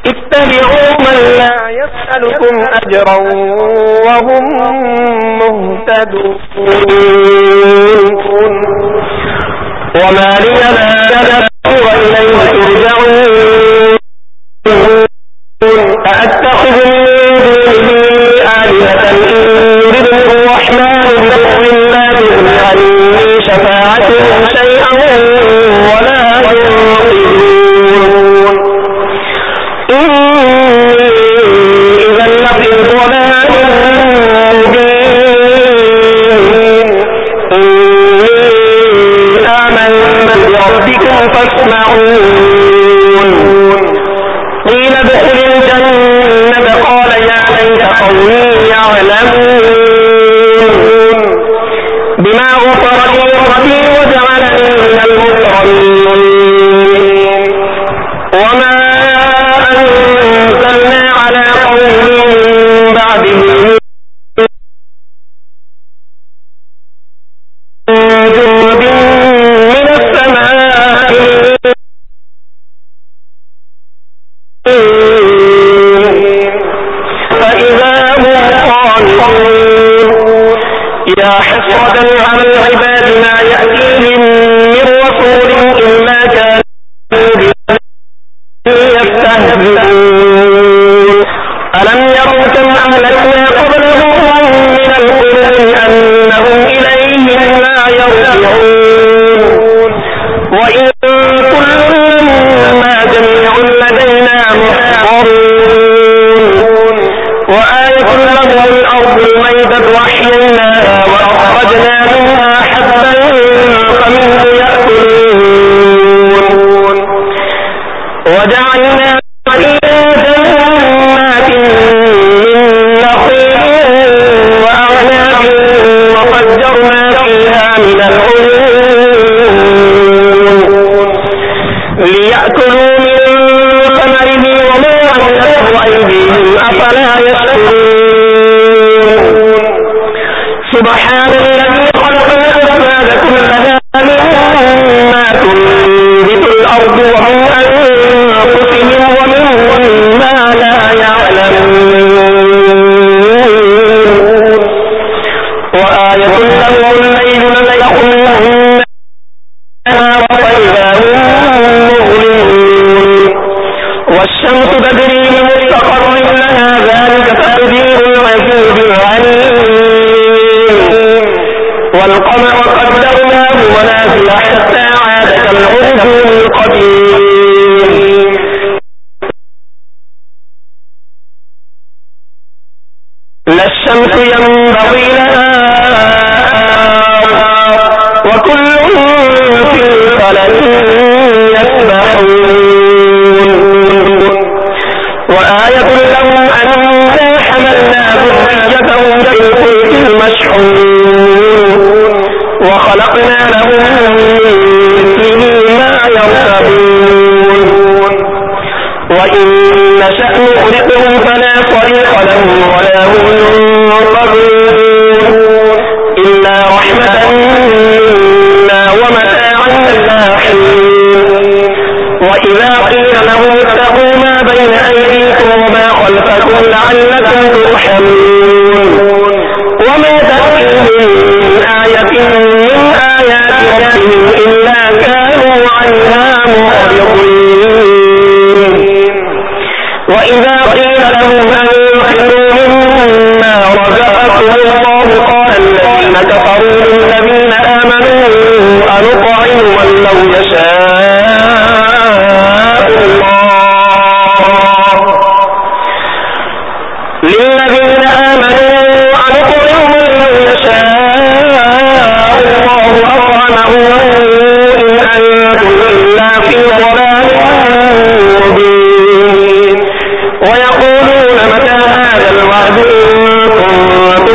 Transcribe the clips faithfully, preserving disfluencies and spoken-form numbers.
اتبعوا من لا يسألكم أجرا وهم مهتدون وما لي لا تدعوا وإليه ترجعون أأتخذ من دونه آلهة إن يردني الرحمن بضر لا تغن عني شفاعتهم شيئا ولا ينقذون إني إذا لفي ضلال مبين إني آمنت بربكم فاسمعون قيل ادخل الجنة قال يا ليت قومي يعلمون بما غفر لي ربي وجعلني من المكرمين وما أنزلنا على قومه من بعده من جند من السماء فإذا هم خامدون يا حسرة على العباد ما يأتيهم من رسول إلا كانوا به يستهزئون ألم يروا كم أهلكنا قبلهم من القرون أنهم إليهم لا يرجعون وإن كل ما جميع لدينا محضرون وآية لهم الأرض الميتة وأحييناها وأخرجنا منها حبا فمنه يأكلون وجعلنا فيها جنات من نخيل وأعناب وفجرنا فيها من العيون ليأكلوا من ثمره وما عملته أيديهم أفلا يشكرون سبحان الذي خلق الأزواج كلها مما تنبت الأرض ومن أنفسهم ومما لا يعلمون وآية لهم الليل نسلخ منه النهار فإذا هم مظلمون والشمس تجري لمستقر لها ذلك تقدير العزيز العليم والقمر قدرناه منازل حتى عاد كالعرجون القديم لا الشمس ينبغي لها وكل في فلك يسبحون وآية لهم أنا حملنا ذريتهم في الفلك المشحون وخلقنا لهم من مثله ما يركبون وإن نشأ نغرقهم فلا صريخ لهم ولا هم ينقذون إلا رحمة منا ومتاعا إلى حين وإذا قيل لهم اتقوا ما بين أيديكم وما خلفكم لعلكم ترحمون وما تأتيهم من آية من آيات ربهم إلا كانوا عنها معرضين وإذا قيل لهم أنفقوا مما رزقكم الله قال الذين كفروا للذين آمنوا أنطعم من لو يشاء الله للذين آمنوا أنطعم من لو يشاء الله أطعمه إن أنتم إلا في ضلال مبين ويقولون متى هذا الوعد إن كنتم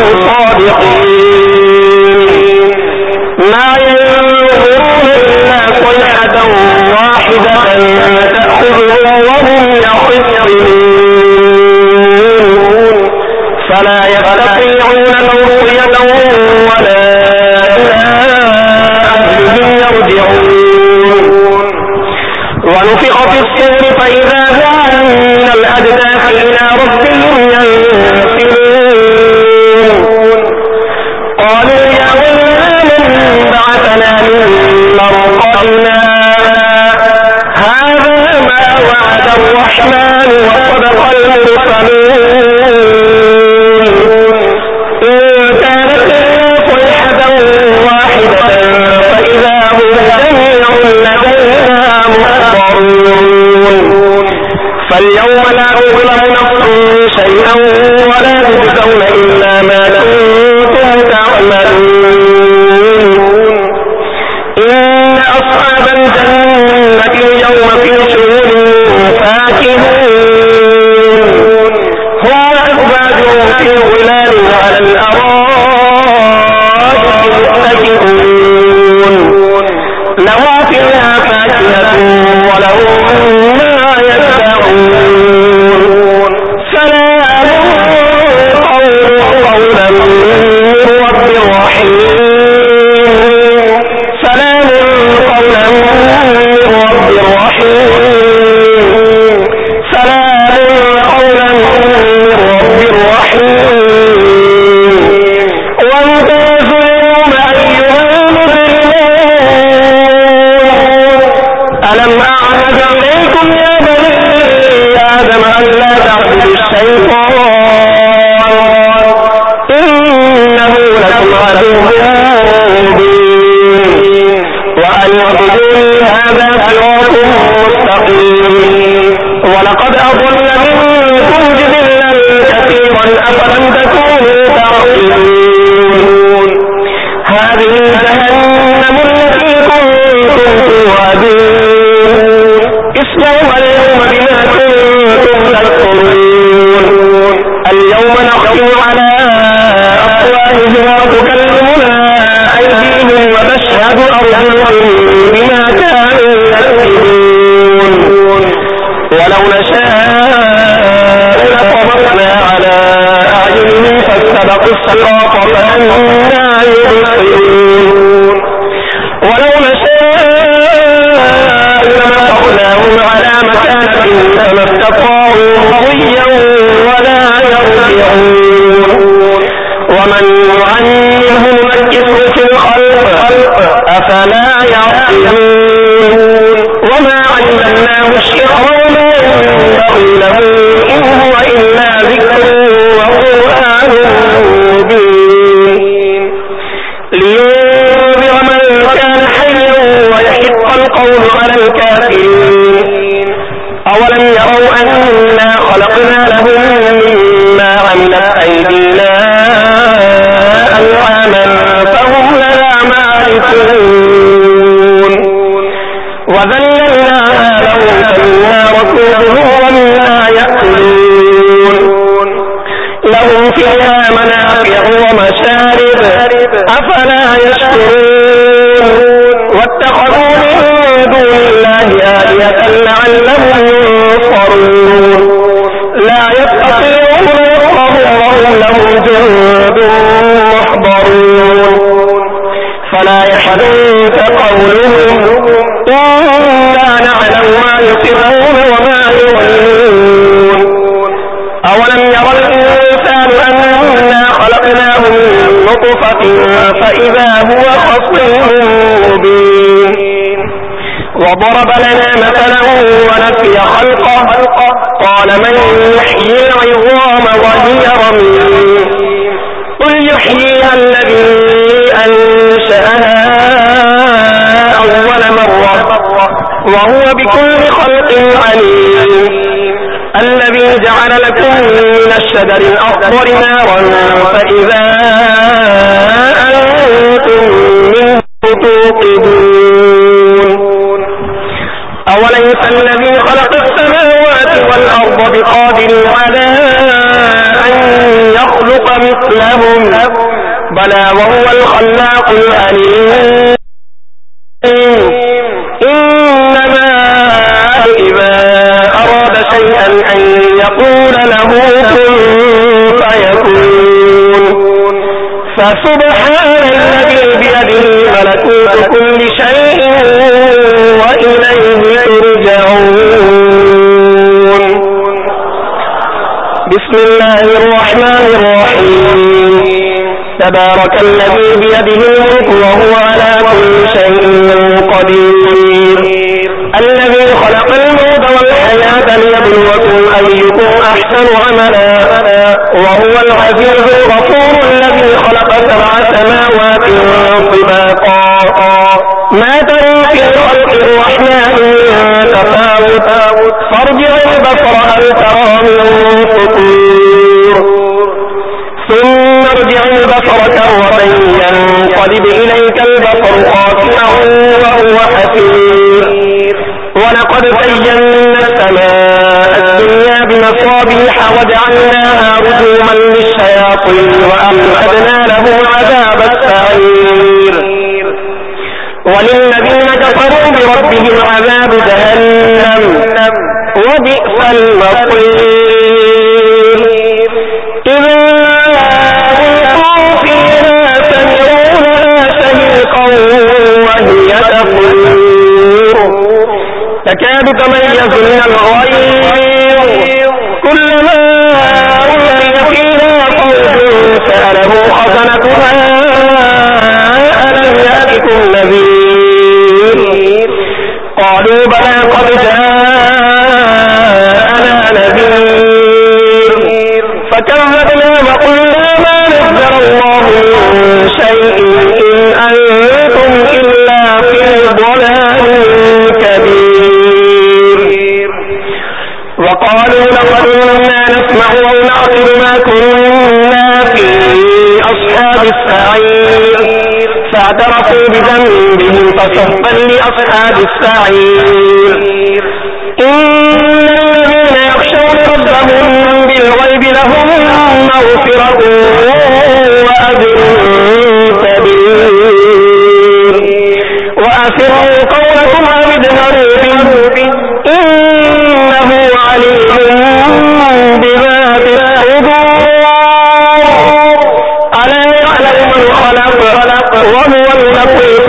صادقين ما ينظرون إلا صيحة واحدة تأخذهم وهم يخصمون فلا يستطيعون توصية ولا إلى أهلهم يرجعون ونفخ في الصور فإذا جاء من قالوا يا ويلنا من بعثنا من مرقدنا هذا ما وعد الرحمن وصدق المرسلون إن كانت إلا صيحة واحدة فإذا هم جميع لدينا محضرون فاليوم لا تظلم نفس شيئا ولا تجزون إلا ما كنتم تعملون إن أصحاب الجنة اليوم في شغل فاكهون هم وأزواجهم في ظلال على الأرائك متكئون لهم فيها فاكهة ولهم ما يدعون سلام قولا من رب رحيم سلام قولا من رب رحيم سلام قولا من رب رحيم وامتازوا اليوم أيها المجرمون ألم أعهد إليكم يا بني آدم ألا تعبدوا الشيطان إنه لكم عدو مبين وأن اعبدوني هذا صراط مستقيم ولقد أضل منكم جبلا كثيرا أفلم تكونوا تعقلون هذه جهنم التي كنتم توعدون اصلوها اليوم بما كنتم تكفرون اليوم نختم على أفواههم وتكلمنا أيديهم وتشهد أرجلهم بما كانوا يكسبون ولو نشاء لطمسنا على أعينهم فاستبقوا الصراط فأنا يبصرون ولو نشاء لمسخناهم على مكانتهم فما استطاعوا مضيا ولا يرجعون ومن يعنهم نكسه في الخلق أفلا يعقلون وما علمناه الشعر وما ينبغي له إن هو إلا ذكر وقرآن مبين لينذر من كان حيا ويحق القول على الكافرين أولم يروا أنا خلقنا لهم مما عملت أيدينا أنعاما فهم لها مالكون وذللناها لهم فمنها ركوبهم ومنها يأكلون لهم فيها منافع ومشارب أفلا يشكرون واتخذوا من دون الله آلهة لعلهم ينصرون لا يستطيعون نصرهم وهم لهم جند محضرون فلا يحزنك قولهم إنا نعلم ما يسرون وما يعلنون أولم يرى الإنسان أنا خلقناه من نطفة فإذا هو خصيم مبين وضرب لنا مثلا ونسي خلقه قال من يحيي العظام وهي رميم قل يحييها الذي أنشأها أول مرة وهو بكل خلق عليم الذي جعل لكم من الشجر الأخضر نارا فإذا أنتم منه توقدون أوليس الذي خلق السماوات والأرض بقادر على أن يخلق مثلهم بلى وهو الخلاق العليم إنما إذا أراد شيئا أن يقول له كن فيكون فسبحان الذي بيده ملكوت كل شيء وإليه ترجعون. بسم الله الرحمن الرحيم تبارك الذي بيده الملك وهو على كل شيء قدير الذي خلق الموت والحياة ليبلوكم أيكم أحسن عملا وهو العزيز الغفور الذي خلق سبع سماوات طباقا ما ترى في خلق الرحمن من تفاوت فارجع البصر هل ترى من فطور ثم ارجع البصر كرتين ينقلب إليك البصر خاسئا وهو حسير ولقد زينا السماء الدنيا بمصابيح وجعلناها رجوما للشياطين وأعتدنا لهم عذاب السعير وللذين كفروا بربهم عذاب جهنم وبئس المصير إذا ألقوا فيها سمعوا لها شهيقا وهي تفور تكاد تميز من الغيظ كلما ألقي فيها فوج سألهم خزنتها ألم يأتكم نذير قالوا بلى قد جاءنا نذير فكذبنا وقلنا ما نزل الله من شيء إن أنتم إلا في ضلال كبير وقالوا لو كنا نسمع أو نعقل ما كنا في أصحاب السعير فاعترفوا بذنبهم فسحقا لأصحاب السعير إن الذين يخشون ربهم بالغيب لهم مغفرة وأجر كبير وأسروا قولكم أو اجهروا به إنه عليم بذات الصدور ألا يعلم من خلق وهو اللطيف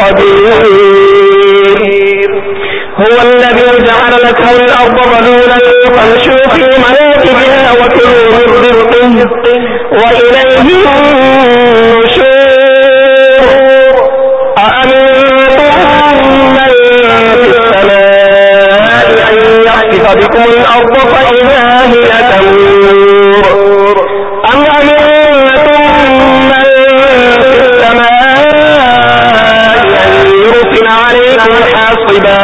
الخبير هو الذي جعل لكم الأرض ذلولا فامشوا في مناكبها وكلوا من رزقه وإليه النشور أأمنتم من في السماء أن يخسف بكم الأرض فإذا هي تمور أم أمنتم من في السماء أن يرسل عليكم حاصبا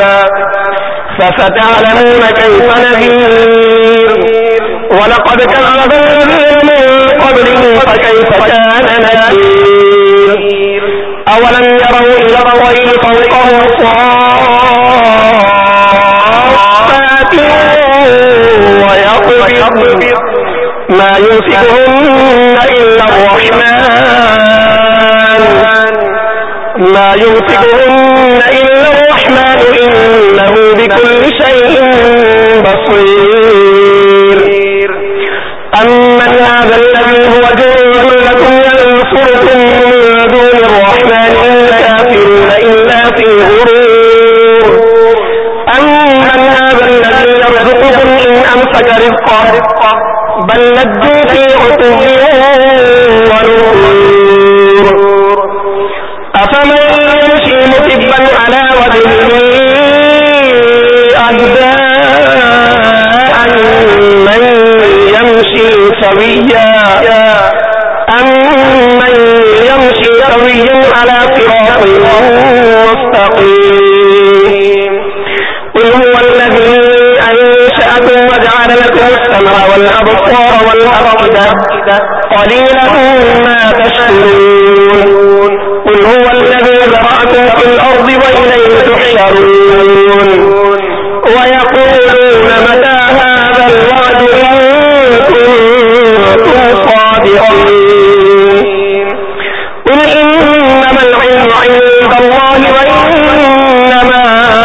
فستعلمون كيف نذير ولقد كذب الذين من قبلهم فكيف كان نذير أولم يروا إلى الطير فوقهم صافات ويقبضن ما يمسكهن إلا الرحمن ما يمسكهن إلا الرحمن إنه بكل شيء بصير أمن هذا الذي هو جند لكم ينصركم من دون الرحمن إن كافرون إلا في غرور أمن هذا الذي يرزقكم إن أمسك رزقه بل لجوا في عتو ونفور أفمن يمشي مكبا على وجهه أهدى أمن يمشي سويا أمن يمشي سويا على صراط مستقيم قل هو الذي أنشأكم وجعل لكم السمع والأبصار والأفئدة قليلا ما تشكرون قل هو الذي ذرأكم في الأرض وإليه تحشرون ويقولون متى هذا الوعد إن كنتم صادقين قل إنما العلم عند الله وإنما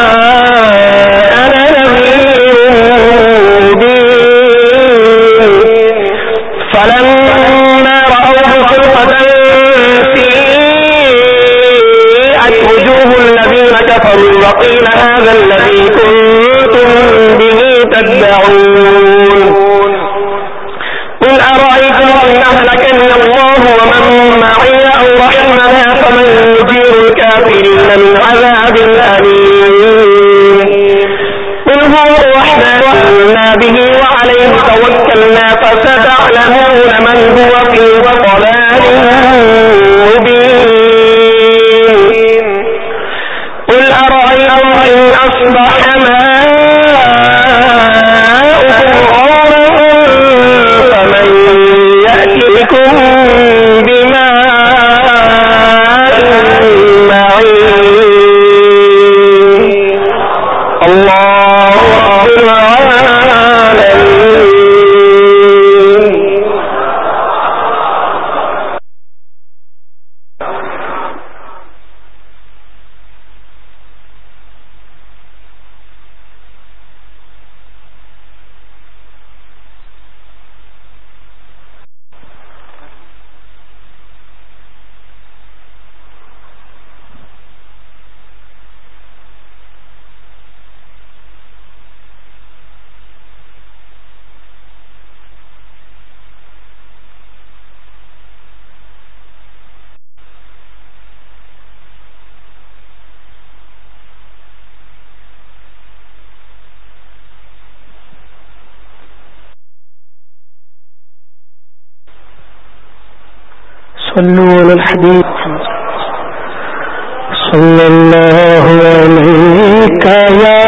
أنا نذير مبين فلما رأوه خلقة سيئت وجوه الذين كفروا وقيل هذا الذي كنتم به تدعون قل أرأيتم إن أهلكني الله ومن صلوا على الحبيب صلى الله عليك يا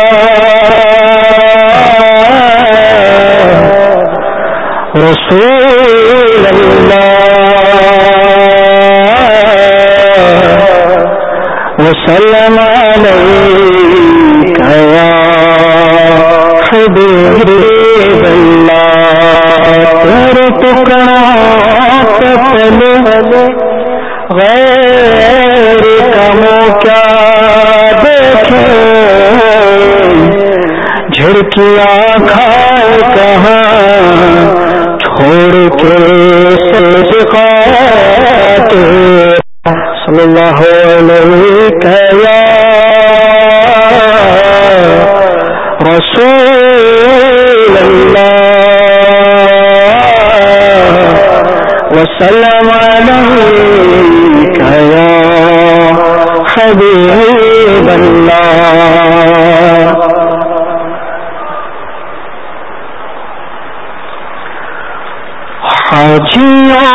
رسول الله وسلم عليك يا حبيب الله تیرے ٹکڑا پتل غیر کموں کیا دیکھے جھڑکیاں کھائے کہاں چھوڑ کے صدقات صلی اللہ علیہ یا رسول اللہ وسلم علیک یا حبیب اللہ. حاجیاں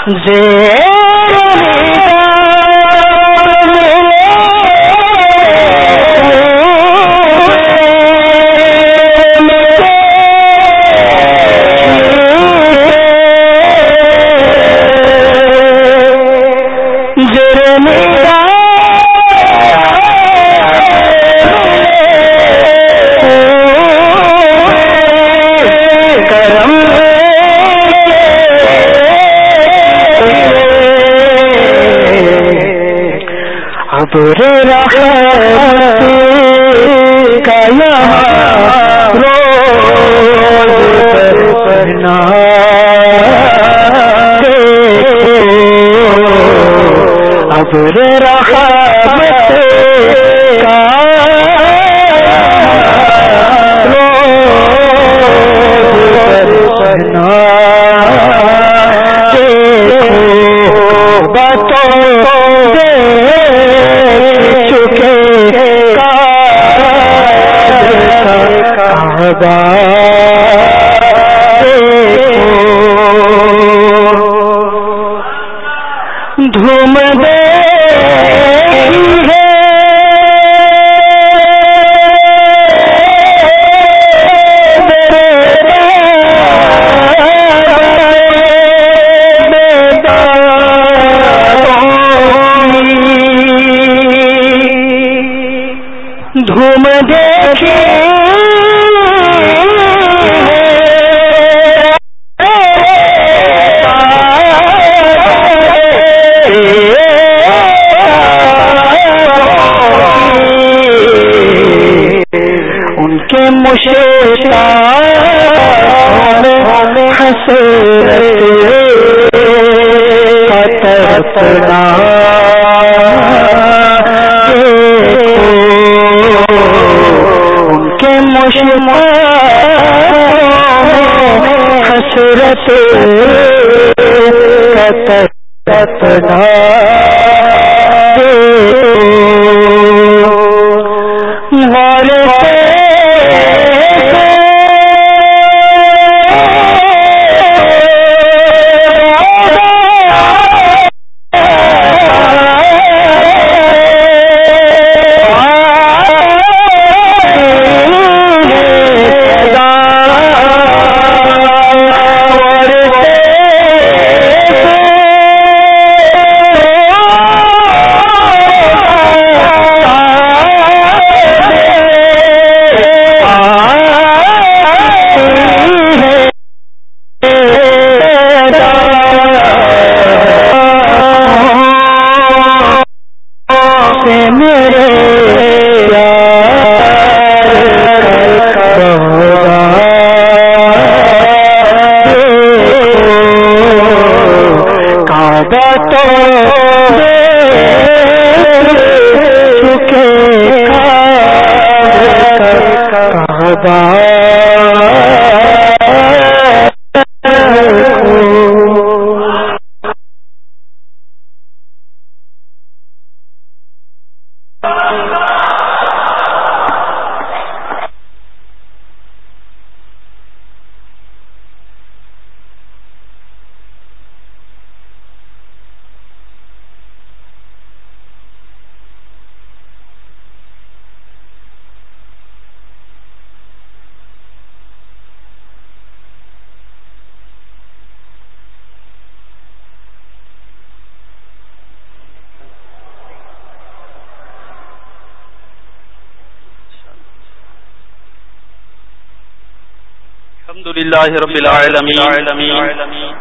الحمدللہ رب العالمین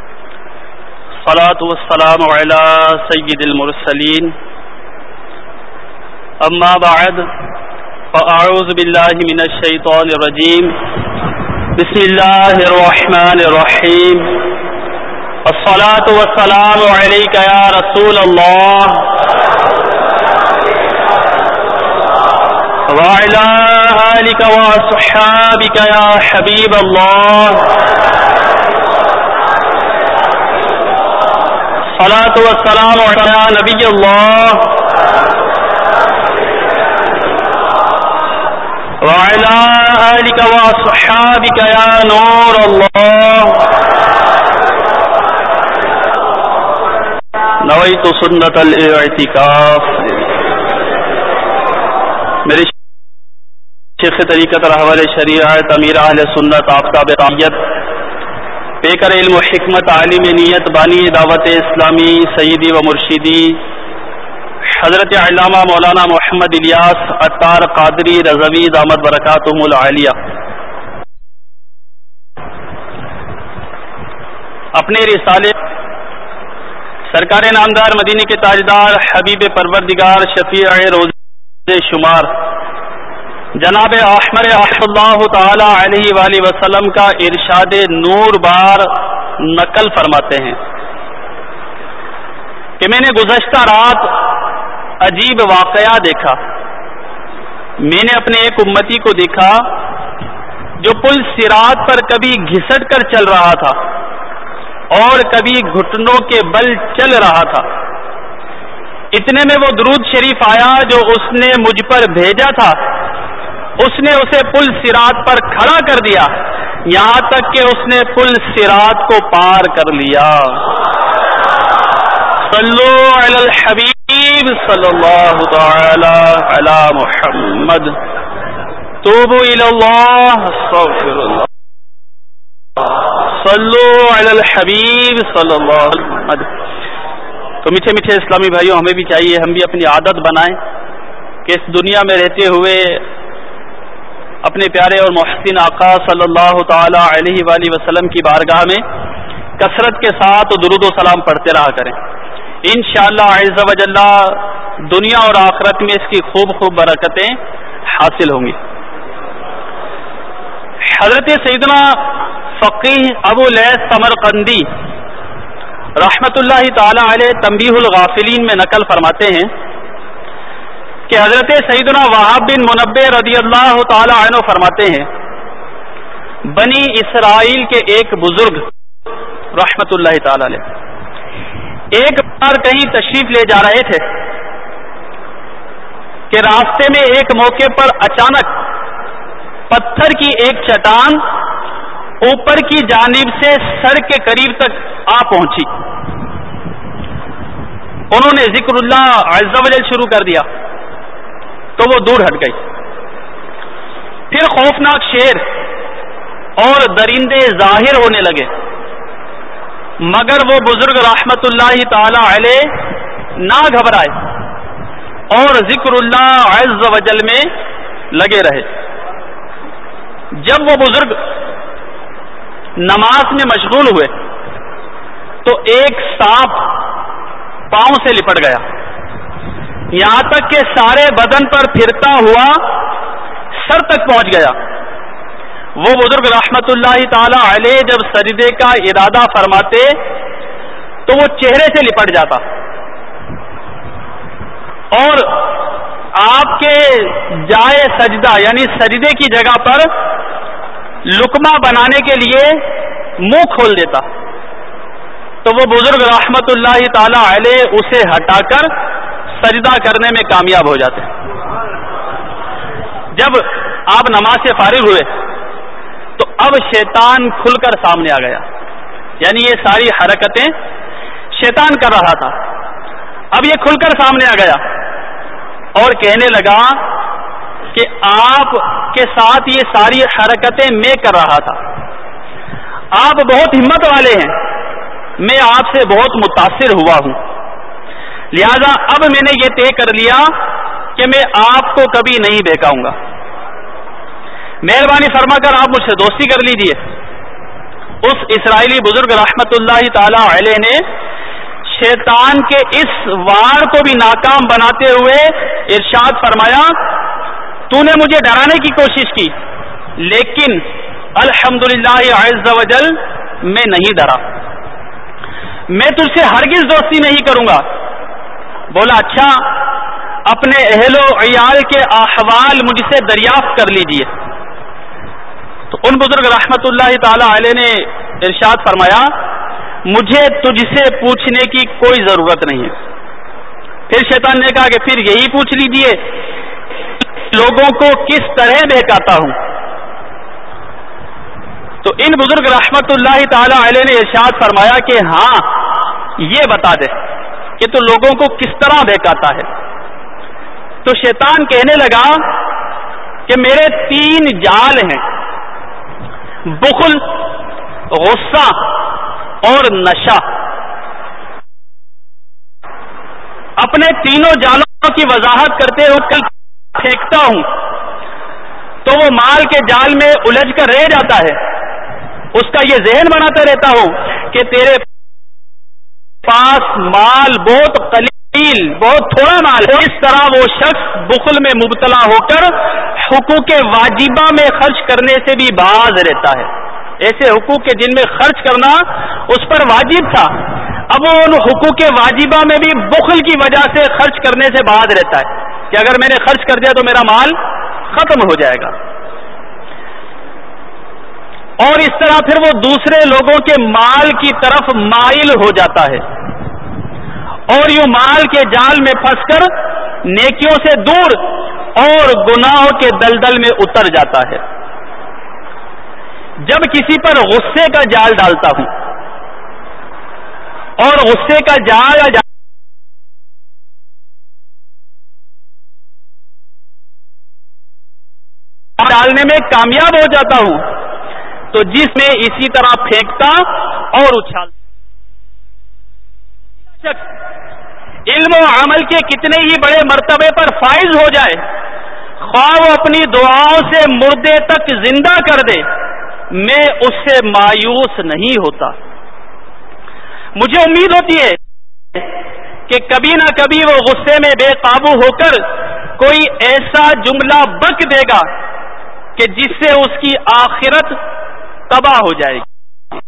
الصلاة والسلام علی سید المرسلین اما بعد فاعوذ باللہ من الشیطان الرجیم بسم اللہ الرحمن الرحیم الصلاة والسلام علیک یا رسول اللہ وعلى آلك وصحابك يا حبيب الله صلاة والسلام على نبي الله وعلى آلك وصحابك يا نور الله رأيت سنة الاعتکاف. میرے شیخ طریقت رہبر شریعت امیر اہل سنت آفتاب طاعت پیکر علم و حکمت عالم نیت بانی دعوت اسلامی سیدی و مرشدی حضرت علامہ مولانا محمد الیاس عطار قادری رضوی دامت برکاتہم العالیہ اپنے رسالے سرکار نامدار مدینے کے تاجدار حبیب پروردگار شفیع روز شمار جناب احمد اللہ تعالی علیہ وآلہ وسلم کا ارشاد نور بار نقل فرماتے ہیں کہ میں نے گزشتہ رات عجیب واقعہ دیکھا. میں نے اپنے ایک امتی کو دیکھا جو پل صراط پر کبھی گھسٹ کر چل رہا تھا اور کبھی گھٹنوں کے بل چل رہا تھا. اتنے میں وہ درود شریف آیا جو اس نے مجھ پر بھیجا تھا. اس نے اسے پل صراط پر کھڑا کر دیا یہاں تک کہ اس نے پل صراط کو پار کر لیا. صلو علی الحبیب صلی اللہ تعالی علی محمد توبوا الی اللہ استغفر اللہ صلو علی الحبیب صلی اللہ علیہ وسلم. تو میٹھے میٹھے اسلامی بھائیوں، ہمیں بھی چاہیے ہم بھی اپنی عادت بنائیں کہ اس دنیا میں رہتے ہوئے اپنے پیارے اور محسن آقا صلی اللہ تعالی علیہ وآلہ وسلم کی بارگاہ میں کثرت کے ساتھ درود و سلام پڑھتے رہا کریں. انشاءاللہ عز و جل دنیا اور آخرت میں اس کی خوب خوب برکتیں حاصل ہوں گی. حضرت سیدنا فقیہ ابو لیث سمرقندی رحمت اللہ تعالی علیہ تنبیہ الغافلین میں نقل فرماتے ہیں کہ حضرت سیدنا وہاب بن منبہ رضی اللہ تعالی عنہ فرماتے ہیں بنی اسرائیل کے ایک بزرگ رحمت اللہ تعالی علیہ ایک بار کہیں تشریف لے جا رہے تھے کہ راستے میں ایک موقع پر اچانک پتھر کی ایک چٹان اوپر کی جانب سے سر کے قریب تک آ پہنچی. انہوں نے ذکر اللہ عز و جل شروع کر دیا تو وہ دور ہٹ گئی. پھر خوفناک شیر اور درندے ظاہر ہونے لگے مگر وہ بزرگ رحمت اللہ تعالی علیہ نہ گھبرائے اور ذکر اللہ عز و جل میں لگے رہے. جب وہ بزرگ نماز میں مشغول ہوئے تو ایک سانپ پاؤں سے لپٹ گیا یہاں تک کہ سارے بدن پر پھرتا ہوا سر تک پہنچ گیا. وہ بزرگ رحمت اللہ تعالی علیہ جب سجدے کا ارادہ فرماتے تو وہ چہرے سے لپٹ جاتا اور آپ کے جائے سجدہ یعنی سجدے کی جگہ پر لقمہ بنانے کے لیے منہ کھول دیتا. تو وہ بزرگ رحمت اللہ تعالی علیہ اسے ہٹا کر سجدہ کرنے میں کامیاب ہو جاتے. جب آپ نماز سے فارغ ہوئے تو اب شیطان کھل کر سامنے آ گیا یعنی یہ ساری حرکتیں شیطان کر رہا تھا. اب یہ کھل کر سامنے آ گیا اور کہنے لگا کہ آپ کے ساتھ یہ ساری حرکتیں میں کر رہا تھا. آپ بہت ہمت والے ہیں، میں آپ سے بہت متاثر ہوا ہوں، لہذا اب میں نے یہ طے کر لیا کہ میں آپ کو کبھی نہیں بہکاؤں گا. مہربانی فرما کر آپ مجھ سے دوستی کر لیجیے. اس اسرائیلی بزرگ رحمت اللہ تعالی علیہ نے شیطان کے اس وار کو بھی ناکام بناتے ہوئے ارشاد فرمایا تو نے مجھے ڈرانے کی کوشش کی لیکن الحمدللہ عز و جل میں نہیں ڈرا، میں تجھ سے ہرگز دوستی نہیں کروں گا. بولا اچھا اپنے اہل و عیال کے احوال مجھ سے دریافت کر لیجئے. تو ان بزرگ رحمت اللہ تعالی علیہ نے ارشاد فرمایا مجھے تجھ سے پوچھنے کی کوئی ضرورت نہیں ہے. پھر شیطان نے کہا کہ پھر یہی پوچھ لیجئے لوگوں کو کس طرح بہکاتا ہوں. تو ان بزرگ رحمت اللہ تعالی علیہ نے ارشاد فرمایا کہ ہاں یہ بتا دے کہ تو لوگوں کو کس طرح بہکاتا ہے. تو شیطان کہنے لگا کہ میرے تین جال ہیں: بخل، غصہ اور نشہ. اپنے تینوں جالوں کی وضاحت کرتے ہوئے کل پھینکتا ہوں تو وہ مال کے جال میں الجھ کر رہ جاتا ہے. اس کا یہ ذہن بناتا رہتا ہوں کہ تیرے پاس مال بہت قلیل، بہت تھوڑا مال ہے. اس طرح وہ شخص بخل میں مبتلا ہو کر حقوق واجبہ میں خرچ کرنے سے بھی باز رہتا ہے. ایسے حقوق کے جن میں خرچ کرنا اس پر واجب تھا، اب وہ ان حقوق واجبہ میں بھی بخل کی وجہ سے خرچ کرنے سے باز رہتا ہے کہ اگر میں نے خرچ کر دیا تو میرا مال ختم ہو جائے گا. اور اس طرح پھر وہ دوسرے لوگوں کے مال کی طرف مائل ہو جاتا ہے اور یوں مال کے جال میں پھنس کر نیکیوں سے دور اور گناہوں کے دلدل میں اتر جاتا ہے. جب کسی پر غصے کا جال ڈالتا ہوں اور غصے کا جال ڈالنے میں کامیاب ہو جاتا ہوں تو جس میں اسی طرح پھینکتا اور اچھالتا. علم و عمل کے کتنے ہی بڑے مرتبے پر فائز ہو جائے، خواہ وہ اپنی دعاؤں سے مردے تک زندہ کر دے، میں اس سے مایوس نہیں ہوتا. مجھے امید ہوتی ہے کہ کبھی نہ کبھی وہ غصے میں بے قابو ہو کر کوئی ایسا جملہ بک دے گا کہ جس سے اس کی آخرت تباہ ہو جائے گی.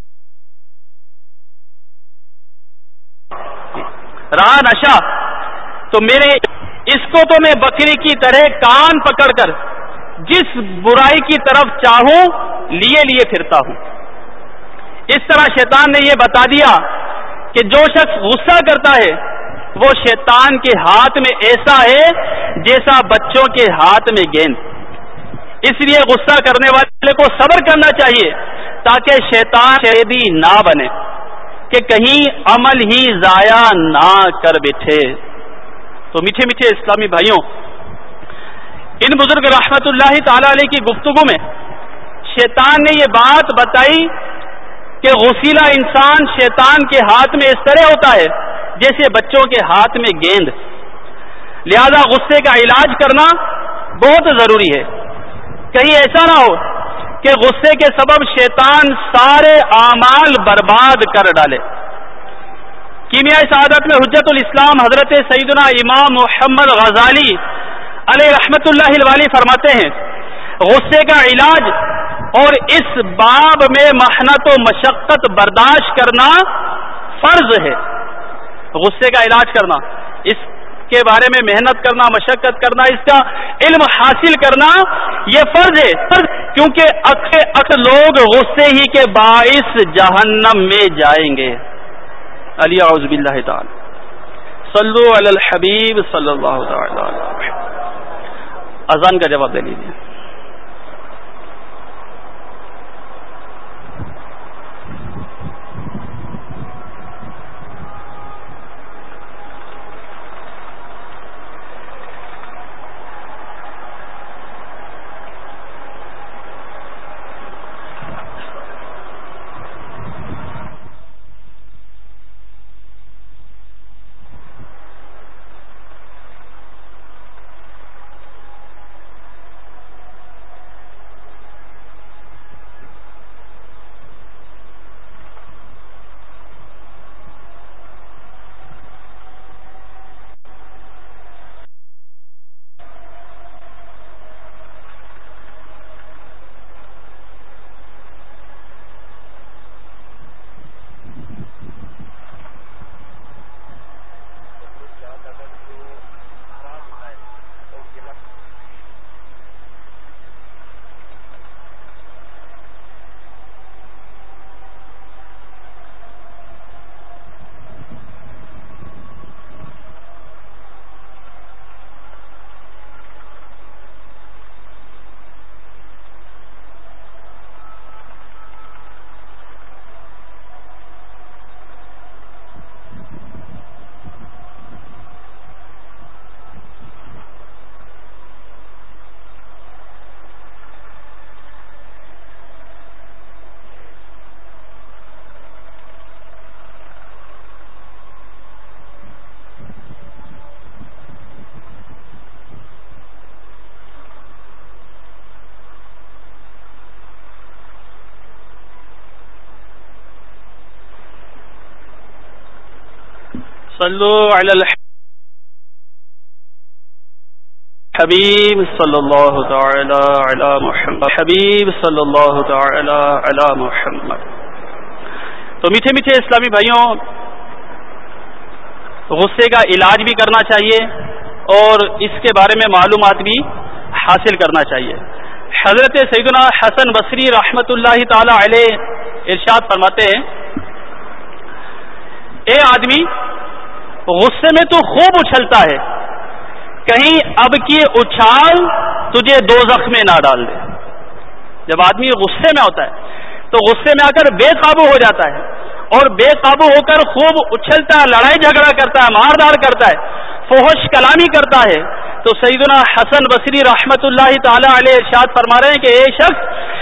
رہا نشہ تو میرے اس کو تو میں بکری کی طرح کان پکڑ کر جس برائی کی طرف چاہوں لیے لیے پھرتا ہوں. اس طرح شیطان نے یہ بتا دیا کہ جو شخص غصہ کرتا ہے وہ شیطان کے ہاتھ میں ایسا ہے جیسا بچوں کے ہاتھ میں گیند. اس لیے غصہ کرنے والے کو صبر کرنا چاہیے تاکہ شیطان شیدی نہ بنے کہ کہیں عمل ہی ضائع نہ کر بیٹھے. تو میٹھے میٹھے اسلامی بھائیوں، ان بزرگ رحمت اللہ تعالی علیہ کی گفتگو میں شیطان نے یہ بات بتائی کہ غسیلہ انسان شیطان کے ہاتھ میں اس طرح ہوتا ہے جیسے بچوں کے ہاتھ میں گیند. لہذا غصے کا علاج کرنا بہت ضروری ہے. کہیں ایسا نہ ہو کہ غصے کے سبب شیطان سارے اعمال برباد کر ڈالے. کیمیائے سعادت میں حجت الاسلام حضرت سیدنا امام محمد غزالی علیہ رحمت اللہ الوالی فرماتے ہیں، غصے کا علاج اور اس باب میں محنت و مشقت برداشت کرنا فرض ہے. غصے کا علاج کرنا، اس کے بارے میں محنت کرنا، مشقت کرنا، اس کا علم حاصل کرنا یہ فرض ہے، کیونکہ اکثر اکثر لوگ غصے ہی کے باعث جہنم میں جائیں گے. علی اعوذ باللہ تعالی. صلو علی الحبیب صلی اللہ تعالی علیہ وسلم. اذان کا جواب دے لیجیے. صلو علی الحبیب صلی اللہ تعالی علی محمد، حبیب صلی اللہ تعالی علی محمد۔ تو میٹھے میٹھے اسلامی بھائیوں، غصے کا علاج بھی کرنا چاہیے اور اس کے بارے میں معلومات بھی حاصل کرنا چاہیے۔ حضرت سیدنا حسن بصری رحمۃ اللہ تعالی علیہ ارشاد فرماتے ہیں، اے آدمی، غصے میں تو خوب اچھلتا ہے، کہیں اب کی اچھال تجھے دوزخ میں نہ ڈال دے۔ جب آدمی غصے میں ہوتا ہے تو غصے میں آ کر بے قابو ہو جاتا ہے اور بے قابو ہو کر خوب اچھلتا ہے، لڑائی جھگڑا کرتا ہے، مار دار کرتا ہے، فحش کلامی کرتا ہے۔ تو سیدنا حسن بصری رحمت اللہ تعالی علیہ ارشاد فرما رہے ہیں کہ اے شخص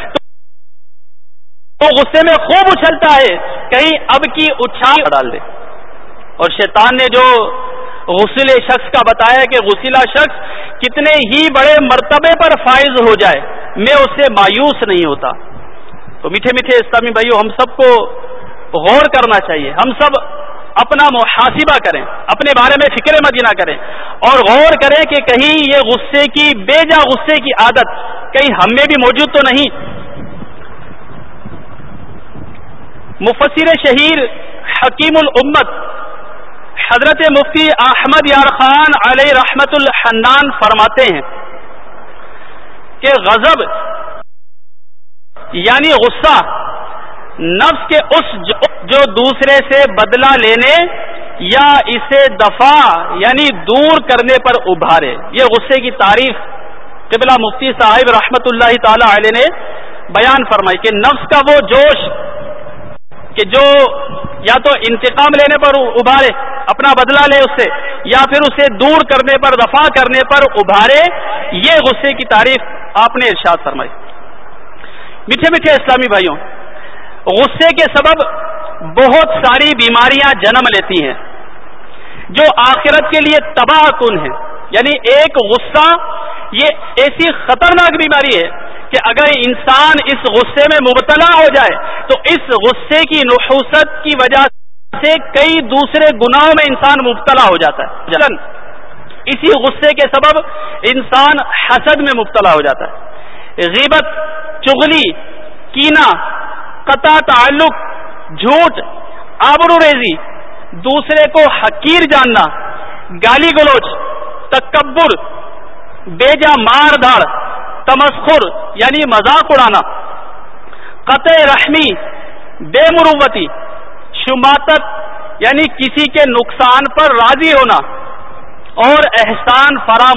تو غصے میں خوب اچھلتا ہے، کہیں اب کی اچھال ڈال دے۔ اور شیطان نے جو غسیلے شخص کا بتایا کہ غسیلہ شخص کتنے ہی بڑے مرتبے پر فائز ہو جائے، میں اس سے مایوس نہیں ہوتا۔ تو میٹھے میٹھے اسلامی بھائیوں، ہم سب کو غور کرنا چاہیے، ہم سب اپنا محاسبہ کریں، اپنے بارے میں فکر مدینہ کریں اور غور کریں کہ کہیں یہ غصے کی بے جا غصے کی عادت کہیں ہم میں بھی موجود تو نہیں۔ مفسر شہیر حکیم الامت حضرت مفتی احمد یار خان علیہ رحمت الحنان فرماتے ہیں کہ غضب یعنی غصہ نفس کے اس جو دوسرے سے بدلہ لینے یا اسے دفع یعنی دور کرنے پر ابھارے۔ یہ غصے کی تعریف قبلہ مفتی صاحب رحمت اللہ تعالی علیہ نے بیان فرمائی کہ نفس کا وہ جوش کہ جو یا تو انتقام لینے پر ابھارے، اپنا بدلہ لے اس سے، یا پھر اسے دور کرنے پر، دفع کرنے پر ابھارے، یہ غصے کی تعریف آپ نے ارشاد فرمائی۔ میٹھے میٹھے اسلامی بھائیوں، غصے کے سبب بہت ساری بیماریاں جنم لیتی ہیں جو آخرت کے لیے تباہ کن ہیں۔ یعنی ایک غصہ یہ ایسی خطرناک بیماری ہے کہ اگر انسان اس غصے میں مبتلا ہو جائے تو اس غصے کی نحوست کی وجہ سے کئی دوسرے گناہوں میں انسان مبتلا ہو جاتا ہے۔ چلن اسی غصے کے سبب انسان حسد میں مبتلا ہو جاتا ہے، غیبت، چغلی، کینہ، قطع تعلق، جھوٹ، آبرو ریزی، دوسرے کو حقیر جاننا، گالی گلوچ، تکبر، بیجا مار دھاڑ، تمسخر یعنی مذاق اڑانا، قطع رحمی، بے مروتی، شماتت یعنی کسی کے نقصان پر راضی ہونا، اور احسان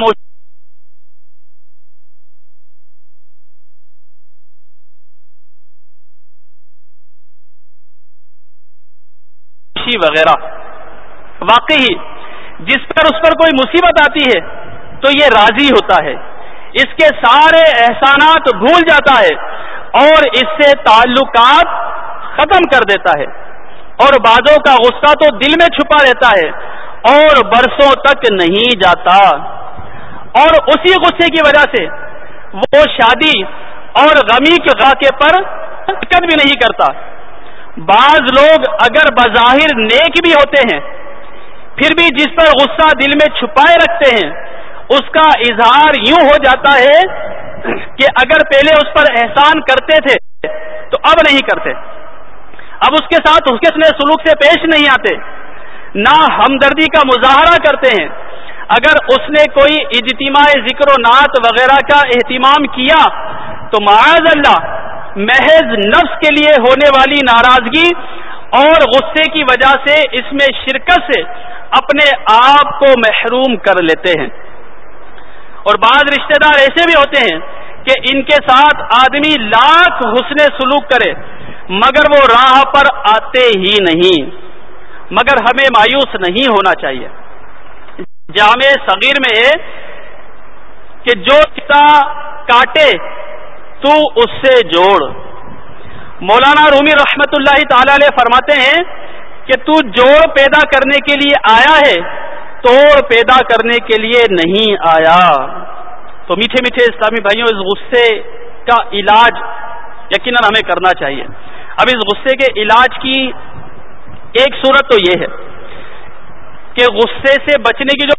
فراموشی وغیرہ۔ واقعی جس پر اس پر کوئی مصیبت آتی ہے تو یہ راضی ہوتا ہے، اس کے سارے احسانات بھول جاتا ہے اور اس سے تعلقات ختم کر دیتا ہے، اور بعضوں کا غصہ تو دل میں چھپا رہتا ہے اور برسوں تک نہیں جاتا، اور اسی غصے کی وجہ سے وہ شادی اور غمی کے واقعے پر حرکت بھی نہیں کرتا۔ بعض لوگ اگر بظاہر نیک بھی ہوتے ہیں پھر بھی جس پر غصہ دل میں چھپائے رکھتے ہیں اس کا اظہار یوں ہو جاتا ہے کہ اگر پہلے اس پر احسان کرتے تھے تو اب نہیں کرتے، اب اس کے ساتھ حسن سلوک سے پیش نہیں آتے، نہ ہمدردی کا مظاہرہ کرتے ہیں۔ اگر اس نے کوئی اجتماع ذکر و نعت وغیرہ کا اہتمام کیا تو معاذ اللہ محض نفس کے لیے ہونے والی ناراضگی اور غصے کی وجہ سے اس میں شرکت سے اپنے آپ کو محروم کر لیتے ہیں۔ اور بعض رشتہ دار ایسے بھی ہوتے ہیں کہ ان کے ساتھ آدمی لاکھ حسن سلوک کرے مگر وہ راہ پر آتے ہی نہیں۔ مگر ہمیں مایوس نہیں ہونا چاہیے۔ جامع صغیر میں ہے کہ جو رشتہ کاٹے تو اس سے جوڑ۔ مولانا رومی رحمت اللہ تعالی علیہ فرماتے ہیں کہ تو جوڑ پیدا کرنے کے لیے آیا ہے، توڑ پیدا کرنے کے لیے نہیں آیا۔ تو میٹھے میٹھے اسلامی بھائیوں، اس غصے کا علاج یقیناً ہمیں کرنا چاہیے۔ اب اس غصے کے علاج کی ایک صورت تو یہ ہے کہ غصے سے بچنے کی جو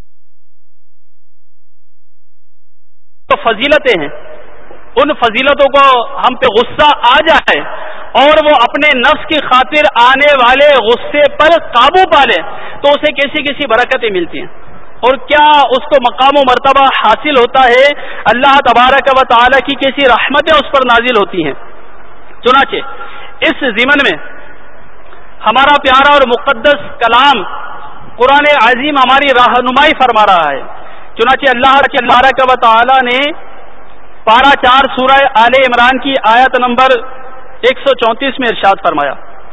فضیلتیں ہیں، ان فضیلتوں کو ہم پہ غصہ آ جائے اور وہ اپنے نفس کی خاطر آنے والے غصے پر قابو پا لے تو اسے کیسی کیسی برکتیں ملتی ہیں، اور کیا اس کو مقام و مرتبہ حاصل ہوتا ہے، اللہ تبارک و تعالی کی کیسی رحمتیں اس پر نازل ہوتی ہیں۔ چنانچہ اس ضمن میں ہمارا پیارا اور مقدس کلام قرآن عظیم ہماری رہنمائی فرما رہا ہے۔ چنانچہ اللہ تبارک و تعالی نے پارہ چار سورہ آل عمران کی آیت نمبر ایک سو چونتیس میں ارشاد فرمایا،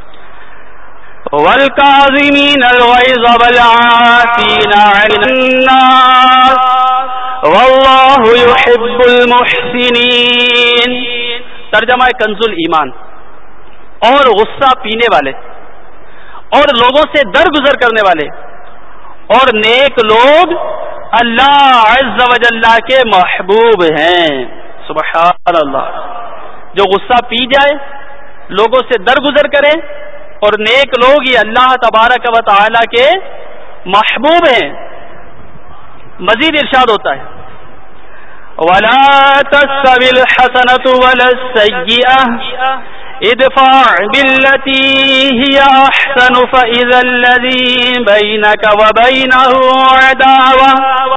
وَالْكَاظِمِينَ الْغَيْظَ وَالْعَافِينَ عَنِ النَّاسِ وَاللَّهُ يُحِبُّ الْمُحْسِنِينَ۔ ترجمہ کنز الایمان، اور غصہ پینے والے اور لوگوں سے درگزر کرنے والے اور نیک لوگ اللہ عز و جل کے محبوب ہیں۔ سبحان اللہ، جو غصہ پی جائے، لوگوں سے درگزر کرے، اور نیک لوگ یہ اللہ تبارک و تعالی کے محبوب ہیں۔ مزید ارشاد ہوتا ہے، وَلَا تَسْتَوِي الْحَسَنَةُ وَلَا السَّيِّئَةُ ادفع بالتي هي احسن فاذا الذي بينك وبينه عداوه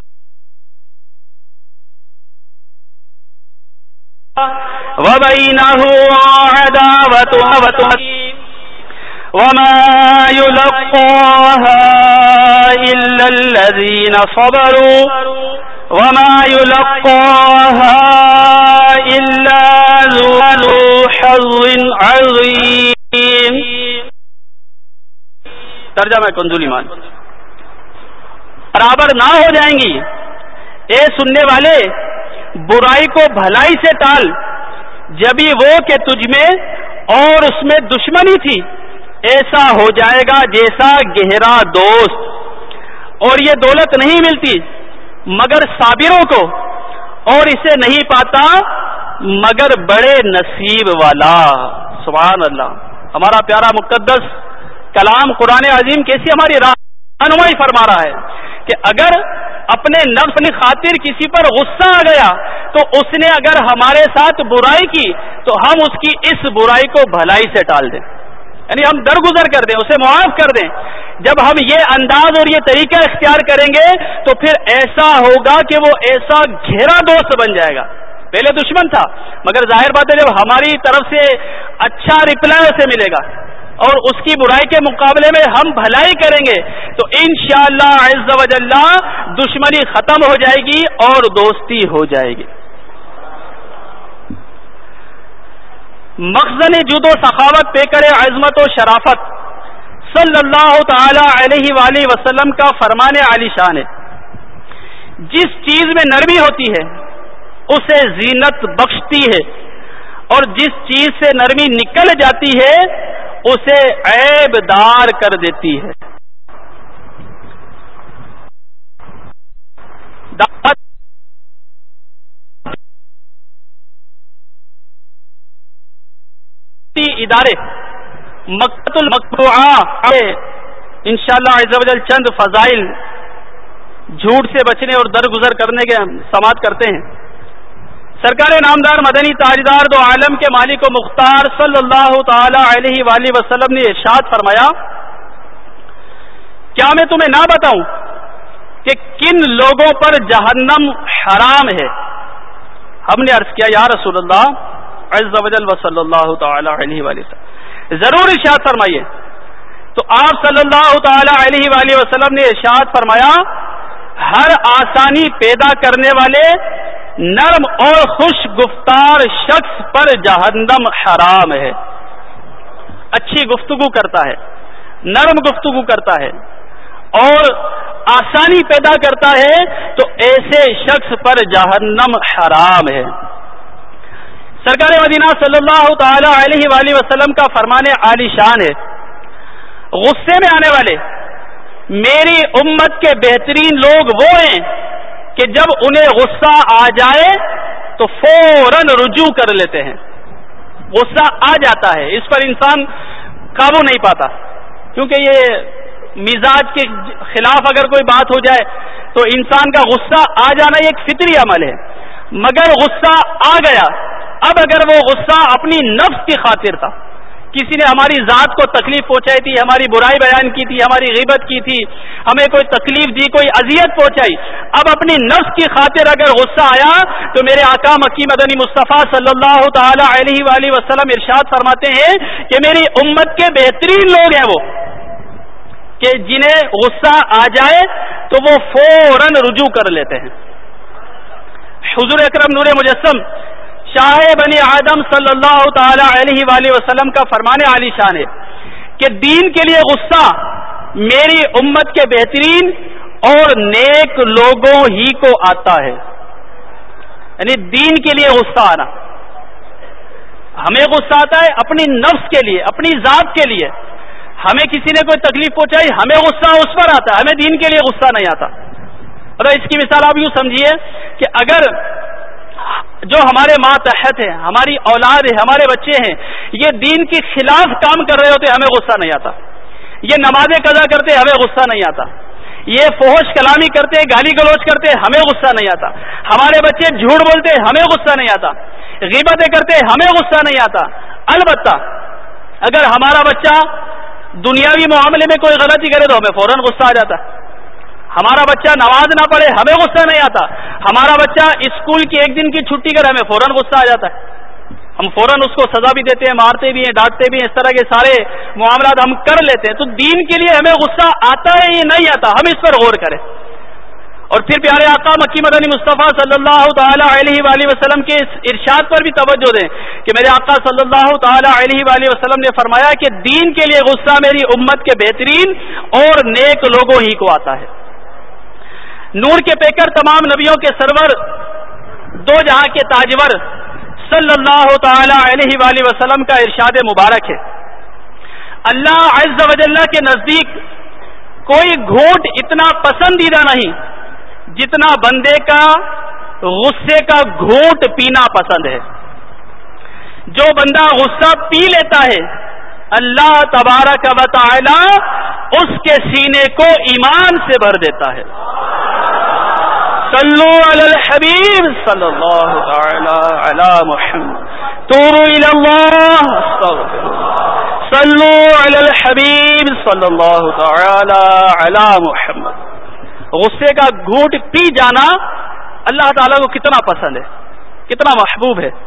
وبينه عداوه وما يلقاها الا الذين صبروا وما يلقاها الا ذو حظ عظیم۔ ترجمہ کنز الایمان، برابر نہ ہو جائیں گی اے سننے والے برائی کو بھلائی سے ٹال، جبھی وہ کہ تجھ میں اور اس میں دشمنی تھی، ایسا ہو جائے گا جیسا گہرا دوست، اور یہ دولت نہیں ملتی مگر صابروں کو، اور اسے نہیں پاتا مگر بڑے نصیب والا۔ سبحان اللہ، ہمارا پیارا مقدس کلام قرآن عظیم کیسی ہماری رہنمائی فرما رہا ہے کہ اگر اپنے نفس کی خاطر کسی پر غصہ آ گیا تو اس نے اگر ہمارے ساتھ برائی کی تو ہم اس کی اس برائی کو بھلائی سے ٹال دیں، یعنی ہم درگزر کر دیں، اسے معاف کر دیں۔ جب ہم یہ انداز اور یہ طریقہ اختیار کریں گے تو پھر ایسا ہوگا کہ وہ ایسا گہرا دوست بن جائے گا۔ پہلے دشمن تھا مگر ظاہر بات ہے جب ہماری طرف سے اچھا رپلائی اسے ملے گا اور اس کی برائی کے مقابلے میں ہم بھلائی کریں گے تو انشاءاللہ عز و جل دشمنی ختم ہو جائے گی اور دوستی ہو جائے گی۔ مخزن جود و سخاوت پیکر عظمت و شرافت صلی اللہ تعالی علیہ وآلہ وسلم کا فرمان عالی شان ہے، جس چیز میں نرمی ہوتی ہے اسے زینت بخشتی ہے، اور جس چیز سے نرمی نکل جاتی ہے اسے عیب دار کر دیتی ہے۔ ادارے مکتب المقبوعہ انشاءاللہ عز و جل چند فضائل جھوٹ سے بچنے اور درگزر کرنے کے سماعت کرتے ہیں۔ سرکار نامدار مدنی تاجدار دو عالم کے مالک و مختار صلی اللہ تعالی علیہ وآلہ وسلم نے ارشاد فرمایا، کیا میں تمہیں نہ بتاؤں کہ کن لوگوں پر جہنم حرام ہے؟ ہم نے عرض کیا یا رسول اللہ عز و جل و صلی اللہ تعالی علیہ وآلہ وسلم، ضرور ارشاد فرمائیے۔ تو آپ صلی اللہ تعالی علیہ وآلہ وسلم نے ارشاد فرمایا، ہر آسانی پیدا کرنے والے نرم اور خوش گفتار شخص پر جہنم حرام ہے۔ اچھی گفتگو کرتا ہے، نرم گفتگو کرتا ہے اور آسانی پیدا کرتا ہے تو ایسے شخص پر جہنم حرام ہے۔ سرکار مدینہ صلی اللہ تعالی علیہ وآلہ وسلم کا فرمان عالی شان ہے، غصے میں آنے والے میری امت کے بہترین لوگ وہ ہیں کہ جب انہیں غصہ آ جائے تو فوراً رجوع کر لیتے ہیں۔ غصہ آ جاتا ہے، اس پر انسان قابو نہیں پاتا، کیونکہ یہ مزاج کے خلاف اگر کوئی بات ہو جائے تو انسان کا غصہ آ جانا یہ ایک فطری عمل ہے، مگر غصہ آ گیا، اب اگر وہ غصہ اپنی نفس کی خاطر تھا، کسی نے ہماری ذات کو تکلیف پہنچائی تھی، ہماری برائی بیان کی تھی، ہماری غیبت کی تھی، ہمیں کوئی تکلیف دی، کوئی اذیت پہنچائی، اب اپنی نفس کی خاطر اگر غصہ آیا تو میرے آقا مکی مدنی مصطفیٰ صلی اللہ تعالی علیہ وآلہ وسلم ارشاد فرماتے ہیں کہ میری امت کے بہترین لوگ ہیں وہ کہ جنہیں غصہ آ جائے تو وہ فوراً رجوع کر لیتے ہیں۔ حضور اکرم نور مجسم شاہ بنی آدم صلی اللہ تعالی علیہ وآلہ وسلم کا فرمان عالی شان ہے کہ دین کے لیے غصہ میری امت کے بہترین اور نیک لوگوں ہی کو آتا ہے، یعنی دین کے لیے غصہ آنا، ہمیں غصہ آتا ہے اپنی نفس کے لیے، اپنی ذات کے لیے، ہمیں کسی نے کوئی تکلیف پہنچائی ہمیں غصہ اس پر آتا ہے، ہمیں دین کے لیے غصہ نہیں آتا۔ اور اس کی مثال آپ یوں سمجھیے کہ اگر جو ہمارے ماتحت ہیں، ہماری اولاد ہے، ہمارے بچے ہیں، یہ دین کے خلاف کام کر رہے ہوتے ہمیں غصہ نہیں آتا، یہ نمازیں قضا کرتے ہمیں غصہ نہیں آتا، یہ فحش کلامی کرتے، گالی گلوچ کرتے ہمیں غصہ نہیں آتا، ہمارے بچے جھوٹ بولتے ہمیں غصہ نہیں آتا، غیبتیں کرتے ہمیں غصہ نہیں آتا۔ البتہ اگر ہمارا بچہ دنیاوی معاملے میں کوئی غلطی کرے تو ہمیں فوراً غصہ آ جاتا ہے، ہمارا بچہ نماز نہ پڑھے ہمیں غصہ نہیں آتا، ہمارا بچہ اسکول کی ایک دن کی چھٹی کرے ہمیں فوراً غصہ آ جاتا ہے، ہم فوراً اس کو سزا بھی دیتے ہیں، مارتے بھی ہیں، ڈانٹتے بھی ہیں، اس طرح کے سارے معاملات ہم کر لیتے ہیں۔ تو دین کے لیے ہمیں غصہ آتا ہے یا نہیں آتا، ہم اس پر غور کریں۔ اور پھر پیارے آقا مکی مدنی مصطفیٰ صلی اللہ تعالی علیہ وآلہ وسلم کے اس ارشاد پر بھی توجہ دیں کہ میرے آقا صلی اللہ تعالی علیہ وآلہ وسلم نے فرمایا کہ دین کے لیے غصہ میری امت کے بہترین اور نیک لوگوں ہی کو آتا ہے۔ نور کے پیکر تمام نبیوں کے سرور دو جہاں کے تاجور صلی اللہ تعالی علیہ وآلہ وسلم کا ارشاد مبارک ہے، اللہ عز و جل کے نزدیک کوئی گھونٹ اتنا پسندیدہ نہیں جتنا بندے کا غصے کا گھونٹ پینا پسند ہے۔ جو بندہ غصہ پی لیتا ہے اللہ تبارک و تعالی اس کے سینے کو ایمان سے بھر دیتا ہے۔ صلو علی الحبیب صلی اللہ تعالی علی محمد، توبوا الی اللہ، استغفر اللہ، صلو علی الحبیب صلی اللہ تعالی علی محمد۔ غصے کا گھونٹ پی جانا اللہ تعالیٰ کو کتنا پسند ہے، کتنا محبوب ہے۔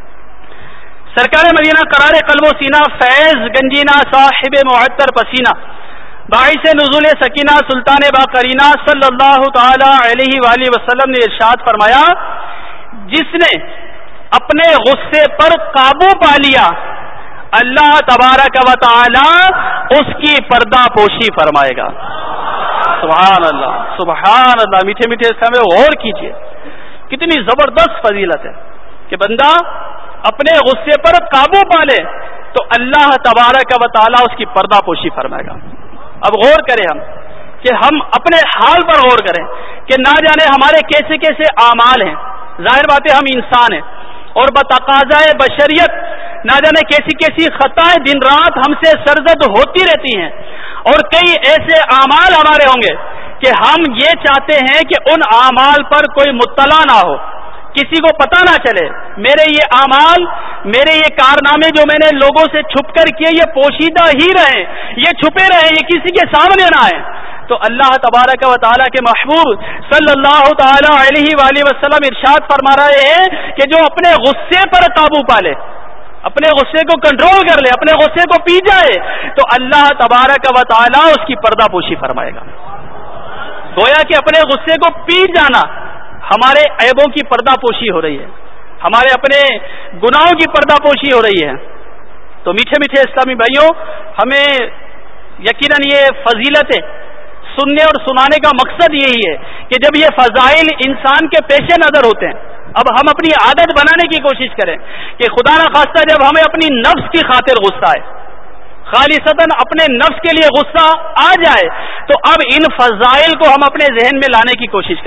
سرکار مدینہ قرار قلب و سینہ فیض گنجینہ صاحب معطر پسینہ باعث نزول سکینہ سلطان باقرینہ صلی اللہ تعالی علیہ وآلہ وسلم نے ارشاد فرمایا، جس نے اپنے غصے پر قابو پا لیا اللہ تبارک و تعالی اس کی پردہ پوشی فرمائے گا۔ سبحان اللہ، سبحان اللہ، میٹھے میٹھے اس میں غور کیجئے، کتنی زبردست فضیلت ہے کہ بندہ اپنے غصے پر قابو پا لے تو اللہ تبارک و تعالی اس کی پردہ پوشی فرمائے گا۔ اب غور کریں ہم کہ ہم اپنے حال پر غور کریں کہ نہ جانے ہمارے کیسے کیسے اعمال ہیں، ظاہر بات ہے ہم انسان ہیں اور بتقاضائے بشریت نہ جانے کیسی کیسی خطائیں دن رات ہم سے سرزد ہوتی رہتی ہیں، اور کئی ایسے اعمال ہمارے ہوں گے کہ ہم یہ چاہتے ہیں کہ ان اعمال پر کوئی مطلع نہ ہو، کسی کو پتہ نہ چلے، میرے یہ اعمال، میرے یہ کارنامے جو میں نے لوگوں سے چھپ کر کیے یہ پوشیدہ ہی رہیں، یہ چھپے رہیں، یہ کسی کے سامنے نہ آئیں۔ تو اللہ تبارک و تعالیٰ کے محبوب صلی اللہ تعالی علیہ وآلہ وسلم ارشاد فرما رہے ہیں کہ جو اپنے غصے پر قابو پا لے، اپنے غصے کو کنٹرول کر لے، اپنے غصے کو پی جائے تو اللہ تبارک و تعالیٰ اس کی پردہ پوشی فرمائے گا۔ گویا کہ اپنے غصے کو پی جانا ہمارے عیبوں کی پردہ پوشی ہو رہی ہے، ہمارے اپنے گناہوں کی پردہ پوشی ہو رہی ہے۔ تو میٹھے میٹھے اسلامی بھائیوں، ہمیں یقیناً یہ فضیلتیں سننے اور سنانے کا مقصد یہی ہے کہ جب یہ فضائل انسان کے پیش نظر ہوتے ہیں، اب ہم اپنی عادت بنانے کی کوشش کریں کہ خدا نہ خواستہ جب ہمیں اپنی نفس کی خاطر غصہ آئے، خالصتاً اپنے نفس کے لیے غصہ آ جائے، تو اب ان فضائل کو ہم اپنے ذہن میں لانے کی کوشش کریں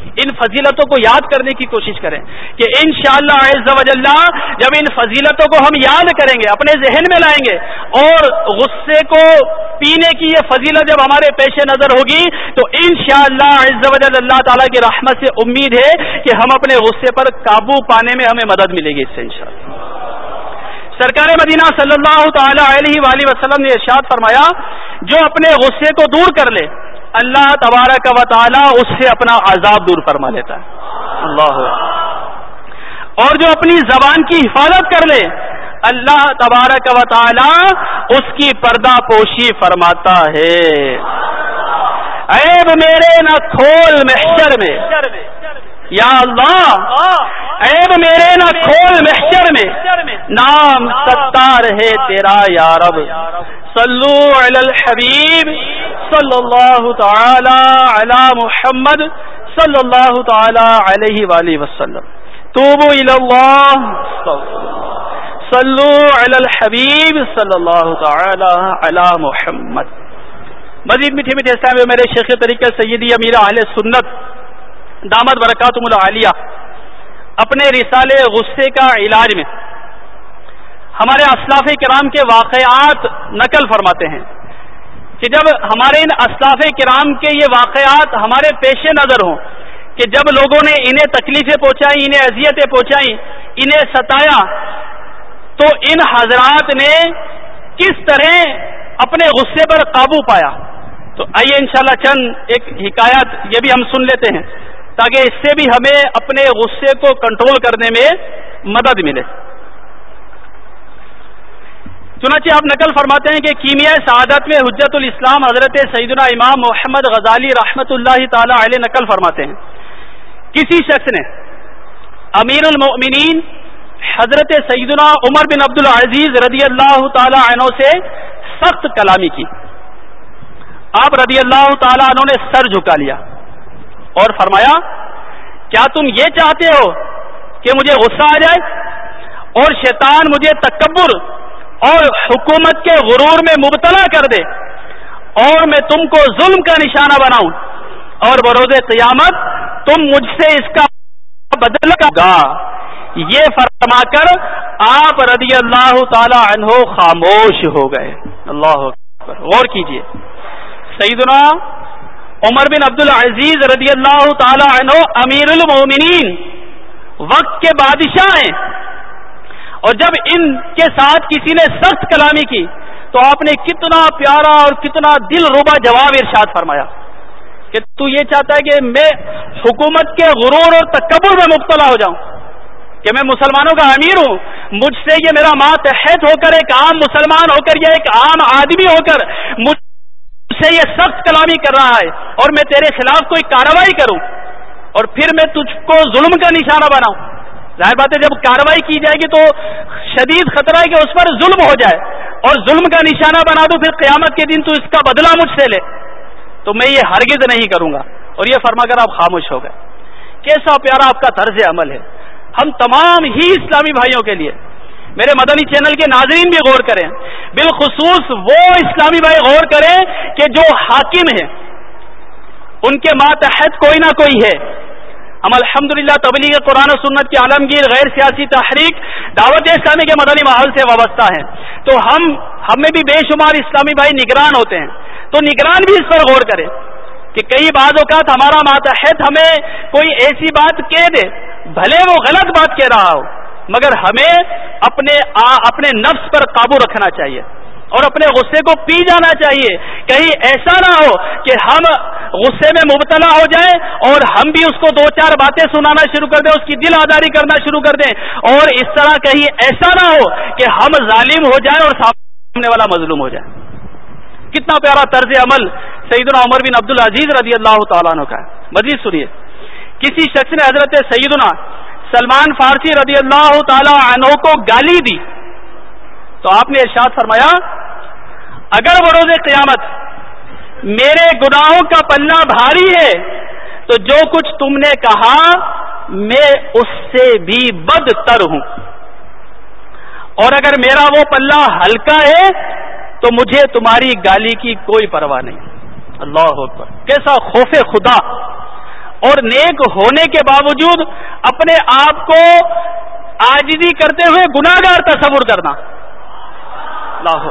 ان فضیلتوں کو یاد کرنے کی کوشش کریں کہ انشاءاللہ عز و جل جب ان فضیلتوں کو ہم یاد کریں گے، اپنے ذہن میں لائیں گے، اور غصے کو پینے کی یہ فضیلت جب ہمارے پیش نظر ہوگی تو انشاءاللہ عز و جل اللہ تعالیٰ کی رحمت سے امید ہے کہ ہم اپنے غصے پر قابو پانے میں ہمیں مدد ملے گی اس سے انشاءاللہ۔ سرکار مدینہ صلی اللہ تعالی علیہ وآلہ وسلم نے ارشاد فرمایا، جو اپنے غصے کو دور کر لے اللہ تبارک و تعالی اس سے اپنا عذاب دور فرما لیتا ہے۔ اللہ، اور جو اپنی زبان کی حفاظت کر لے اللہ تبارک و تعالی اس کی پردہ پوشی فرماتا ہے۔ عیب میرے نہ کھول محشر میں یا اللہ، عیب میرے نہ کھول محشر میں، نام ستار ہے تیرا یا رب۔ صلو علی الحبیب صلی اللہ تعالی علی محمد صلی اللہ تعالی علیہ وآلہ وسلم۔ توبوا الی اللہ، صلو علی الحبیب صلی اللہ تعالی علی محمد۔ مزید میٹھے میٹھے اسلام میں میرے شیخ طریقہ سیدی امیر اہل سنت دامت برکاتہم العالیہ اپنے رسالے غصے کا علاج میں ہمارے اسلاف کرام کے واقعات نقل فرماتے ہیں کہ جب ہمارے ان اسلاف کرام کے یہ واقعات ہمارے پیش نظر ہوں کہ جب لوگوں نے انہیں تکلیفیں پہنچائی، انہیں اذیتیں پہنچائی، انہیں ستایا، تو ان حضرات نے کس طرح اپنے غصے پر قابو پایا۔ تو آئیے انشاءاللہ چند ایک حکایت یہ بھی ہم سن لیتے ہیں تاکہ اس سے بھی ہمیں اپنے غصے کو کنٹرول کرنے میں مدد ملے۔ چنانچہ آپ نقل فرماتے ہیں کہ کیمیاء سعادت میں حجت الاسلام حضرت سیدنا امام محمد غزالی رحمۃ اللہ تعالی علیہ نقل فرماتے ہیں، کسی شخص نے امیر المؤمنین حضرت سیدنا عمر بن عبد العزیز رضی اللہ تعالی عنہ سے سخت کلامی کی۔ آپ رضی اللہ تعالی عنہ نے سر جھکا لیا اور فرمایا، کیا تم یہ چاہتے ہو کہ مجھے غصہ آ جائے اور شیطان مجھے تکبر اور حکومت کے غرور میں مبتلا کر دے اور میں تم کو ظلم کا نشانہ بناؤں اور بروز قیامت تم مجھ سے اس کا بدلہ گا؟ یہ فرما کر آپ رضی اللہ تعالی عنہ خاموش ہو گئے۔ اللہ اکبر، غور کیجئے، سیدنا عمر بن عبد العزیز رضی اللہ تعالی عنہ امیر المومنین وقت کے بادشاہ ہیں، اور جب ان کے ساتھ کسی نے سخت کلامی کی تو آپ نے کتنا پیارا اور کتنا دل ربا جواب ارشاد فرمایا کہ تو یہ چاہتا ہے کہ میں حکومت کے غرور اور تکبر میں مبتلا ہو جاؤں کہ میں مسلمانوں کا امیر ہوں، مجھ سے یہ میرا ماتحت ہو کر ایک عام مسلمان ہو کر یا ایک عام آدمی ہو کر مجھ سے یہ سخت کلامی کر رہا ہے اور میں تیرے خلاف کوئی کارروائی کروں اور پھر میں تجھ کو ظلم کا نشانہ بناؤں؟ ظاہر بات ہے جب کارروائی کی جائے گی تو شدید خطرہ ہے کہ اس پر ظلم ہو جائے اور ظلم کا نشانہ بنا دوں، پھر قیامت کے دن تو اس کا بدلہ مجھ سے لے، تو میں یہ ہرگز نہیں کروں گا۔ اور یہ فرما کر آپ خاموش ہو گئے۔ کیسا پیارا آپ کا طرز عمل ہے۔ ہم تمام ہی اسلامی بھائیوں کے لیے، میرے مدنی چینل کے ناظرین بھی غور کریں، بالخصوص وہ اسلامی بھائی غور کریں کہ جو حاکم ہیں، ان کے ماتحت کوئی نہ کوئی ہے۔ ہم الحمدللہ تبلیغ قرآن و سنت کی عالمگیر غیر سیاسی تحریک دعوت اسلامی کے مدنی ماحول سے وابستہ ہیں، تو ہم ہم میں بھی بے شمار اسلامی بھائی نگران ہوتے ہیں، تو نگران بھی اس پر غور کریں کہ کئی بعض اوقات ہمارا ماتحت ہمیں کوئی ایسی بات کہہ دے، بھلے وہ غلط بات کہہ رہا ہو، مگر ہمیں اپنے آ, اپنے نفس پر قابو رکھنا چاہیے اور اپنے غصے کو پی جانا چاہیے۔ کہیں ایسا نہ ہو کہ ہم غصے میں مبتلا ہو جائیں اور ہم بھی اس کو دو چار باتیں سنانا شروع کر دیں، اس کی دل آزاری کرنا شروع کر دیں، اور اس طرح کہیں ایسا نہ ہو کہ ہم ظالم ہو جائیں اور سامنے والا مظلوم ہو جائے۔ کتنا پیارا طرز عمل سیدنا عمر بن عبد العزیز رضی اللہ تعالیٰ عنہ کا ہے۔ مزید سنیے، کسی شخص نے حضرت سیدنا سلمان فارسی رضی اللہ تعالیٰ عنہ کو گالی دی تو آپ نے ارشاد فرمایا، اگر بروز قیامت میرے گناہوں کا پلہ بھاری ہے تو جو کچھ تم نے کہا میں اس سے بھی بدتر ہوں، اور اگر میرا وہ پلہ ہلکا ہے تو مجھے تمہاری گالی کی کوئی پرواہ نہیں۔ اللہ اکبر، کیسا خوف خدا اور نیک ہونے کے باوجود اپنے آپ کو عاجزی کرتے ہوئے گناہگار تصور کرنا. اللہ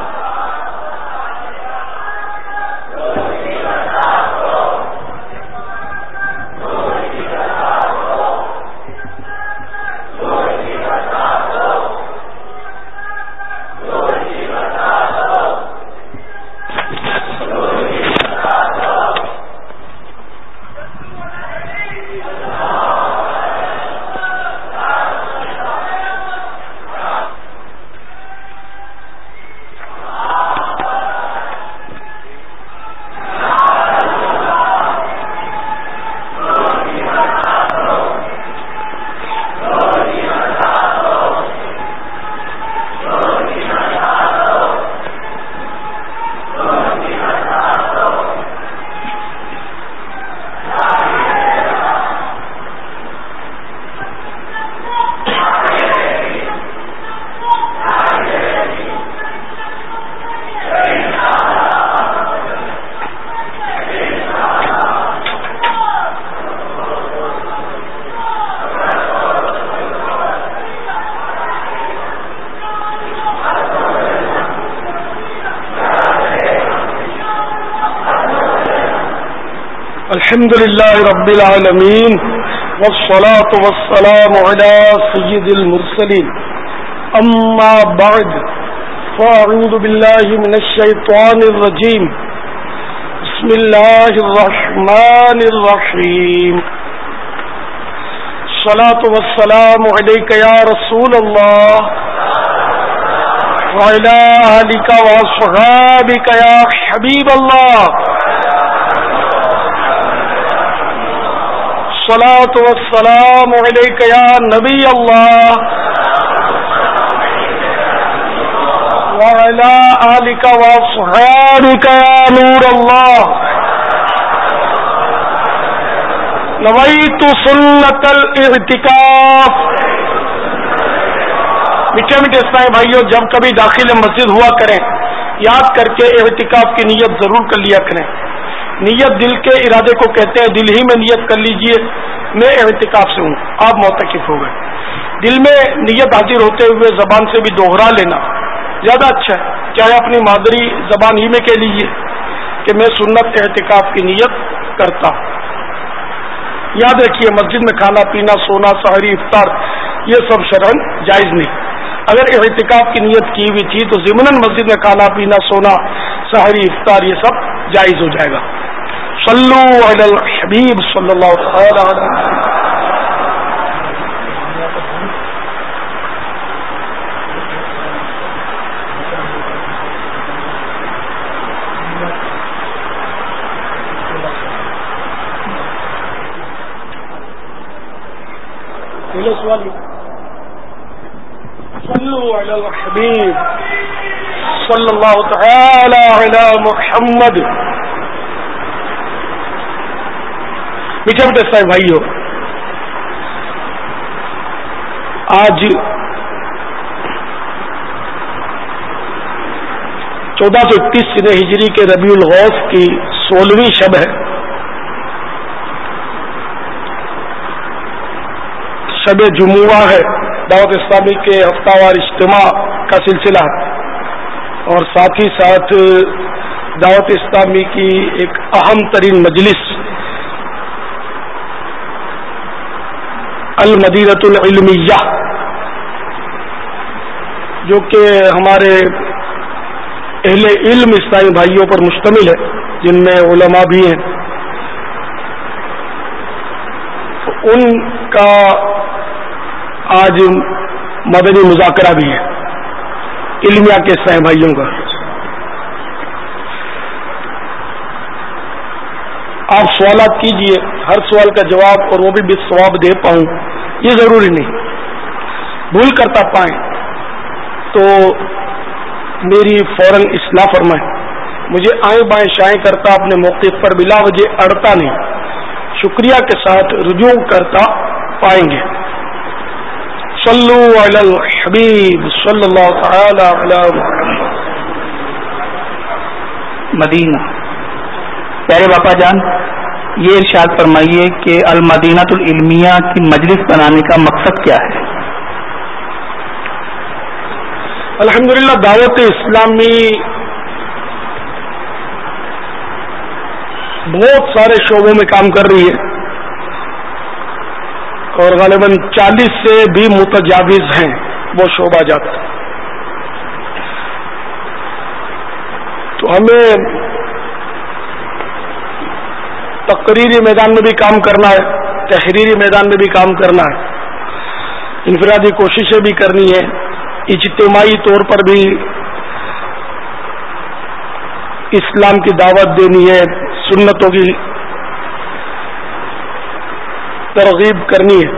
الحمد لله رب العالمين والصلاة والسلام على سيد المرسلين أما بعد فأعوذ بالله من الشيطان الرجيم بسم الله الرحمن الرحيم الصلاة والسلام عليك يا رسول الله وعلى آلك وأصحابك يا حبيب الله الصلاة والسلام عليك يا نبي الله وعلى آلك وأصحابك يا نور الله نويت سنة الاعتكاف. میٹھے میٹھے اسلامی بھائیوں، جب کبھی داخل مسجد ہوا کریں یاد کر کے اعتکاف کی نیت ضرور کر لیا کریں. نیت دل کے ارادے کو کہتے ہیں. دل ہی میں نیت کر لیجئے میں اعتکاف سے ہوں، آپ معتکف ہو گئے. دل میں نیت حاضر ہوتے ہوئے زبان سے بھی دوہرا لینا زیادہ اچھا ہے. چاہے اپنی مادری زبان ہی میں کہہ لیجئے کہ میں سنت اعتکاف کی نیت کرتا ہوں. یاد رکھیے، مسجد میں کھانا پینا، سونا، سحری، افطار یہ سب شرعن جائز نہیں. اگر اعتکاف کی نیت کی ہوئی تھی تو ضمناً مسجد میں کھانا پینا، سونا، سحری، افطار یہ سب جائز ہو جائے گا. صلو علی الحبیب صلی اللہ تعالی علیہ صلو علی الحبیب صلی اللہ تعالی علی محمد. میٹھے میٹھے صاحب بھائیو، آج چودہ سو اکتیس سن ہجری کے ربیع الغوث کی سولہویں شب ہے. شب جمعہ ہے. دعوت اسلامی کے ہفتہ وار اجتماع کا سلسلہ ہے اور ساتھ ہی ساتھ دعوت اسلامی کی ایک اہم ترین مجلس المدینۃ العلمیہ، جو کہ ہمارے اہل علم اسلامی بھائیوں پر مشتمل ہے، جن میں علماء بھی ہیں، ان کا آج مدنی مذاکرہ بھی ہے علمیہ کے اسلامی بھائیوں کا. آپ سوالات کیجئے، ہر سوال کا جواب اور وہ بھی بالصواب دے پاؤں یہ ضروری نہیں. بھول کرتا پائیں تو میری فوراً اصلاح فرمائیں. مجھے آئیں بائیں شائیں کرتا اپنے موقف پر بلا وجہ اڑتا نہیں، شکریہ کے ساتھ رجوع کرتا پائیں گے. صلو علی الحبیب صلی اللہ تعالی علی مدینہ. پیارے باپا جان، یہ ارشاد فرمائیے کہ المدینۃ العلمیہ کی مجلس بنانے کا مقصد کیا ہے؟ الحمدللہ دعوت اسلامی بہت سارے شعبوں میں کام کر رہی ہے اور غالباً چالیس سے بھی متجاوز ہیں وہ شعبہ جات. تو ہمیں تقریری میدان میں بھی کام کرنا ہے, تحریری میدان میں بھی کام کرنا ہے, انفرادی کوششیں بھی کرنی ہے, اجتماعی طور پر بھی اسلام کی دعوت دینی ہے, سنتوں کی ترغیب کرنی ہے,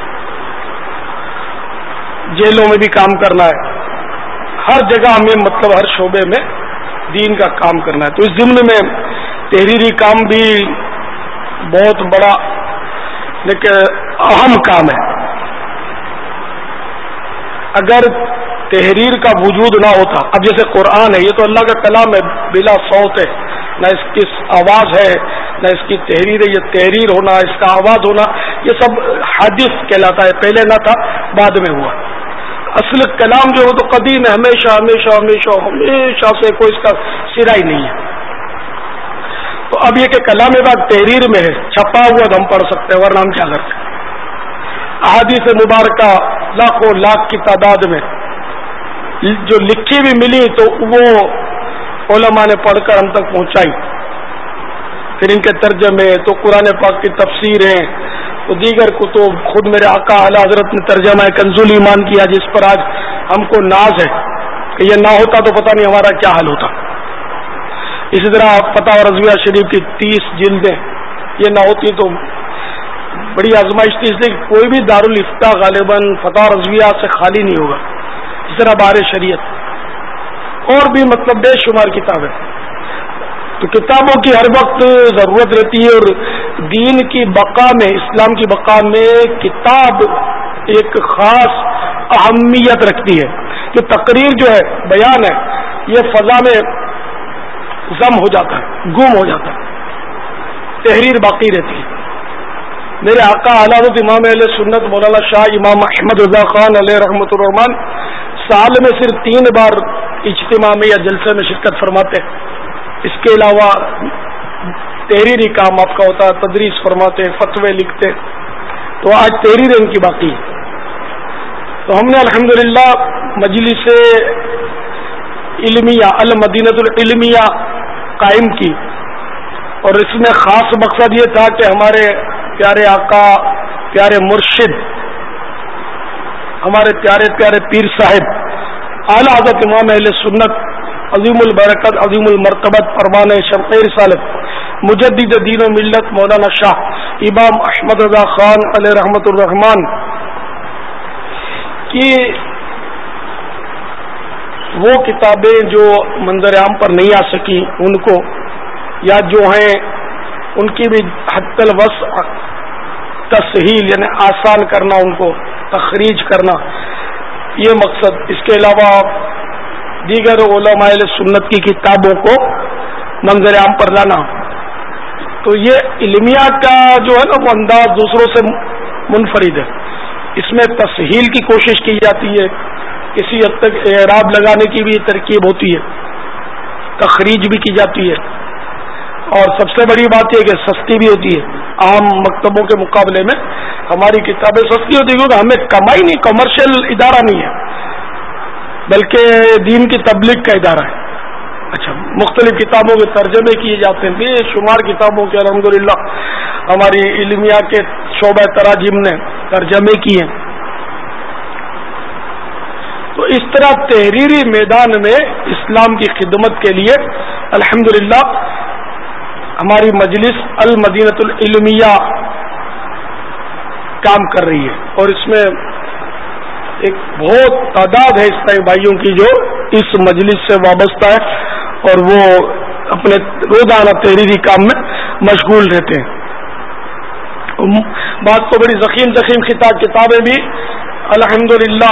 جیلوں میں بھی کام کرنا ہے, ہر جگہ ہمیں مطلب ہر شعبے میں دین کا کام کرنا ہے. تو اس ضمن میں تحریری کام بھی بہت بڑا لیکن اہم کام ہے. اگر تحریر کا وجود نہ ہوتا, اب جیسے قرآن ہے یہ تو اللہ کا کلام ہے, بلا صوت ہے, نہ اس کی آواز ہے نہ اس کی تحریر ہے. یہ تحریر ہونا, اس کا آواز ہونا, یہ سب حادث کہلاتا ہے, پہلے نہ تھا بعد میں ہوا. اصل کلام جو ہے تو قدیم ہے, ہمیشہ ہمیشہ ہمیشہ ہمیشہ سے کوئی اس کا سرا ہی نہیں ہے. تو اب یہ کہ کلام بعد تحریر میں ہے, چھپا ہوا تو ہم پڑھ سکتے ہیں, ورنہ ہم کیا کرتے ہیں. احادیث مبارکہ لاکھوں لاکھ کی تعداد میں جو لکھی بھی ملی تو وہ علماء نے پڑھ کر ہم تک پہنچائی. پھر ان کے ترجمے, تو قرآن پاک کی تفسیر ہے, تو دیگر کتب, خود میرے آقا اعلی حضرت نے ترجمہ کنز الایمان کیا جس پر آج ہم کو ناز ہے کہ یہ نہ ہوتا تو پتہ نہیں ہمارا کیا حال ہوتا. اسی طرح فتح رضویہ شریف کی تیس جلدیں یہ نہ ہوتی تو بڑی آزمائش تھی, اس لیے کوئی بھی دارالفتہ غالباً فتح رضویہ سے خالی نہیں ہوگا. اس طرح بار شریعت اور بھی مطلب بے شمار کتابیں. تو کتابوں کی ہر وقت ضرورت رہتی ہے, اور دین کی بقا میں, اسلام کی بقا میں کتاب ایک خاص اہمیت رکھتی ہے. کہ تقریر جو ہے, بیان ہے, یہ فضا میں ضم ہو جاتا ہے, گم ہو جاتا ہے, تحریر باقی رہتی ہے. میرے آقا اعلی حضرت امام اہل سنت مولانا شاہ امام احمد رضا خان علیہ رحمۃ الرحمان سال میں صرف تین بار اجتماع میں یا جلسے میں شرکت فرماتے. اس کے علاوہ تحریری کام آپ کا ہوتا ہے, تدریس فرماتے, فتوے لکھتے. تو آج تحریر ان کی باقی ہے. تو ہم نے الحمدللہ مجلس علمیہ المدینۃ العلمیہ قائم کی, اور اس میں خاص مقصد یہ تھا کہ ہمارے پیارے آقا, پیارے مرشد, ہمارے پیارے پیارے پیر صاحب اعلی حضرت امام اہل سنت عظیم البرکت عظیم المرتبت پروانہ شمع رسالت مجدد دین و ملت مولانا شاہ امام احمد رضا خان علیہ رحمۃ الرحمان کی وہ کتابیں جو منظر عام پر نہیں آ سکی ان کو, یا جو ہیں ان کی بھی حد الوسع تسہیل یعنی آسان کرنا, ان کو تخریج کرنا, یہ مقصد. اس کے علاوہ دیگر علماء اہل سنت کی کتابوں کو منظر عام پر لانا. تو یہ علمیہ کا جو ہے نا وہ انداز دوسروں سے منفرد ہے. اس میں تسہیل کی کوشش کی جاتی ہے, کسی حد تک اعراب لگانے کی بھی ترکیب ہوتی ہے, تخریج بھی کی جاتی ہے, اور سب سے بڑی بات یہ کہ سستی بھی ہوتی ہے. عام مکتبوں کے مقابلے میں ہماری کتابیں سستی ہوتی ہیں, کیونکہ ہمیں کمائی نہیں, کمرشل ادارہ نہیں ہے بلکہ دین کی تبلیغ کا ادارہ ہے. اچھا, مختلف کتابوں کے ترجمے کیے جاتے ہیں, بے شمار کتابوں کے الحمدللہ ہماری علمیہ کے شعبہ تراجم نے ترجمے کیے. تو اس طرح تحریری میدان میں اسلام کی خدمت کے لیے الحمدللہ ہماری مجلس المدینۃ العلمیہ کام کر رہی ہے, اور اس میں ایک بہت تعداد ہے اسلامی بھائیوں کی جو اس مجلس سے وابستہ ہے, اور وہ اپنے روزانہ تحریری کام میں مشغول رہتے ہیں. بات تو بڑی ضخیم ضخیم خطاب کتابیں بھی الحمدللہ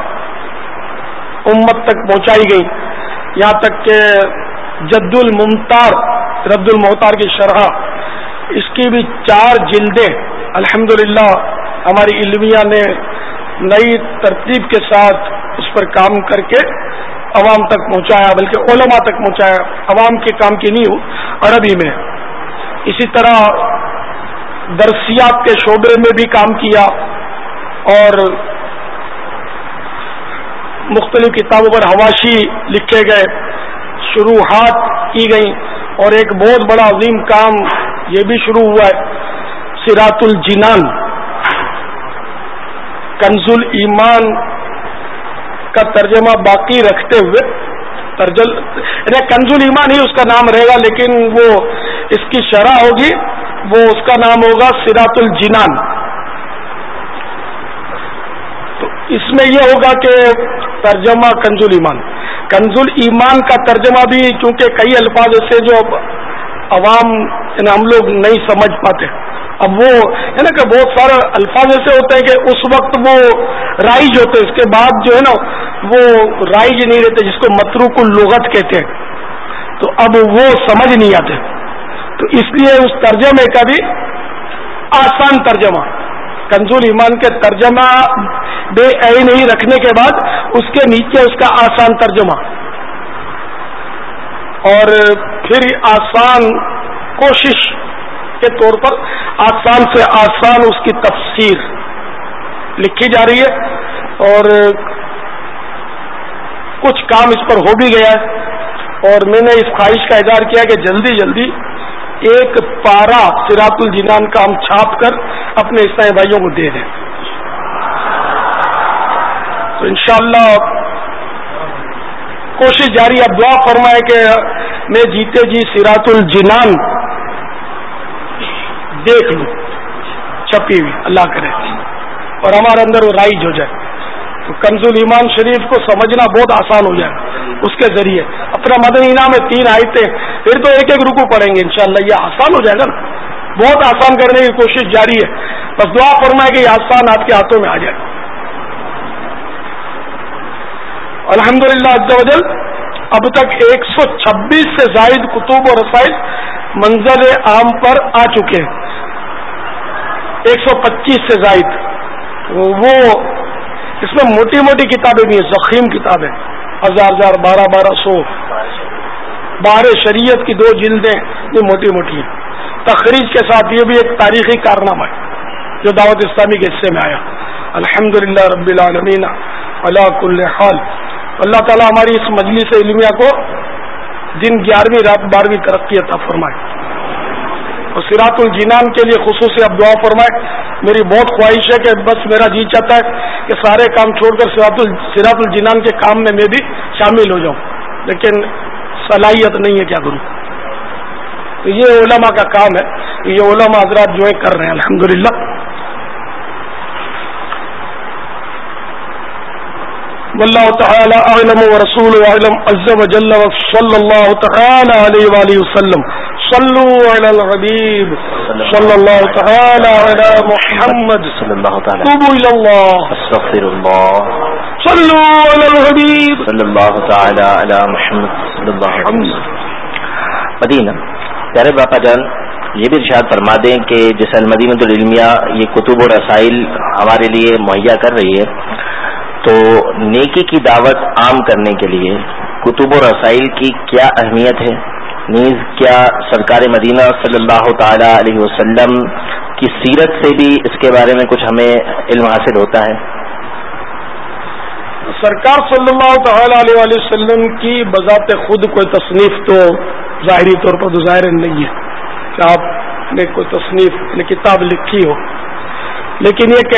امت تک پہنچائی گئی, یہاں تک کہ جد الممتار رد المحتار کی شرح اس کی بھی چار جلدیں الحمدللہ ہماری علمیہ نے نئی ترتیب کے ساتھ اس پر کام کر کے عوام تک پہنچایا، بلکہ علماء تک پہنچایا، عوام کے کام کی نہیں ہو عربی میں. اسی طرح درسیات کے شعبے میں بھی کام کیا اور مختلف کتابوں پر حواشی لکھے گئے، شروحات کی گئیں، اور ایک بہت بڑا عظیم کام یہ بھی شروع ہوا ہے، صراط الجنان کنز الایمان کا ترجمہ باقی رکھتے ہوئے، ترجل کنز الایمان ہی اس کا نام رہے گا، لیکن وہ اس کی شرح ہوگی، وہ اس کا نام ہوگا صراط الجنان. تو اس میں یہ ہوگا کہ ترجمہ کنز الایمان، کنز الایمان کا ترجمہ بھی چونکہ کئی الفاظ ایسے جو اب عوام یعنی ہم لوگ نہیں سمجھ پاتے، اب وہ ہے نا کہ بہت سارے الفاظ ایسے ہوتے ہیں کہ اس وقت وہ رائج ہوتے، اس کے بعد جو ہے نا وہ رائج نہیں رہتے، جس کو متروک اللغت کہتے ہیں، تو اب وہ سمجھ نہیں آتے. تو اس لیے اس ترجمے کا بھی آسان ترجمہ، کنز الایمان کے ترجمہ بے عین نہیں رکھنے کے بعد اس کے نیچے اس کا آسان ترجمہ، اور پھر آسان کوشش کے طور پر آسان سے آسان اس کی تفسیر لکھی جا رہی ہے، اور کچھ کام اس پر ہو بھی گیا ہے. اور میں نے اس خواہش کا اظہار کیا کہ جلدی جلدی ایک پارا صراط الجنان کا ہم چھاپ کر اپنے عیسائی بھائیوں کو دے دیں. تو انشاءاللہ کوشش جاری. اب دعا فرمائے کہ میں جیتے جی صراط الجنان دیکھ لوں چھپی ہوئی، اللہ کرے، اور ہمارے اندر وہ رائج ہو جائے. تو کنز الایمان شریف کو سمجھنا بہت آسان ہو جائے اس کے ذریعے. اپنا مدنی انعام میں تین آیتیں، پھر تو ایک ایک رکوع پڑھیں گے انشاءاللہ، یہ آسان ہو جائے گا نا. بہت آسان کرنے کی کوشش جاری ہے، بس دعا فرمائے کہ یہ آسان آپ کے ہاتھوں میں آ جائے. الحمدللہ عز و جل اب تک ایک سو چھبیس سے زائد کتب اور رسائل منظر عام پر آ چکے ہیں، ایک سو پچیس سے زائد. وہ اس میں موٹی موٹی کتابیں بھی ہیں، ضخیم کتابیں، ہزار ہزار بارہ بارہ سو. بہار شریعت کی دو جلدیں یہ موٹی موٹی ہیں تخریج کے ساتھ. یہ بھی ایک تاریخی کارنامہ ہے جو دعوت اسلامی کے حصے میں آیا. الحمدللہ رب العالمین علی کل حال. اللہ تعالیٰ ہماری اس مجلس علمیہ کو دن گیارہویں رات بارہویں ترقی عطا فرمائے، اور صراط الجنان کے لیے خصوصی اب دعا فرمائے. میری بہت خواہش ہے کہ بس میرا جی چاہتا ہے کہ سارے کام چھوڑ کر صراط الجنان کے کام میں میں بھی شامل ہو جاؤں، لیکن صلاحیت نہیں ہے، کیا کروں. تو یہ علماء کا کام ہے، یہ علماء حضرات جو ہے کر رہے ہیں الحمدللہ. واللہ تعالی اعلم ورسولہ اعلم عز وجل وصلی اللہ تعالی علیہ وآلہ وسلم. صلوا علی الحبیب صلی اللہ تعالی علی محمد صلی اللہ تعالی توبوا الی اللہ استغفر اللہ صلوا علی الحبیب صلی اللہ تعالی علی محمد صلی اللہ علیہ وسلم. مدینہ پیارے باقا جان، یہ بھی ارشاد فرما دیں کہ جس المدینۃ العلمیہ یہ کتب و رسائل ہمارے لیے مہیا کر رہی ہے، تو نیکی کی دعوت عام کرنے کے لیے کتب و رسائل کی کیا اہمیت ہے؟ نیز کیا سرکار مدینہ صلی اللہ تعالی علیہ وسلم کی سیرت سے بھی اس کے بارے میں کچھ ہمیں علم حاصل ہوتا ہے؟ سرکار صلی اللہ تعالی علیہ وآلہ وسلم کی بذات خود کوئی تصنیف تو ظاہری طور پر تو ظاہر نہیں ہے کہ آپ نے کوئی تصنیف نے کتاب لکھی ہو، لیکن یہ کہ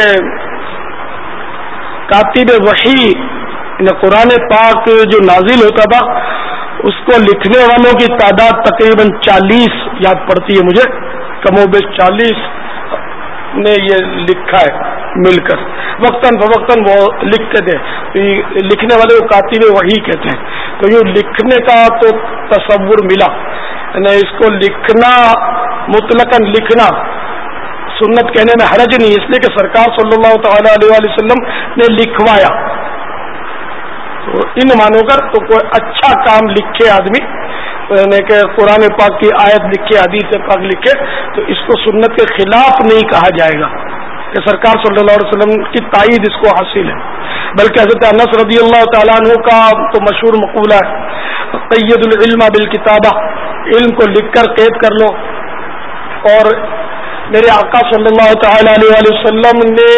کاتب وحی قرآن پاک جو نازل ہوتا تھا اس کو لکھنے والوں کی تعداد تقریباً چالیس یاد پڑتی ہے مجھے، کم و بیش چالیس نے یہ لکھا ہے مل کر، وقتاً فوقتاً وہ لکھتے تھے. لکھنے والے کو کاتب وحی کہتے ہیں. تو یہ لکھنے کا تو تصور ملا، یعنی اس کو لکھنا مطلقاً لکھنا سنت کہنے میں حرج نہیں، اس لیے کہ سرکار صلی اللہ تعالی علیہ وآلہ وسلم نے لکھوایا. تو ان مانو کر تو کوئی اچھا کام لکھے آدمی یعنی کہ قرآن پاک کی آیت لکھے, حدیث پاک لکھے, تو اس کو سنت کے خلاف نہیں کہا جائے گا کہ سرکار صلی اللہ علیہ وسلم کی تائید اس کو حاصل ہے. بلکہ حضرت انس رضی اللہ تعالیٰ عنہ کا تو مشہور مقولہ ہے, قید العلم بالکتابہ, علم کو لکھ کر قید کر لو. اور میرے آقا صلی اللہ تعالی علیہ وسلم نے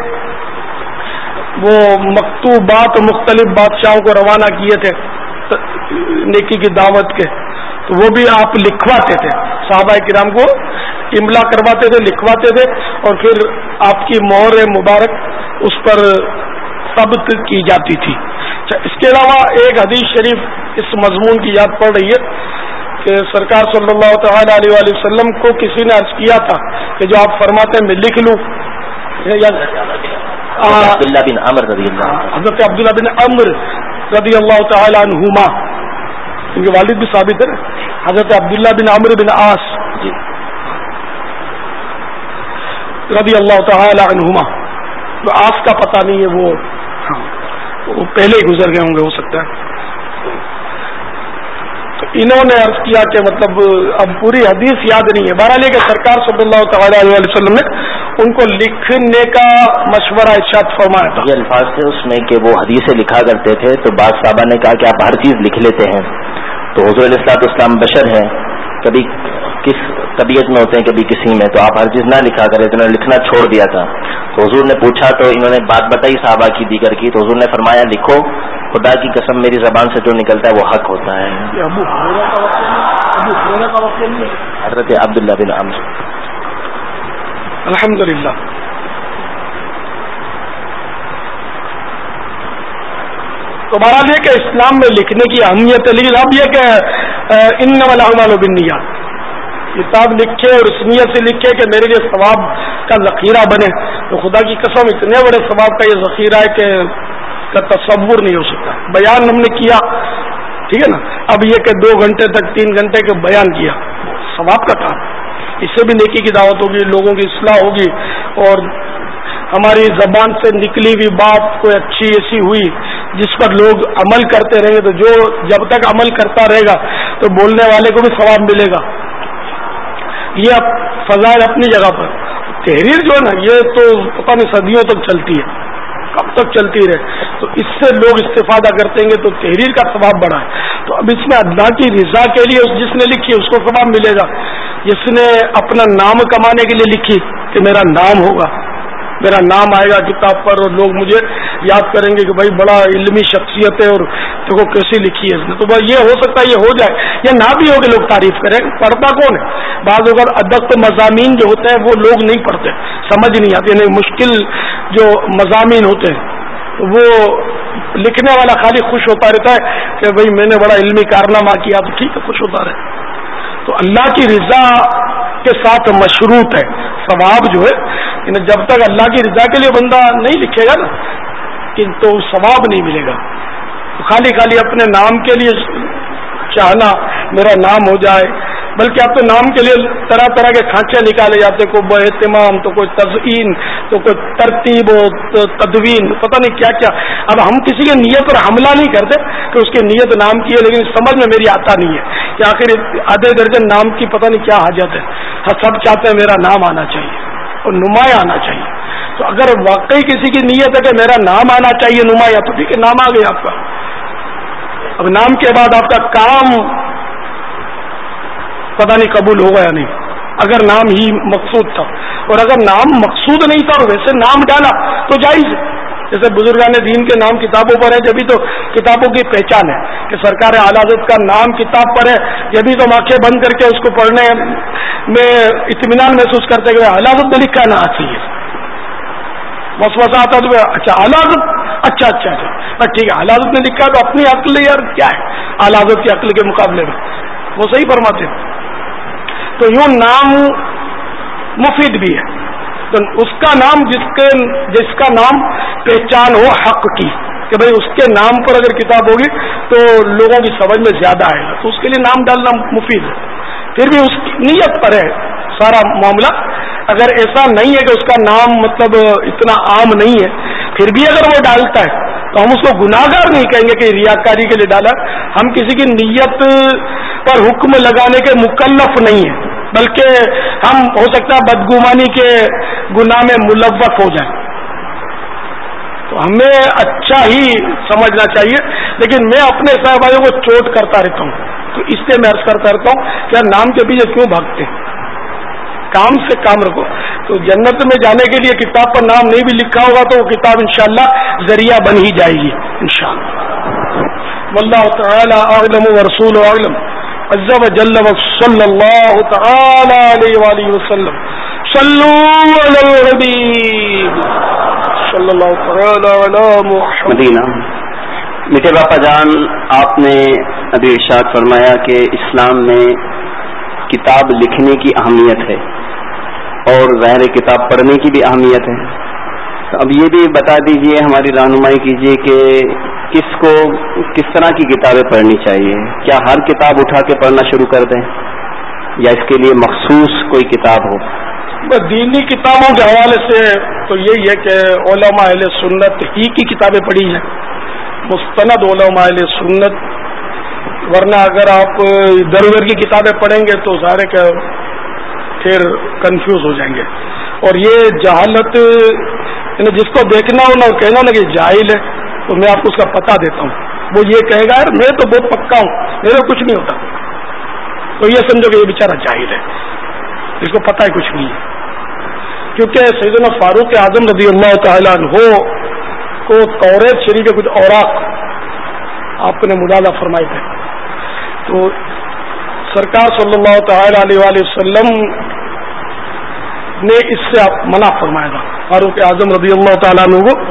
وہ مکتوبات مختلف بادشاہوں کو روانہ کیے تھے نیکی کی دعوت کے, تو وہ بھی آپ لکھواتے تھے, صحابہ کرام کو املا کرواتے تھے, لکھواتے تھے, اور پھر آپ کی مہر مبارک اس پر ثبت کی جاتی تھی. اس کے علاوہ ایک حدیث شریف اس مضمون کی یاد پڑ رہی ہے کہ سرکار صلی اللہ تعالی علیہ وسلم کو کسی نے عرض کیا تھا کہ جو آپ فرماتے ہیں میں لکھ لوں, عبداللہ بن عمر رضی اللہ حضرت عبداللہ بن عمر رضی اللہ تعالی عنہما, ان کے والد بھی ثابت ہے, حضرت عبداللہ بن عمر بن عاص رضی اللہ تعالی عنہما, تو عاص کا پتہ نہیں ہے, وہ وہ پہلے ہی گزر گئے ہوں گے ہو سکتا ہے. تو انہوں نے عرض کیا کہ مطلب اب پوری حدیث یاد نہیں ہے, بہرحال یہ کہ سرکار صلی اللہ تعالی علیہ وسلم نے ان کو لکھنے کا مشورہ ارشاد فرمایا تھا. یہ الفاظ تھے اس میں کہ وہ حدیثیں لکھا کرتے تھے, تو بعض صحابہ نے کہا کہ آپ ہر چیز لکھ لیتے ہیں, تو حضور علیہ الصلوۃ والسلام بشر ہیں, کبھی کس طبیعت میں ہوتے ہیں کبھی کسی میں, تو آپ ہر چیز نہ لکھا کرے, تو انہوں نے لکھنا چھوڑ دیا تھا. تو حضور نے پوچھا تو انہوں نے بات بتائی صحابہ کی دیگر کی, تو حضور نے فرمایا لکھو, خدا کی قسم میری زبان سے جو نکلتا ہے وہ حق ہوتا ہے. حضرت عبداللہ بن عمر. الحمدللہ. تو بہرحال یہ کہ اسلام میں لکھنے کی اہمیت ہے, لیکن اب یہ کہ انما الاعمال بالنیات, کتاب لکھے اور اس نیت سے لکھے کہ میرے لیے ثواب کا ذخیرہ بنے, تو خدا کی قسم اتنے بڑے ثواب کا یہ ذخیرہ ہے کہ کا تصور نہیں ہو سکتا. بیان ہم نے کیا, ٹھیک ہے نا, اب یہ کہ دو گھنٹے تک تین گھنٹے کا بیان کیا, ثواب کا کام, اس سے بھی نیکی کی دعوت ہوگی, لوگوں کی اصلاح ہوگی, اور ہماری زبان سے نکلی ہوئی بات کوئی اچھی ایسی ہوئی جس پر لوگ عمل کرتے رہیں گے, تو جو جب تک عمل کرتا رہے گا تو بولنے والے کو بھی ثواب ملے گا. یہ فضائل اپنی جگہ پر. تحریر جو ہے نا, یہ تو پتہ نہیں صدیوں تک چلتی ہے, کب تک چلتی رہے, تو اس سے لوگ استفادہ کرتے ہیں تو تحریر کا ثواب بڑا ہے. تو اب اس میں اللہ کی رضا کے لیے جس نے لکھی اس کو ثواب ملے گا, جس نے اپنا نام کمانے کے لیے لکھی کہ میرا نام ہوگا, میرا نام آئے گا کتاب پر اور لوگ مجھے یاد کریں گے کہ بھائی بڑا علمی شخصیت ہے اور دیکھو کیسی لکھی ہے اس نے, تو بھائی یہ ہو سکتا ہے یہ ہو جائے, یا نہ بھی ہو کہ لوگ تعریف کریں. پڑھتا کون ہے؟ بعض اوقات ادب مضامین جو ہوتے ہیں وہ لوگ نہیں پڑھتے, سمجھ نہیں آتے, یعنی مشکل جو مضامین ہوتے ہیں وہ لکھنے والا خالی خوش ہوتا رہتا ہے کہ بھائی میں نے بڑا علمی کارنامہ کیا, تو ٹھیک ہے خوش ہوتا رہے. تو اللہ کی رضا کے ساتھ مشروط ہے ثواب جو ہے, یعنی جب تک اللہ کی رضا کے لیے بندہ نہیں لکھے گا نا تو ثواب نہیں ملے گا. تو خالی خالی اپنے نام کے لیے چاہنا میرا نام ہو جائے, بلکہ اب تو نام کے لیے طرح طرح کے کھانچے نکالے جاتے, کوئی باہتمام, تو کوئی تزئین, تو کوئی ترتیب و تدوین, پتہ نہیں کیا کیا. اب ہم کسی کی نیت پر حملہ نہیں کرتے کہ اس کی نیت نام کی ہے, لیکن سمجھ میں میری آتا نہیں ہے کہ آخر آدھے درجن نام کی پتہ نہیں کیا حاجت ہے. ہاں سب چاہتے ہیں میرا نام آنا چاہیے اور نمایاں آنا چاہیے. تو اگر واقعی کسی کی نیت ہے کہ میرا نام آنا چاہیے نمایاں, تو ٹھیک ہے نام آ گیا آپ کا. اب نام کے بعد آپ کا کام پتہ نہیں قبول ہوگا یا نہیں, اگر نام ہی مقصود تھا. اور اگر نام مقصود نہیں تھا اور ویسے نام ڈالا تو جائز ہے. جیسے بزرگان دین کے نام کتابوں پر ہے, جبھی تو کتابوں کی پہچان ہے کہ سرکار اعلی حضرت کا نام کتاب پر ہے, جبھی تو آنکھیں بند کر کے اس کو پڑھنے میں اطمینان محسوس کرتے کہ اعلی حضرت نے لکھا نا آتی ہے. وسوسہ آتا تو اچھا اعلی حضرت, اچھا اچھا اچھا ٹھیک ہے اعلی حضرت نے لکھا تو اپنی عقل یار کیا ہے اعلی حضرت کی عقل کے مقابلے میں, وہ صحیح فرماتے ہیں. تو یوں نام مفید بھی ہے, تو اس کا نام جس کے جس کا نام پہچان ہو حق کی, کہ بھئی اس کے نام پر اگر کتاب ہوگی تو لوگوں کی سمجھ میں زیادہ آئے گا, تو اس کے لیے نام ڈالنا مفید ہے. پھر بھی اس کی نیت پر ہے سارا معاملہ. اگر ایسا نہیں ہے کہ اس کا نام مطلب اتنا عام نہیں ہے, پھر بھی اگر وہ ڈالتا ہے تو ہم اس کو گناہگار نہیں کہیں گے کہ ریاکاری کے لیے ڈالا. ہم کسی کی نیت پر حکم لگانے کے مکلف نہیں ہیں، بلکہ ہم ہو سکتا ہے بدگمانی کے گناہ میں ملوث ہو جائیں، تو ہمیں اچھا ہی سمجھنا چاہیے. لیکن میں اپنے صاحبوں کو چوٹ کرتا رہتا ہوں، تو اس لیے میں عرض کرتا رہتا ہوں کہ یار نام کے پیچھے کیوں بھاگتے ہیں، کام سے کام رکھو. تو جنت میں جانے کے لیے کتاب پر نام نہیں بھی لکھا ہوگا تو وہ کتاب انشاءاللہ ذریعہ بن ہی جائے گی انشاءاللہ. واللہ تعالی اعلم ورسول اعلم عز وجل وصلی اللہ تعالی علیہ وآلہ وسلم. صلو علی الحبیب صلی اللہ تعالی علی محمد. مدینہ. میٹھے باپا جان، آپ نے ابھی ارشاد فرمایا کہ اسلام میں کتاب لکھنے کی اہمیت ہے اور ظاہر کتاب پڑھنے کی بھی اہمیت ہے. اب یہ بھی بتا دیجئے، ہماری رہنمائی کیجئے کہ کس کو کس طرح کی کتابیں پڑھنی چاہیے. کیا ہر کتاب اٹھا کے پڑھنا شروع کر دیں یا اس کے لیے مخصوص کوئی کتاب ہو؟ دینی کتابوں کے حوالے سے تو یہی ہے کہ علماء اہل سنت ہی کی کتابیں پڑھی ہیں، مستند علماء اہل سنت. ورنہ اگر آپ ادھر ادھر کی کتابیں پڑھیں گے تو ظاہر کہ پھر کنفیوز ہو جائیں گے. اور یہ جہالت یعنی جس کو دیکھنا ہو نہ کہنا نا کہ جاہل ہے، تو میں آپ کو اس کا پتہ دیتا ہوں. وہ یہ کہے گا یار میں تو بہت پکا ہوں، میرے کچھ نہیں ہوتا، تو یہ سمجھو کہ یہ بیچارہ جاہل ہے، اس کو پتہ ہی کچھ نہیں ہے. کیونکہ سیدنا فاروق اعظم رضی اللہ تعالیٰ عنہ کو توریت شریف کے کچھ اوراق آپ نے مطالعہ فرمائے تھے، تو سرکار صلی اللہ تعالی علیہ وآلہ وسلم نے اس سے آپ منع فرمایا تھا فاروق اعظم رضی اللہ تعالیٰ عنہ کو.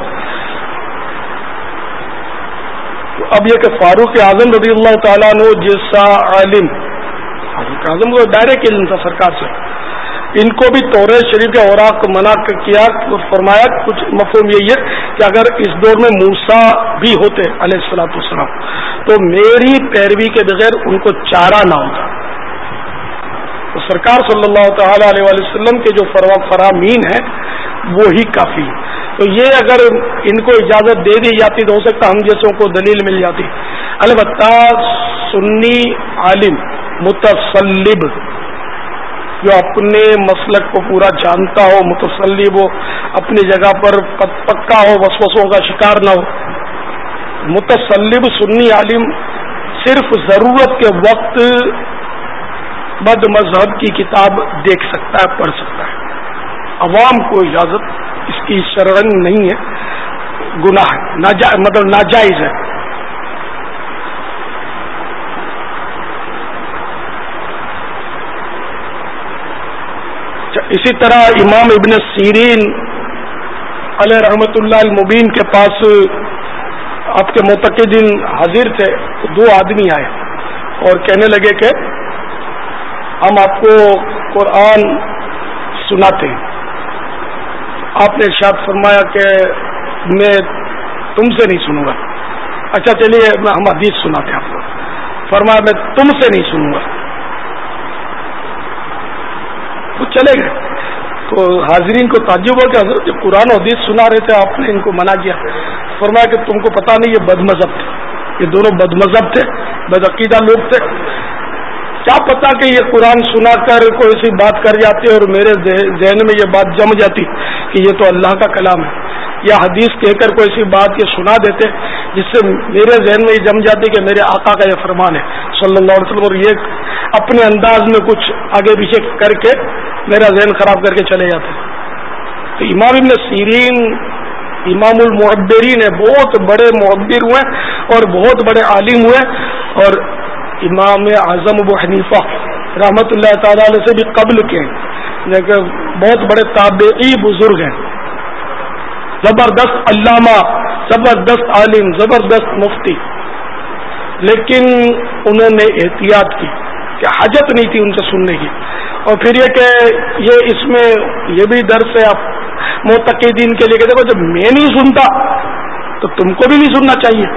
اب یہ کہ فاروق اعظم رضی اللہ تعالیٰ عنہ جیسا عالم، فاروق اعظم کو ڈائریکٹ علم تھا سرکار سے، ان کو بھی توریت شریف کے اوراق کو منع کیا. فرمایا کچھ مفہوم یہی ہے کہ اگر اس دور میں موسیٰ بھی ہوتے علیہ الصلوۃ والسلام تو میری پیروی کے بغیر ان کو چارہ نہ ہوتا. تو سرکار صلی اللہ تعالی علیہ وآلہ وسلم کے جو فرامین ہیں وہی کافی. تو یہ اگر ان کو اجازت دے دی جاتی تو ہو سکتا ہم جیسوں کو دلیل مل جاتی. البتہ سنی عالم متصلب جو اپنے مسلک کو پورا جانتا ہو، متصلب ہو، اپنی جگہ پر پکا ہو، وسوسوں کا شکار نہ ہو، متصلب سنی عالم صرف ضرورت کے وقت بد مذہب کی کتاب دیکھ سکتا ہے، پڑھ سکتا ہے. عوام کو اجازت اس کی شرعاً نہیں ہے، گناہ ہے، ناجائز مطلب ناجائز ہے. اسی طرح امام ابن سیرین علیہ رحمۃ اللہ المبین کے پاس آپ کے معتقدین حاضر تھے. دو آدمی آئے اور کہنے لگے کہ ہم آپ کو قرآن سناتے ہیں. آپ نے ارشاد فرمایا کہ میں تم سے نہیں سنوں گا. اچھا چلیے ہم حدیث سناتے ہیں آپ کو. فرمایا میں تم سے نہیں سنوں گا. وہ چلے گئے. تو حاضرین کو تعجب ہو کہ حضرت جب قرآن و حدیث سنا رہے تھے آپ نے ان کو منع کیا. فرمایا کہ تم کو پتہ نہیں یہ بد مذہب تھے، یہ دونوں بد مذہب تھے، بد عقیدہ لوگ تھے. کیا پتا کہ یہ قرآن سنا کر کوئی ایسی بات کر جاتے اور میرے ذہن میں یہ بات جم جاتی کہ یہ تو اللہ کا کلام ہے، یا حدیث کہہ کر کوئی ایسی بات یہ سنا دیتے جس سے میرے ذہن میں یہ جم جاتی کہ میرے آقا کا یہ فرمان ہے صلی اللہ علیہ وسلم، اور یہ اپنے انداز میں کچھ آگے پیچھے کر کے میرا ذہن خراب کر کے چلے جاتے. تو امام ابن سیرین امام المعبرین ہے، بہت بڑے معبر ہوئے اور بہت بڑے عالم ہوئے، اور امام اعظم ابو حنیفہ رحمۃ اللہ تعالی علیہ سے بھی قبل کے ہیں، لیکن بہت بڑے تابعی بزرگ ہیں، زبردست علامہ، زبردست عالم، زبردست مفتی. لیکن انہوں نے احتیاط کی کہ حاجت نہیں تھی ان سے سننے کی. اور پھر یہ کہ یہ اس میں یہ بھی درس ہے آپ معتقدین کے لیے کہ دیکھو جب میں نہیں سنتا تو تم کو بھی نہیں سننا چاہیے.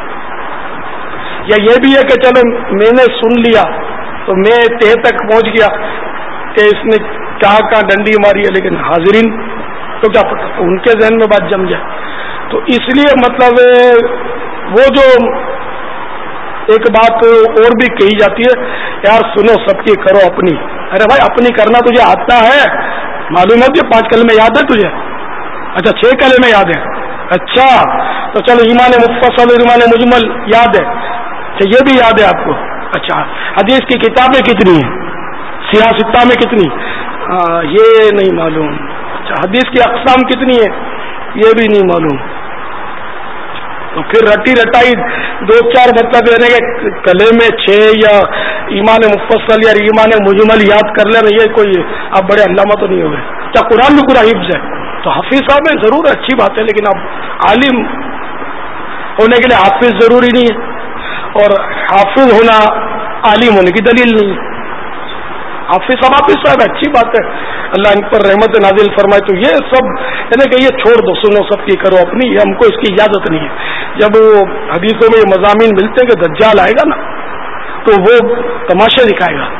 یا یہ بھی ہے کہ چلو میں نے سن لیا تو میں تہ تک پہنچ گیا کہ اس نے کہاں کہاں ڈنڈی ماری ہے، لیکن حاضرین تو کیا پتا، تو ان کے ذہن میں بات جم جائے. تو اس لیے مطلب وہ جو ایک بات اور بھی کہی جاتی ہے یار سنو سب کی کرو اپنی. ارے بھائی اپنی کرنا تجھے آتا ہے؟ معلوم ہے تجھے پانچ کلمے یاد ہے تجھے؟ اچھا چھ کلمے یاد ہیں. اچھا تو چلو ایمان مفصل اور ایمان مجمل یاد ہے. اچھا یہ بھی یاد ہے آپ کو. اچھا حدیث کی کتابیں کتنی ہیں؟ سیاستہ میں کتنی؟ آ, یہ نہیں معلوم. اچھا حدیث کی اقسام کتنی ہیں؟ یہ بھی نہیں معلوم. تو پھر رٹی رٹائی دو چار مطلب یعنی کہ کلے میں چھ یا ایمان مفصل یا ایمان مجمل یاد کر لینا یہ کوئی آپ بڑے علامہ تو نہیں ہو گئے. کیا قرآن بھی پورا حفظ ہے؟ تو حفیظ صاحب ہے ضرور اچھی بات ہے, لیکن اب عالم ہونے کے لیے حافظ ضروری نہیں ہے اور حافظ ہونا عالم ہونے کی دلیل نہیں ہے. حافظ صاحب حافظ صاحب اچھی بات ہے, اللہ ان پر رحمت نازل فرمائے. تو یہ سب یعنی کہ یہ چھوڑ دو, سنو سب کی کرو اپنی, یہ ہم کو اس کی اجازت نہیں ہے. جب وہ حدیثوں میں یہ مضامین ملتے ہیں کہ دجال آئے گا نا تو وہ تماشے دکھائے گا,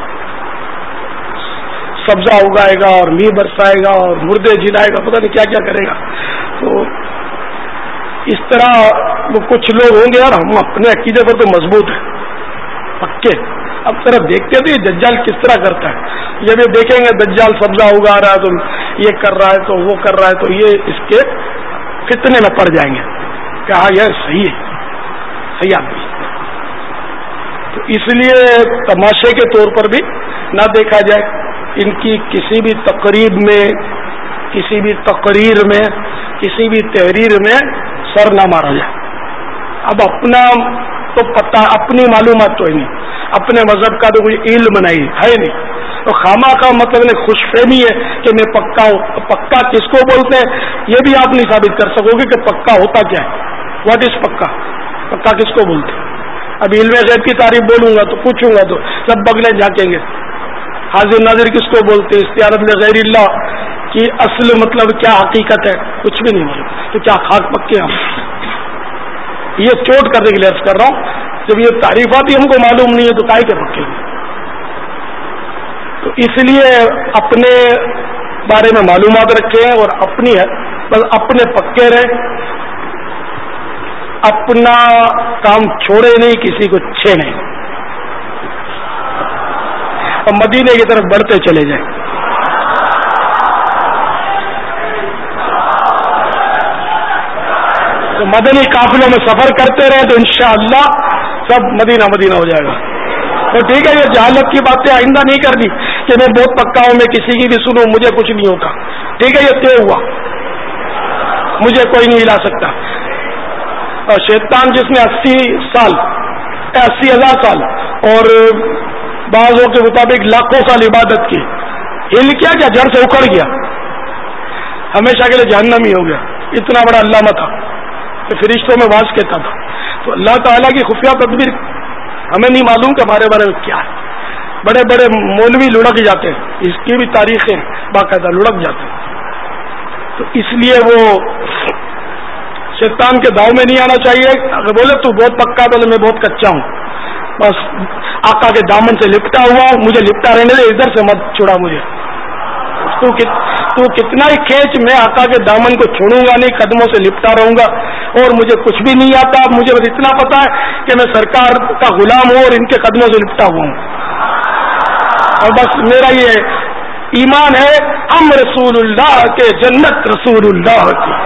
سبزہ اگائے گا اور می برسائے گا اور مردے جلائے گا, پتہ نہیں کیا کیا کرے گا. تو اس طرح وہ کچھ لوگ ہوں گے یار, ہم اپنے عقیدے پر تو مضبوط ہیں پکے. اب طرف دیکھتے تو یہ دجال کس طرح کرتا ہے, یہ بھی دیکھیں گے دجال سبزہ اگا رہا ہے تو یہ کر رہا ہے تو وہ کر رہا ہے, تو یہ اس کے فتنے میں پڑ جائیں گے کہ ہاں یہ صحیح ہے, صحیح آپ بھی. تو اس لیے تماشے کے طور پر بھی نہ دیکھا جائے, ان کی کسی بھی تقریب میں, کسی بھی تقریر میں, کسی بھی تحریر میں سر نہ مارا جائے. اب اپنا تو پتہ, اپنی معلومات تو ہے نہیں, اپنے مذہب کا تو کوئی علم نہیں ہے نہیں, تو خامہ کا مطلب خوش فہمی ہے کہ میں پکا ہوں. پکا کس کو بولتے ہیں یہ بھی آپ نہیں ثابت کر سکو گے کہ پکا ہوتا کیا ہے, واٹ از پکا, پکا کس کو بولتے ہیں. اب علم غیب کی تعریف بولوں گا تو پوچھوں گا تو سب بگلے جھانکیں گے. حاضر ناظر کس کو بولتے ہیں, استعارت لغیر اللہ کی اصل مطلب کیا حقیقت ہے, کچھ بھی نہیں معلوم. تو کیا خاک پکے ہم, یہ چوٹ کرنے کے لیے عرض کر رہا ہوں. جب یہ تعریفات ہی ہم کو معلوم نہیں ہے تو کائے کے پکے. تو اس لیے اپنے بارے میں معلومات رکھیں اور اپنی ہے بس اپنے پکے رہیں, اپنا کام چھوڑے نہیں, کسی کو چھے نہیں, اور مدینے کی طرف بڑھتے چلے جائیں. تو مدنی قافلوں میں سفر کرتے رہے تو انشاءاللہ سب مدینہ مدینہ ہو جائے گا. تو ٹھیک ہے, یہ جہالت کی باتیں آئندہ نہیں کرنی کہ میں بہت پکا ہوں, میں کسی کی بھی سنوں مجھے کچھ نہیں ہوتا. ٹھیک ہے, یہ طے ہوا, مجھے کوئی نہیں ہلا سکتا. اور شیطان جس نے اسی سال اسی ہزار سال اور بعضوں کے مطابق لاکھوں سال عبادت کی, ہل کیا کیا جڑ سے اکھڑ گیا, ہمیشہ کے لیے جہنمی ہو گیا. اتنا بڑا علامہ تھا کہ فرشتوں میں واز کہتا تھا. تو اللہ تعالیٰ کی خفیہ تدبیر ہمیں نہیں معلوم کہ ہمارے بارے میں کیا ہے. بڑے بڑے مولوی لڑک جاتے ہیں, اس کی بھی تاریخیں باقاعدہ لڑک جاتے ہیں. تو اس لیے وہ شیطان کے داؤ میں نہیں آنا چاہیے. اگر بولے تو بہت پکا, بولے میں بہت کچا ہوں, بس آقا کے دامن سے لپٹا ہوا ہوں, مجھے لپٹا رہنے دے, ادھر سے مت چھڑا مجھے. تو, تو کتنا ہی کھینچ, میں آقا کے دامن کو چھوڑوں گا نہیں, قدموں سے لپٹا رہوں گا. اور مجھے کچھ بھی نہیں آتا, مجھے بس اتنا پتا ہے کہ میں سرکار کا غلام ہوں اور ان کے قدموں سے لپٹا ہوا ہوں. اور بس میرا یہ ایمان ہے, ہم رسول اللہ کے, جنت رسول اللہ کی.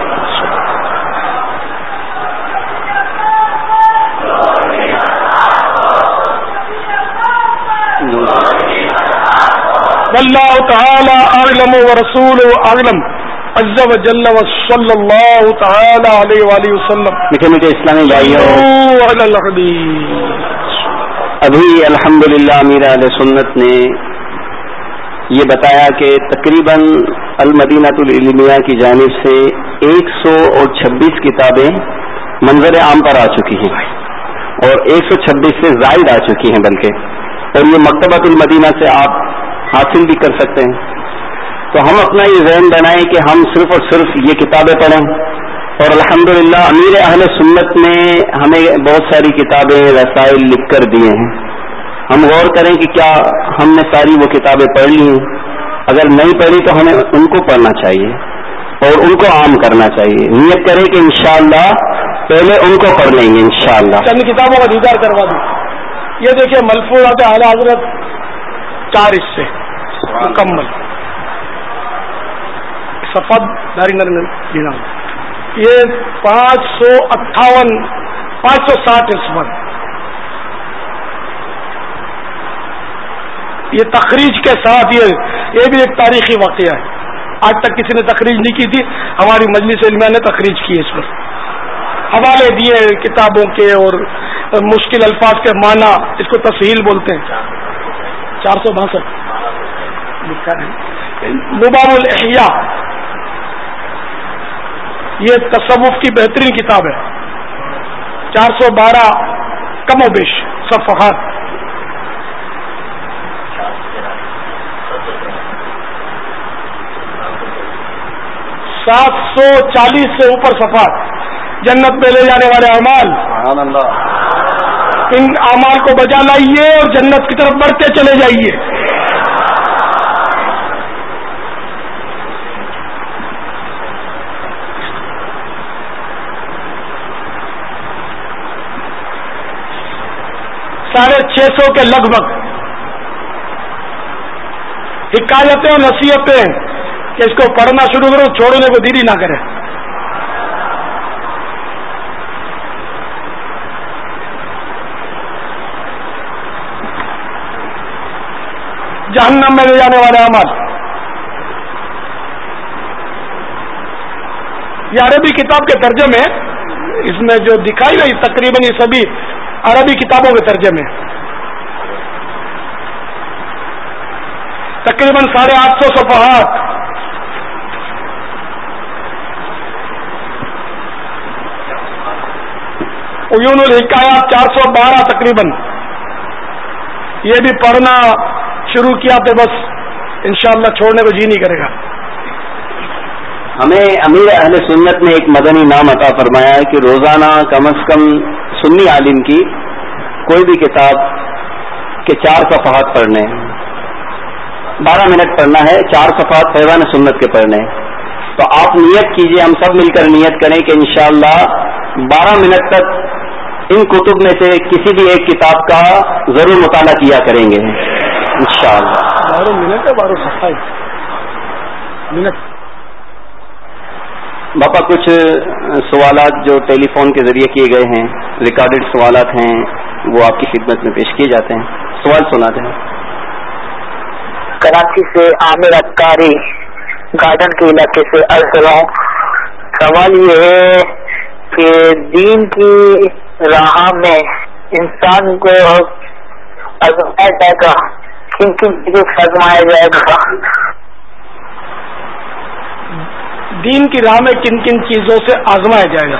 واللہ تعالی اعلم ورسول اعلم عز وجل وصلی اللہ تعالی علیہ وآلہ وسلم. میٹھے میٹھے اسلامی بھائیوں, ابھی الحمدللہ امیر اہل سنت نے یہ بتایا کہ تقریباً المدینۃ العلمیہ کی جانب سے ایک سو اور چھبیس کتابیں منظر عام پر آ چکی ہیں اور ایک سو چھبیس سے زائد آ چکی ہیں بلکہ, اور یہ مکتبۃ المدینہ سے آپ حاصل بھی کر سکتے ہیں. تو ہم اپنا یہ ذہن بنائیں کہ ہم صرف اور صرف یہ کتابیں پڑھیں, اور الحمدللہ امیر اہل سنت نے ہمیں بہت ساری کتابیں رسائل لکھ کر دیے ہیں. ہم غور کریں کہ کیا ہم نے ساری وہ کتابیں پڑھ لی ہیں, اگر نہیں پڑھی تو ہمیں ان کو پڑھنا چاہیے اور ان کو عام کرنا چاہیے. نیت کریں کہ انشاءاللہ پہلے ان کو پڑھ لیں گے انشاءاللہ. چند کتابوں کا دیدار کروا دوں, یہ دیکھیے ملفوظات اعلی حضرت چار حصے مکمل صفحہ داری نرم، یہ پانچ سو اٹھاون پانچ سو ساٹھ عیسوی، یہ تخریج کے ساتھ یہ یہ بھی ایک تاریخی واقعہ ہے. آج تک کسی نے تخریج نہیں کی تھی، ہماری مجلس علمیہ نے تخریج کی. اس پر حوالے دیے کتابوں کے اور مشکل الفاظ کے معنی، اس کو تسہیل بولتے ہیں. چار سو باسٹھ لکھا ہے. لباب الاحیاء یہ تصوف کی بہترین کتاب ہے، چار سو بارہ کم و بیش صفحات. سات سو چالیس سے اوپر صفحات. جنت میں لے جانے والے اعمال، سبحان اللہ، ان اعمال کو بجا لائیے اور جنت کی طرف بڑھتے چلے جائیے. ساڑھے چھ سو کے لگ بھگ حکایتیں اور نصیحتیں کہ اس کو پڑھنا شروع کرو، چھوڑنے کو دیری نہ کرے. جہنم میں لے جانے والے اعمال، یہ عربی کتاب کے ترجمے، اس میں جو دکھائی گئی تقریباً یہ سبھی عربی کتابوں کے ترجمے، تقریباً ساڑھے آٹھ سو صفحات. عیون الحکایات چار سو بارہ تقریباً. یہ بھی پڑھنا شروع کیا تو بس انشاءاللہ چھوڑنے کو جی نہیں کرے گا. ہمیں امیر اہل سنت نے ایک مدنی نام عطا فرمایا ہے کہ روزانہ کم از کم سنی عالم کی کوئی بھی کتاب کے چار صفحات پڑھنے، بارہ منٹ پڑھنا ہے، چار صفحات فیضان سنت کے پڑھنے. تو آپ نیت کیجئے، ہم سب مل کر نیت کریں کہ انشاءاللہ بارہ منٹ تک ان کتب میں سے کسی بھی ایک کتاب کا ضرور مطالعہ کیا کریں گے انشاءاللہ. بارہ منٹ ہے، بارہ صفحات منٹ. باپا کچھ سوالات جو ٹیلی فون کے ذریعے کیے گئے ہیں، ریکارڈڈ سوالات ہیں، وہ آپ کی خدمت میں پیش کیے جاتے ہیں. سوال سناتے ہیں. کراچی سے عامر اتاری گارڈن کے علاقے سے عرض کر رہا ہوں. سوال یہ ہے کہ دین کی راہ میں انسان کو آزمایا جائے گا، کن کن چیزوں سے آزمایا جائے گا؟ دین کی راہ میں کن کن چیزوں سے آزمایا جائے گا؟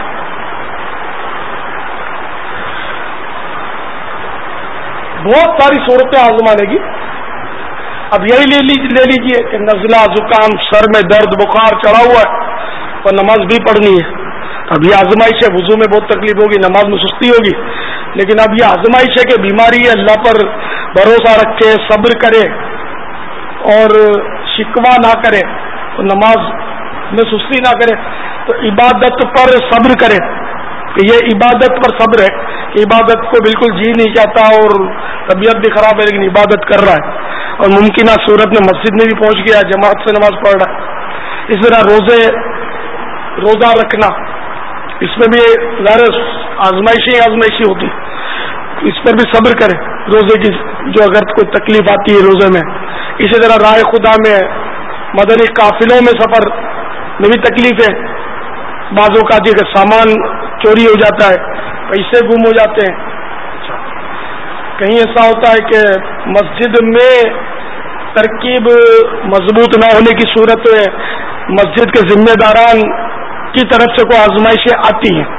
بہت ساری صورتیں آزمانے کی. اب یہی لے لیجیے کہ نزلہ، زکام، سر میں درد، بخار چڑھا ہوا ہے اور نماز بھی پڑھنی ہے. اب یہ آزمائش ہے، وضو میں بہت تکلیف ہوگی، نماز میں سستی ہوگی. لیکن اب یہ آزمائش ہے کہ بیماری ہے، اللہ پر بھروسہ رکھے، صبر کرے اور شکوہ نہ کرے اور نماز میں سستی نہ کرے. تو عبادت پر صبر کرے کہ یہ عبادت پر صبر ہے کہ عبادت کو بالکل جی نہیں چاہتا اور طبیعت بھی خراب ہے لیکن عبادت کر رہا ہے اور ممکنہ صورت میں مسجد میں بھی پہنچ گیا، جماعت سے نماز پڑھ رہا ہے. اس طرح روزے روزہ رکھنا، اس میں بھی ظاہر آزمائشی آزمائشی ہوتی، اس پر بھی صبر کرے روزے کی، جو اگر کوئی تکلیف آتی ہے روزے میں. اسی طرح راہ خدا میں، مدنی قافلوں میں سفر میں بھی تکلیف ہے. بعض اوقات یہ کہ سامان چوری ہو جاتا ہے، پیسے گم ہو جاتے ہیں. کہیں ایسا ہوتا ہے کہ مسجد میں ترکیب مضبوط نہ ہونے کی صورت میں مسجد کے ذمہ داران کی طرف سے کوئی آزمائشیں آتی ہیں.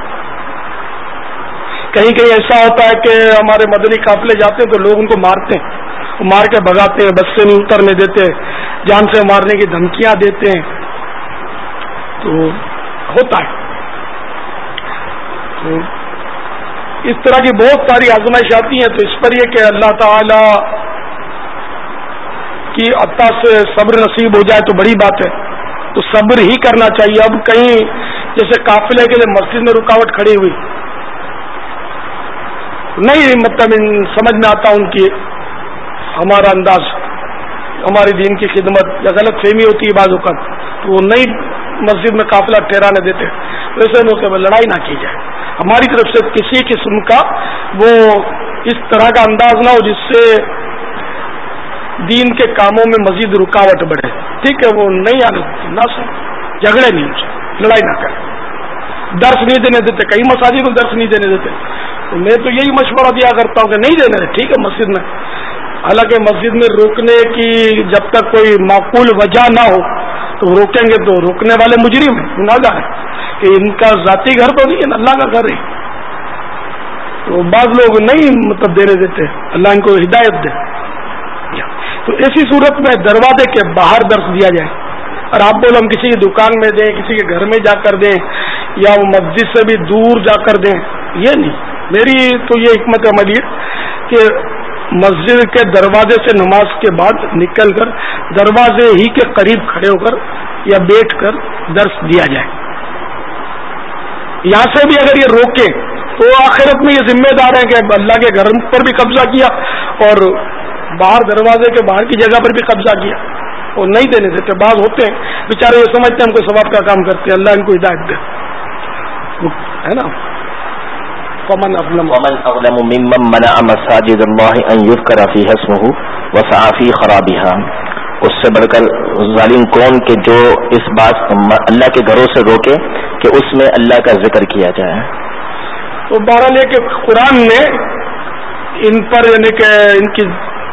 کہیں کہیں ایسا ہوتا ہے کہ ہمارے مدنی قافلے جاتے ہیں تو لوگ ان کو مارتے ہیں، مار کے بھگاتے ہیں، بس سے نہیں اترنے دیتے، جان سے مارنے کی دھمکیاں دیتے ہیں. تو ہوتا ہے. تو اس طرح کی بہت ساری آزمائش آتی ہیں. تو اس پر یہ کہ اللہ تعالی کی عطا سے صبر نصیب ہو جائے تو بڑی بات ہے. تو صبر ہی کرنا چاہیے. اب کہیں جیسے قافلے کے لیے مسجد میں رکاوٹ کھڑی ہوئی، نہیں مطلب سمجھ میں آتا ان کی ہمارا انداز، ہماری دین کی خدمت یا غلط فہمی ہوتی ہے بعض اوقات، تو وہ نئی مسجد میں قافلہ ٹھہرانے دیتے، ویسے موقع میں لڑائی نہ کی جائے. ہماری طرف سے کسی قسم کا وہ اس طرح کا انداز نہ ہو جس سے دین کے کاموں میں مزید رکاوٹ بڑھے. ٹھیک ہے، وہ نہیں آنے نہ سے جھگڑے نہیں ہو سکتے، لڑائی نہ کریں. درس نہیں دینے دیتے، کئی مساجد میں درس نہیں دینے دیتے، تو میں تو یہی مشورہ دیا کرتا ہوں کہ نہیں دینے دیتے. ٹھیک ہے مسجد میں، حالانکہ مسجد میں روکنے کی جب تک کوئی معقول وجہ نہ ہو تو روکیں گے تو روکنے والے مجرم ہیں، گناہگار ہیں، کہ ان کا ذاتی گھر تو نہیں ہے، اللہ کا گھر ہے. تو بعض لوگ نہیں مطلب دینے دیتے، اللہ ان کو ہدایت دے. تو ایسی صورت میں دروازے کے باہر درس دیا جائے. اور آپ بولو ہم کسی کی دکان میں دیں، کسی کے گھر میں جا کر دیں، یا وہ مسجد سے بھی دور جا کر دیں، یہ نہیں. میری تو یہ حکمت عملی ہے کہ مسجد کے دروازے سے نماز کے بعد نکل کر دروازے ہی کے قریب کھڑے ہو کر یا بیٹھ کر درس دیا جائے. یہاں سے بھی اگر یہ روکے تو آخرت میں یہ ذمہ دار ہیں کہ اللہ کے گھر پر بھی قبضہ کیا اور باہر دروازے کے باہر کی جگہ پر بھی قبضہ کیا، اور نہیں دینے دیتے. بعض ہوتے ہیں بیچارے یہ سمجھتے ہیں ہم کوئی ثواب کا کام کرتے ہیں، اللہ ان کو ہدایت دے، ہے نا. فمن اظلم ومن اظلم ممن منع مساجد اللہ ان یذکر فیہا اسمہ وسعی فی خرابها، اس سے بڑھ کر ظالم کون کہ جو اس بات اللہ کے گھروں سے روکے کہ اس میں اللہ کا ذکر کیا جائے. تو بہرحال یہ کہ قرآن نے ان پر یعنی کہ ان کی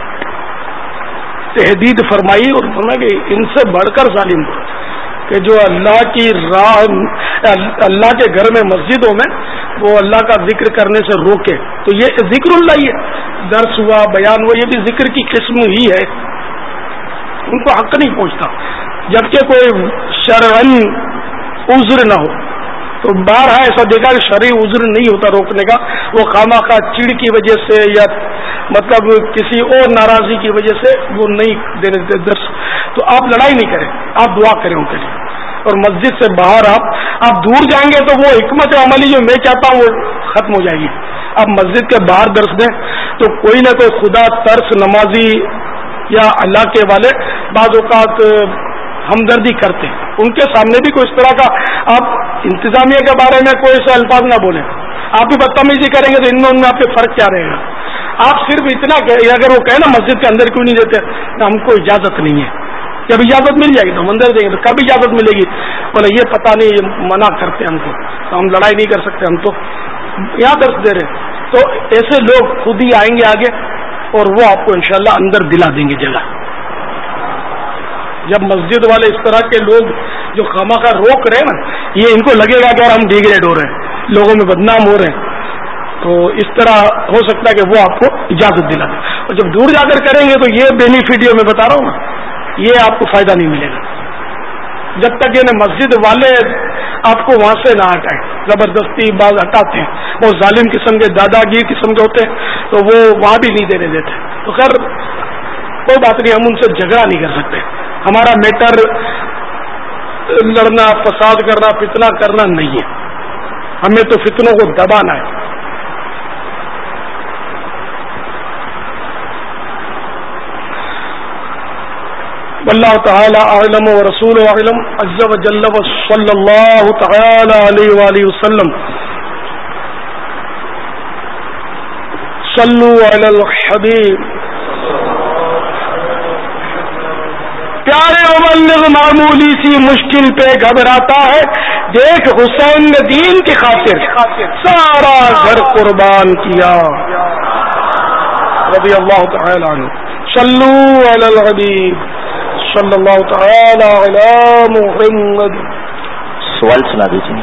تحدید فرمائی اور فرمایا کہ ان سے بڑھ کر ظالم کہ جو اللہ کی راہ اللہ کے گھر میں مسجدوں میں وہ اللہ کا ذکر کرنے سے روکے. تو یہ ذکر اللہ ہی ہے، درس ہوا، بیان ہوا، یہ بھی ذکر کی قسم ہی ہے. ان کو حق نہیں پہنچتا جبکہ کوئی شرعن عذر نہ ہو. تو بارہا ایسا دیکھا کہ شرعی عذر نہیں ہوتا روکنے کا، وہ خواہ خواہ چڑ کی وجہ سے یا مطلب کسی اور ناراضی کی وجہ سے وہ نہیں دینے دیتے درس. تو آپ لڑائی نہیں کریں، آپ دعا کریں ان کے لیے. اور مسجد سے باہر آپ آپ دور جائیں گے تو وہ حکمت عملی جو میں چاہتا ہوں وہ ختم ہو جائے گی. آپ مسجد کے باہر درس دیں تو کوئی نہ کوئی خدا ترس نمازی یا اللہ کے والے بعض اوقات ہمدردی کرتے ہیں، ان کے سامنے بھی کوئی اس طرح کا آپ انتظامیہ کے بارے میں کوئی ایسے الفاظ نہ بولیں. آپ بھی بدتمیزی کریں گے تو ان میں ان میں آپ کے فرق کیا رہے گا. آپ صرف اتنا کہ اگر وہ کہیں نا مسجد کے اندر کیوں نہیں دیتے، ہم کو اجازت نہیں ہے. جب اجازت مل جائے گی تو ہم اندر دیں گے. تو کب اجازت ملے گی؟ بولے یہ پتہ نہیں، یہ منع کرتے ہم کو، تو ہم لڑائی نہیں کر سکتے، ہم تو یہاں درس دے رہے. تو ایسے لوگ خود ہی آئیں گے آگے اور وہ آپ کو انشاءاللہ اندر دلا دیں گے جگہ. جب مسجد والے اس طرح کے لوگ جو خواہ روک رہے ہیں نا، یہ ان کو لگے گا کہ اور ہم ڈیگریڈ ہو رہے ہیں، لوگوں میں بدنام ہو رہے ہیں، تو اس طرح ہو سکتا ہے کہ وہ آپ کو اجازت دلا دیں. اور جب دور جا کر کریں گے تو یہ بینیفٹ جو میں بتا رہا ہوں نا، یہ آپ کو فائدہ نہیں ملے گا جب تک یہ مسجد والے آپ کو وہاں سے نہ ہٹائیں. زبردستی بعض ہٹاتے ہیں، وہ ظالم قسم کے دادا گیر قسم کے ہوتے ہیں تو وہ وہاں بھی نہیں دینے دیتے. تو خیر کوئی بات نہیں، ہم ان سے جھگڑا نہیں کر سکتے. ہمارا میٹر لڑنا، فساد کرنا، فتنہ کرنا نہیں ہے، ہمیں تو فتنوں کو دبانا ہے. واللہ تعالی اعلم ورسولہ اعلم عز وجل وصلی اللہ تعالی علیہ وآلہ وسلم. صلو علی الحبیب. پیارے مبلغ معمولی سی مشکل پہ گھبراتا ہے، دیکھ حسین نے دین کی خاطر سارا گھر قربان کیا رضی اللہ تعالی عنہ. صلو علی الحبیب صلی اللہ تعالی علی محمد. سوال سنا دیجیے.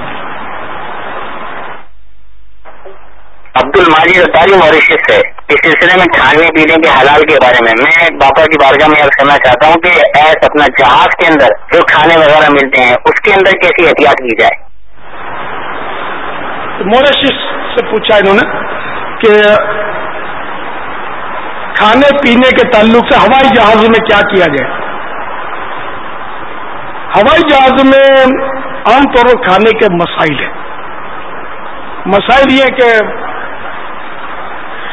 عبد الماجد اتاری موریشس سے اس سلسلے میں کھانے پینے کے حلال کے بارے میں میں باپا کی بارگاہ میں عرض کرنا چاہتا ہوں کہ ایس اپنا جہاز کے اندر جو کھانے وغیرہ ملتے ہیں اس کے اندر کیسی احتیاط کی جائے. موریشس سے پوچھا انہوں نے کہ کھانے پینے کے تعلق سے ہوائی جہاز میں کیا کیا جائے. ہوائی جہاز میں عام طور پر کھانے کے مسائل ہیں. مسائل یہ کہ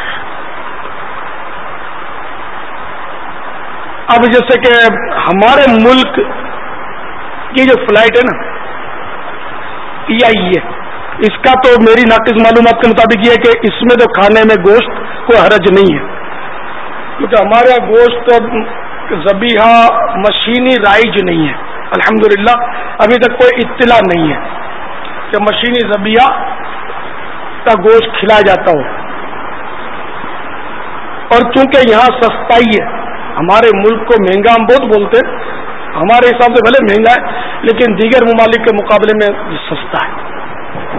اب جیسے کہ ہمارے ملک کی جو فلائٹ ہے نا پی آئی ہے، اس کا تو میری ناقص معلومات کے مطابق یہ ہے کہ اس میں تو کھانے میں گوشت کوئی حرج نہیں ہے، کیونکہ ہمارے گوشت ذبیحہ مشینی رائج نہیں ہے الحمدللہ، ابھی تک کوئی اطلاع نہیں ہے کہ مشینی ذبیحہ کا گوشت کھلایا جاتا ہو، اور چونکہ یہاں سستائی ہے، ہمارے ملک کو مہنگا ہم بہت بولتے ہیں، ہمارے حساب سے بھلے مہنگا ہے لیکن دیگر ممالک کے مقابلے میں سستا ہے،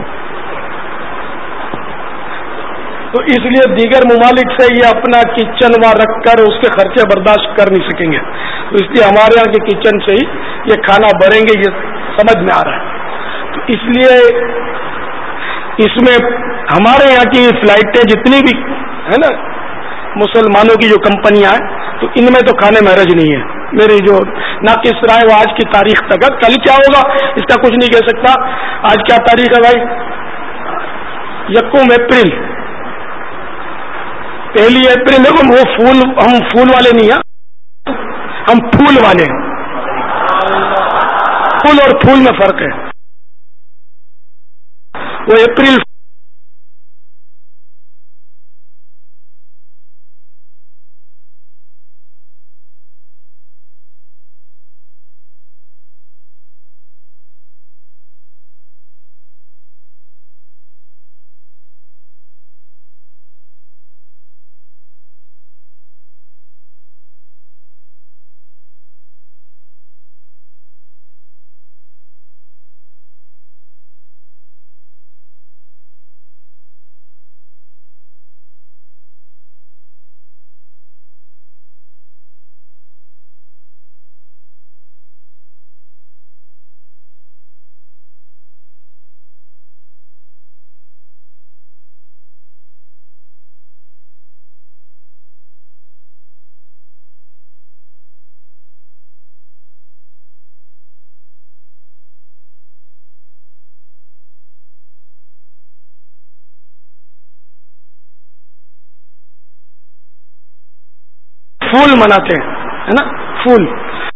تو اس لیے دیگر ممالک سے یہ اپنا کچن وہاں رکھ کر اس کے خرچے برداشت کر نہیں سکیں گے، تو اس لیے ہمارے یہاں کے کچن سے ہی یہ کھانا بھریں گے، یہ سمجھ میں آ رہا ہے، تو اس لیے اس میں ہمارے یہاں کی فلائٹیں جتنی بھی ہے نا مسلمانوں کی جو کمپنیاں ہیں تو ان میں تو کھانے میں حرج نہیں ہے، میری جو ناقص رائے وہ آج کی تاریخ تک ہے، کل کیا ہوگا اس کا کچھ نہیں کہہ سکتا، آج کیا تاریخ ہے بھائی؟ یکم اپریل، پہلی اپریل، دیکھو وہ پھول، ہم پھول والے نہیں ہیں، ہم پھول والے ہیں، پھول اور پھول میں فرق ہے، وہ اپریل پھول مناتے ہیں ہے نا، پھول،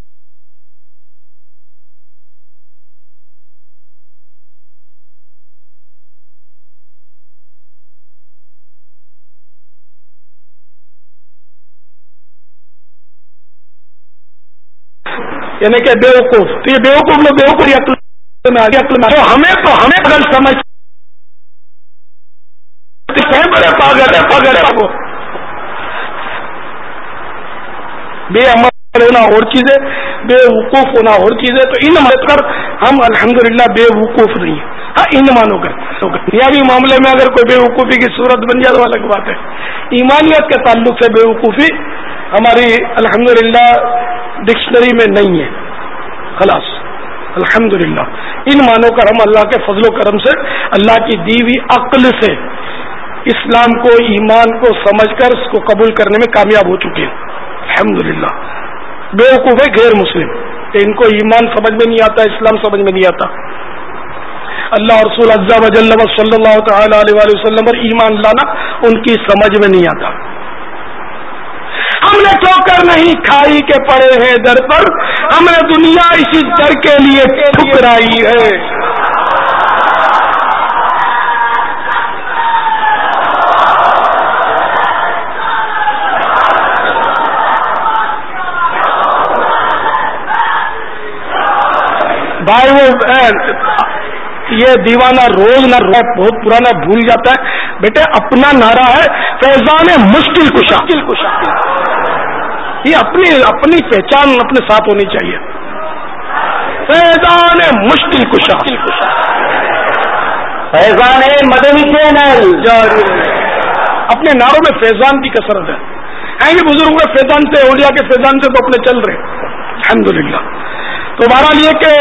یعنی کہ بیوقوف، تو یہ بیوقوف لوگ بیوقوف عقل میں آگے عقل میں تو ہمیں تو ہمیں غلط سمجھ بڑے پاگل ہے، پاگل ہے وہ بے عمل ہونا اور چیز ہے، بے وقوف ہونا اور چیز ہے، تو ان مت کر ہم الحمدللہ بے وقوف نہیں ہیں، ہاں ان مانو کر دنیاوی معاملے میں اگر کوئی بے وقوفی کی صورت بن جائے تو الگ بات ہے، ایمانیت کے تعلق سے بے وقوفی ہماری الحمدللہ ڈکشنری میں نہیں ہے، خلاص الحمدللہ ان مانو کر ہم اللہ کے فضل و کرم سے اللہ کی دی ہوئی عقل سے اسلام کو، ایمان کو سمجھ کر اس کو قبول کرنے میں کامیاب ہو چکے ہیں الحمدللہ۔ بے وقوف ہے غیر مسلم کہ ان کو ایمان سمجھ میں نہیں آتا، اسلام سمجھ میں نہیں آتا، اللہ رسول عز و جل صلی اللہ تعالی علیہ وآلہ وسلم پر ایمان لانا ان کی سمجھ میں نہیں آتا۔ ہم نے ٹھوکر نہیں کھائی کے پڑے ہیں در پر، ہم نے دنیا اسی در کے لیے ٹھکرائی ہے۔ بھائی وہ یہ دیوانہ روز نہ بہت پرانا بھول جاتا ہے، بیٹے اپنا نعرہ ہے فیضان مشکل کشا، یہ اپنی اپنی پہچان اپنے ساتھ ہونی چاہیے، فیضان مشکل کشا، فیضان مدنی چینل جاری، اپنے نعروں میں فیضان کی کثرت ہے، آئیں گے بزرگوں کے فیضان سے، اولیاء کے فیضان سے تو اپنے چل رہے الحمدللہ۔ تو بہرحال یہ کہ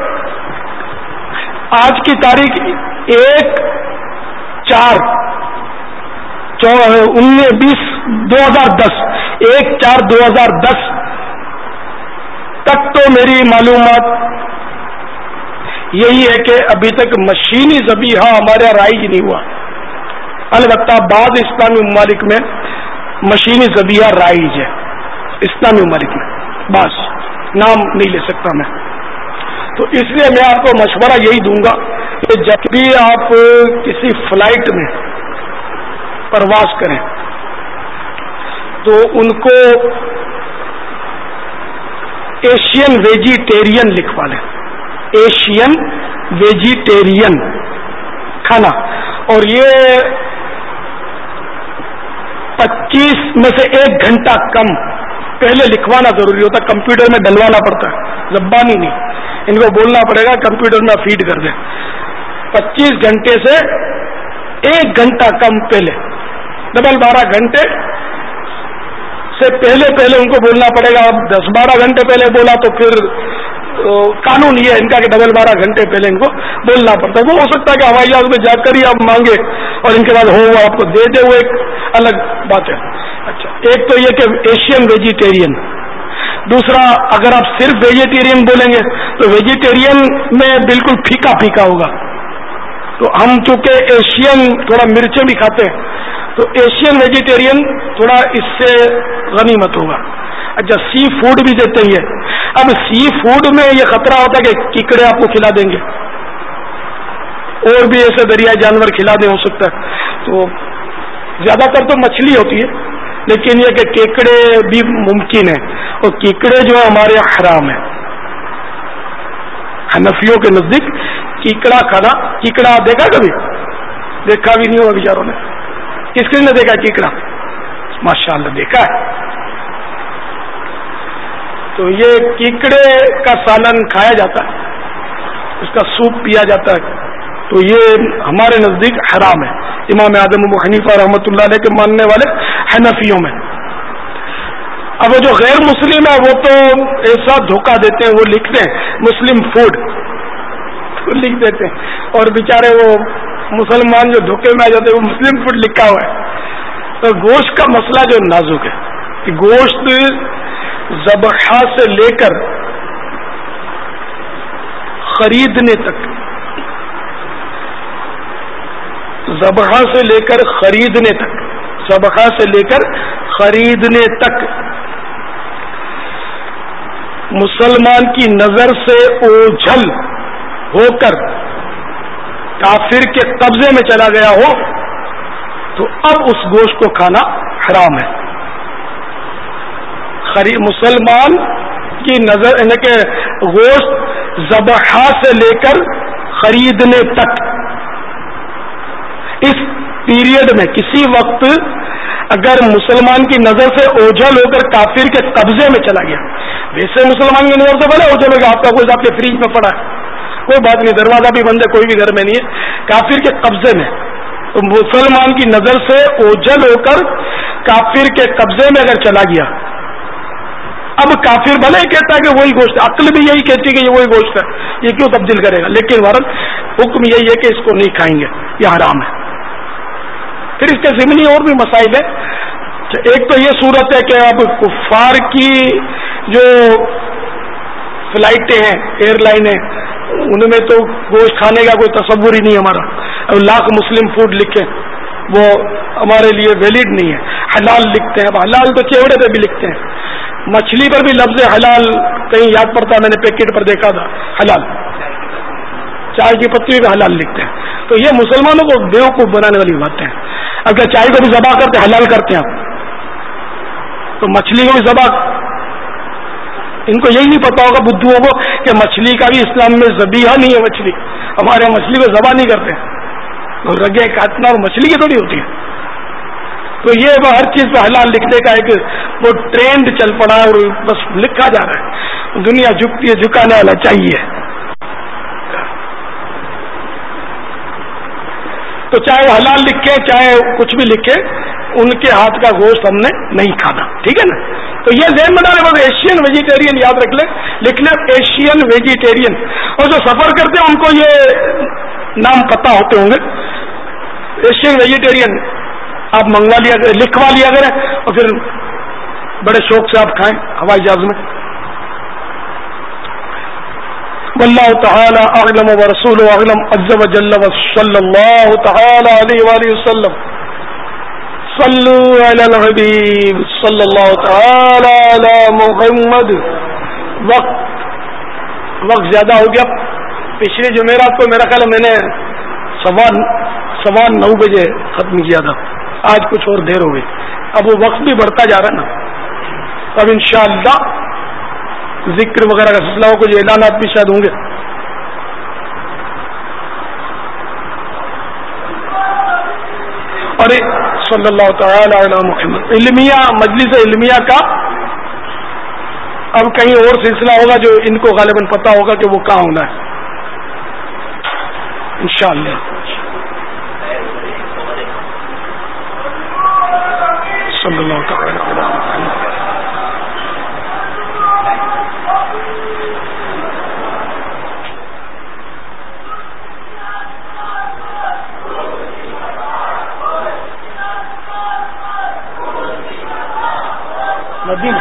آج کی تاریخ ایک چار انیس بیس دو ہزار دس ایک چار دو ہزار دس تک تو میری معلومات یہی ہے کہ ابھی تک مشینی ذبیحہ ہمارے یہاں رائج نہیں ہوا، البتہ بعض اسلامی ممالک میں مشینی ذبیحہ رائج ہے، اسلامی ممالک میں بس نام نہیں لے سکتا میں. تو اس لیے میں آپ کو مشورہ یہی دوں گا کہ جب بھی آپ کسی فلائٹ میں پرواز کریں تو ان کو ایشین ویجیٹیرین لکھوا لیں. ایشین ویجیٹیرین کھانا. اور یہ پچیس میں سے ایک گھنٹہ کم پہلے لکھوانا ضروری ہوتا ہے. کمپیوٹر میں ڈلوانا پڑتا ہے, زبانی نہیں, ان کو بولنا پڑے گا کمپیوٹر میں فیڈ کر دیں. پچیس گھنٹے سے ایک گھنٹہ کم پہلے, ڈبل بارہ گھنٹے سے پہلے پہلے ان کو بولنا پڑے گا. اب دس بارہ گھنٹے پہلے بولا تو پھر قانون یہ ہے ان کا کہ ڈبل بارہ گھنٹے پہلے ان کو بولنا پڑتا ہے. وہ ہو سکتا ہے کہ ہوائی جہاز میں جا کر ہی آپ مانگے اور ان کے بعد ہو وہ آپ کو دے دے, وہ ایک الگ بات ہے. اچھا, ایک تو یہ کہ ایشین ویجیٹیرین. دوسرا, اگر آپ صرف ویجیٹیرین بولیں گے تو ویجیٹیرین میں بالکل پھیکا پھیکا ہوگا. تو ہم چونکہ ایشین تھوڑا مرچیں بھی کھاتے ہیں تو ایشین ویجیٹیرین تھوڑا اس سے غنیمت ہوگا. اچھا, سی فوڈ بھی دیتے ہی ہے. اب سی فوڈ میں یہ خطرہ ہوتا ہے کہ کیکڑے آپ کو کھلا دیں گے اور بھی ایسے دریائی جانور کھلا دیں, ہو سکتا ہے. تو زیادہ تر تو مچھلی ہوتی ہے, لیکن یہ کہ کیکڑے بھی ممکن ہے. اور کیکڑے جو ہے ہمارے یہاں حرام ہے. حنفیوں کے نزدیک کیکڑا کھانا, کیکڑا دیکھا کبھی؟ دیکھا بھی نہیں ہوگا بیچاروں نے. کس کس نے دیکھا کیکڑا؟ ماشاء اللہ دیکھا ہے. تو یہ کیکڑے کا سالن کھایا جاتا ہے, اس کا سوپ پیا جاتا ہے. تو یہ ہمارے نزدیک حرام ہے. امام اعظم ابو حنیفہ رحمۃ اللہ علیہ کے ماننے والے حنفیوں میں. اب وہ جو غیر مسلم ہے وہ تو ایسا دھوکہ دیتے ہیں, وہ لکھتے ہیں مسلم فوڈ تو لکھ دیتے ہیں, اور بیچارے وہ مسلمان جو دھوکے میں آ جاتے ہیں وہ مسلم فوڈ لکھا ہوا ہے. تو گوشت کا مسئلہ جو نازک ہے کہ گوشت ذبح سے لے کر خریدنے تک, ذبح سے لے کر خریدنے تک, ذبح سے لے کر خریدنے تک مسلمان کی نظر سے اوجھل ہو کر کافر کے قبضے میں چلا گیا ہو تو اب اس گوشت کو کھانا حرام ہے. مسلمان کی نظر یعنی کہ گوشت ذبح سے لے کر خریدنے تک, اس پیریڈ میں کسی وقت اگر مسلمان کی نظر سے اوجھل ہو کر کافر کے قبضے میں چلا گیا, ویسے مسلمان کی نظر سے بھلے اوجھل ہو گیا, آپ کا کوئی آپ کے فریج میں پڑا ہے, کوئی بات نہیں, دروازہ بھی بند ہے, کوئی بھی گھر میں نہیں ہے, کافر کے قبضے میں, تو مسلمان کی نظر سے اوجھل ہو کر کافر کے قبضے میں اگر چلا گیا, اب کافر بھلے ہی کہتا ہے کہ وہی گوشت, عقل بھی یہی کہتی ہے کہ یہ وہی گوشت ہے, یہ کیوں تبدیل کرے گا, لیکن ورن حکم یہی ہے کہ اس کو نہیں کھائیں گے, یہ حرام ہے. پھر اس کے ضمنی اور بھی مسائل ہیں. ایک تو یہ صورت ہے کہ اب کفار کی جو فلائٹیں ہیں, ایئر لائنیں, ان میں تو گوشت کھانے کا کوئی تصور ہی نہیں ہمارا. اب لاکھ مسلم فوڈ لکھیں وہ ہمارے لیے ویلڈ نہیں ہے. حلال لکھتے ہیں, اب حلال تو چیوڑے پہ بھی لکھتے ہیں, مچھلی پر بھی لفظ حلال کہیں یاد پڑتا, میں نے پیکٹ پر دیکھا تھا حلال, چائے کی پتی بھی حلال لکھتے ہیں. تو یہ مسلمانوں کو بیوقوف بنانے والی باتیں ہیں. اگر چائے کو بھی ذبح کرتے حلال کرتے ہیں آپ, تو مچھلی کو بھی ذبح, ان کو یہی نہیں پتا ہوگا بدھوؤں کو کہ مچھلی کا بھی اسلام میں ذبیحہ نہیں ہے. مچھلی ہمارے یہاں مچھلی کو ذبح نہیں کرتے, رگیں کاٹنا اور مچھلی کی تھوڑی ہوتی ہے. تو یہ وہ ہر چیز پہ حلال لکھنے کا ایک وہ ٹرینڈ چل پڑا ہے, اور بس لکھا جا رہا ہے. دنیا جھکتی ہے, جھکانے والا چاہیے. تو چاہے وہ حلال لکھے چاہے کچھ بھی لکھے, ان کے ہاتھ کا گوشت ہم نے نہیں کھانا, ٹھیک ہے نا. تو یہ ذہن بنا رہے, بس ایشین ویجیٹیرین یاد رکھ لیں, لکھ لیں ایشین ویجیٹیرین. اور جو سفر کرتے ہیں ان کو یہ نام پتہ ہوتے ہوں گے, ایشین ویجیٹیرین آپ منگوا لیا کریں, لکھوا لیا کریں, اور پھر بڑے شوق سے آپ کھائیں ہوائی جہاز میں. واللہ تعالی اعلم ورسولہ اعلم عز وجل وصلی اللہ تعالی علیہ وآلہ وسلم. صلوا علی الحبیب صلی اللہ تعالی علی محمد. وقت وقت زیادہ ہو گیا. پچھلے جمعرات کو میرا خیال ہے میں نے سوا سوا نو بجے ختم کیا تھا. آج کچھ اور دیر ہو گئی. اب وہ وقت بھی بڑھتا جا رہا ہے نا. اب انشاءاللہ ذکر وغیرہ کا سلسلہ ہو, کچھ اعلانات بھی شاید ہوں گے. اور صلی اللہ تعالی علی محمد. علمیہ مجلس علمیہ کا اب کہیں اور سلسلہ ہوگا جو ان کو غالباً پتہ ہوگا کہ وہ کہاں ہونا ہے انشاءاللہ. صلی اللہ تعالی علی محمد. مدینہ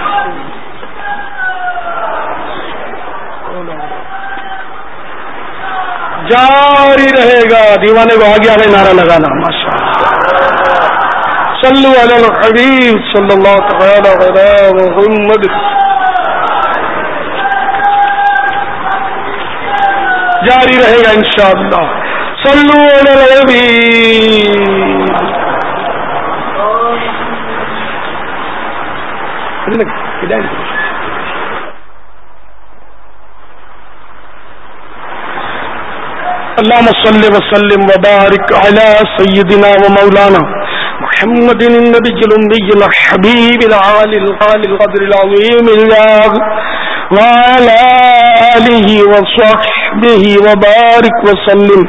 جاری رہے گا. دیوانے کو آگے آگے نعرہ لگانا. ماشاء اللہ. صلو علی الحبیب صلی اللہ تعالی علی محمد. جاری رہے گا انشاءاللہ. صلو علی الحبیب. اللهم صل وسلم وبارك على سيدنا ومولانا محمد النبي الأمي الحبيب العالي الغالي القدر العظيم الله وعلى آله وصحبه وبارك وسلم.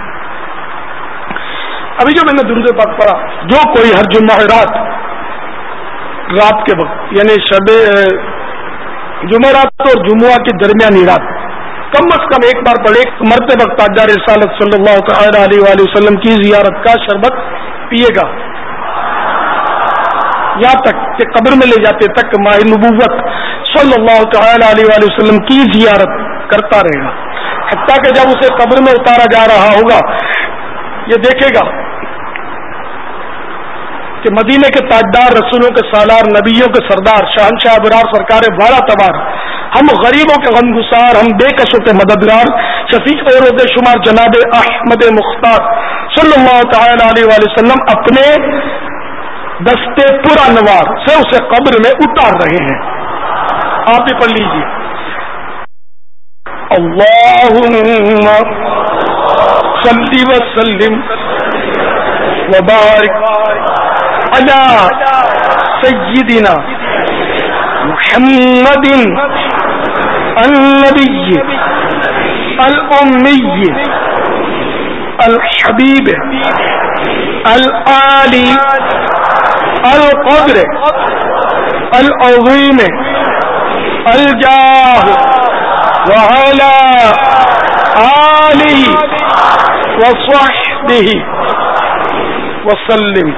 ابھی جو میں نے درود پاک پڑھا, جو کوئی ہر جمعہ رات رات کے وقت یعنی شب جمعرات اور جمعہ کی درمیانی رات کم از کم ایک بار پڑھے, مرتے وقت تاجدار رسالت صلی اللہ تعالی علیہ وآلہ وسلم کی زیارت کا شربت پیے گا یہاں تک کہ قبر میں لے جاتے تک ماہ نبوت صلی اللہ تعالی علیہ وآلہ وسلم کی زیارت کرتا رہے گا, حتیٰ کہ جب اسے قبر میں اتارا جا رہا ہوگا یہ دیکھے گا کہ مدینے کے تاجدار, رسولوں کے سالار, نبیوں کے سردار, شہنشاہ ابرار, سرکار والا تبار, ہم غریبوں کے غمگسار, ہم بے کسوں کے مددگار, شفیع اور عہدے شمار جناب احمد مختار صلی اللہ تعالی علیہ وآلہ وسلم اپنے دستے پورا نوار سے اسے قبر میں اتار رہے ہیں. آپ بھی پڑھ لیجیے. اللہم صلی وسلم وبارک علی سیدنا محمد النبی الامی الحبیب العالی القدر العظیم الجاہ وعلی آلہ وصحبہ وسلم.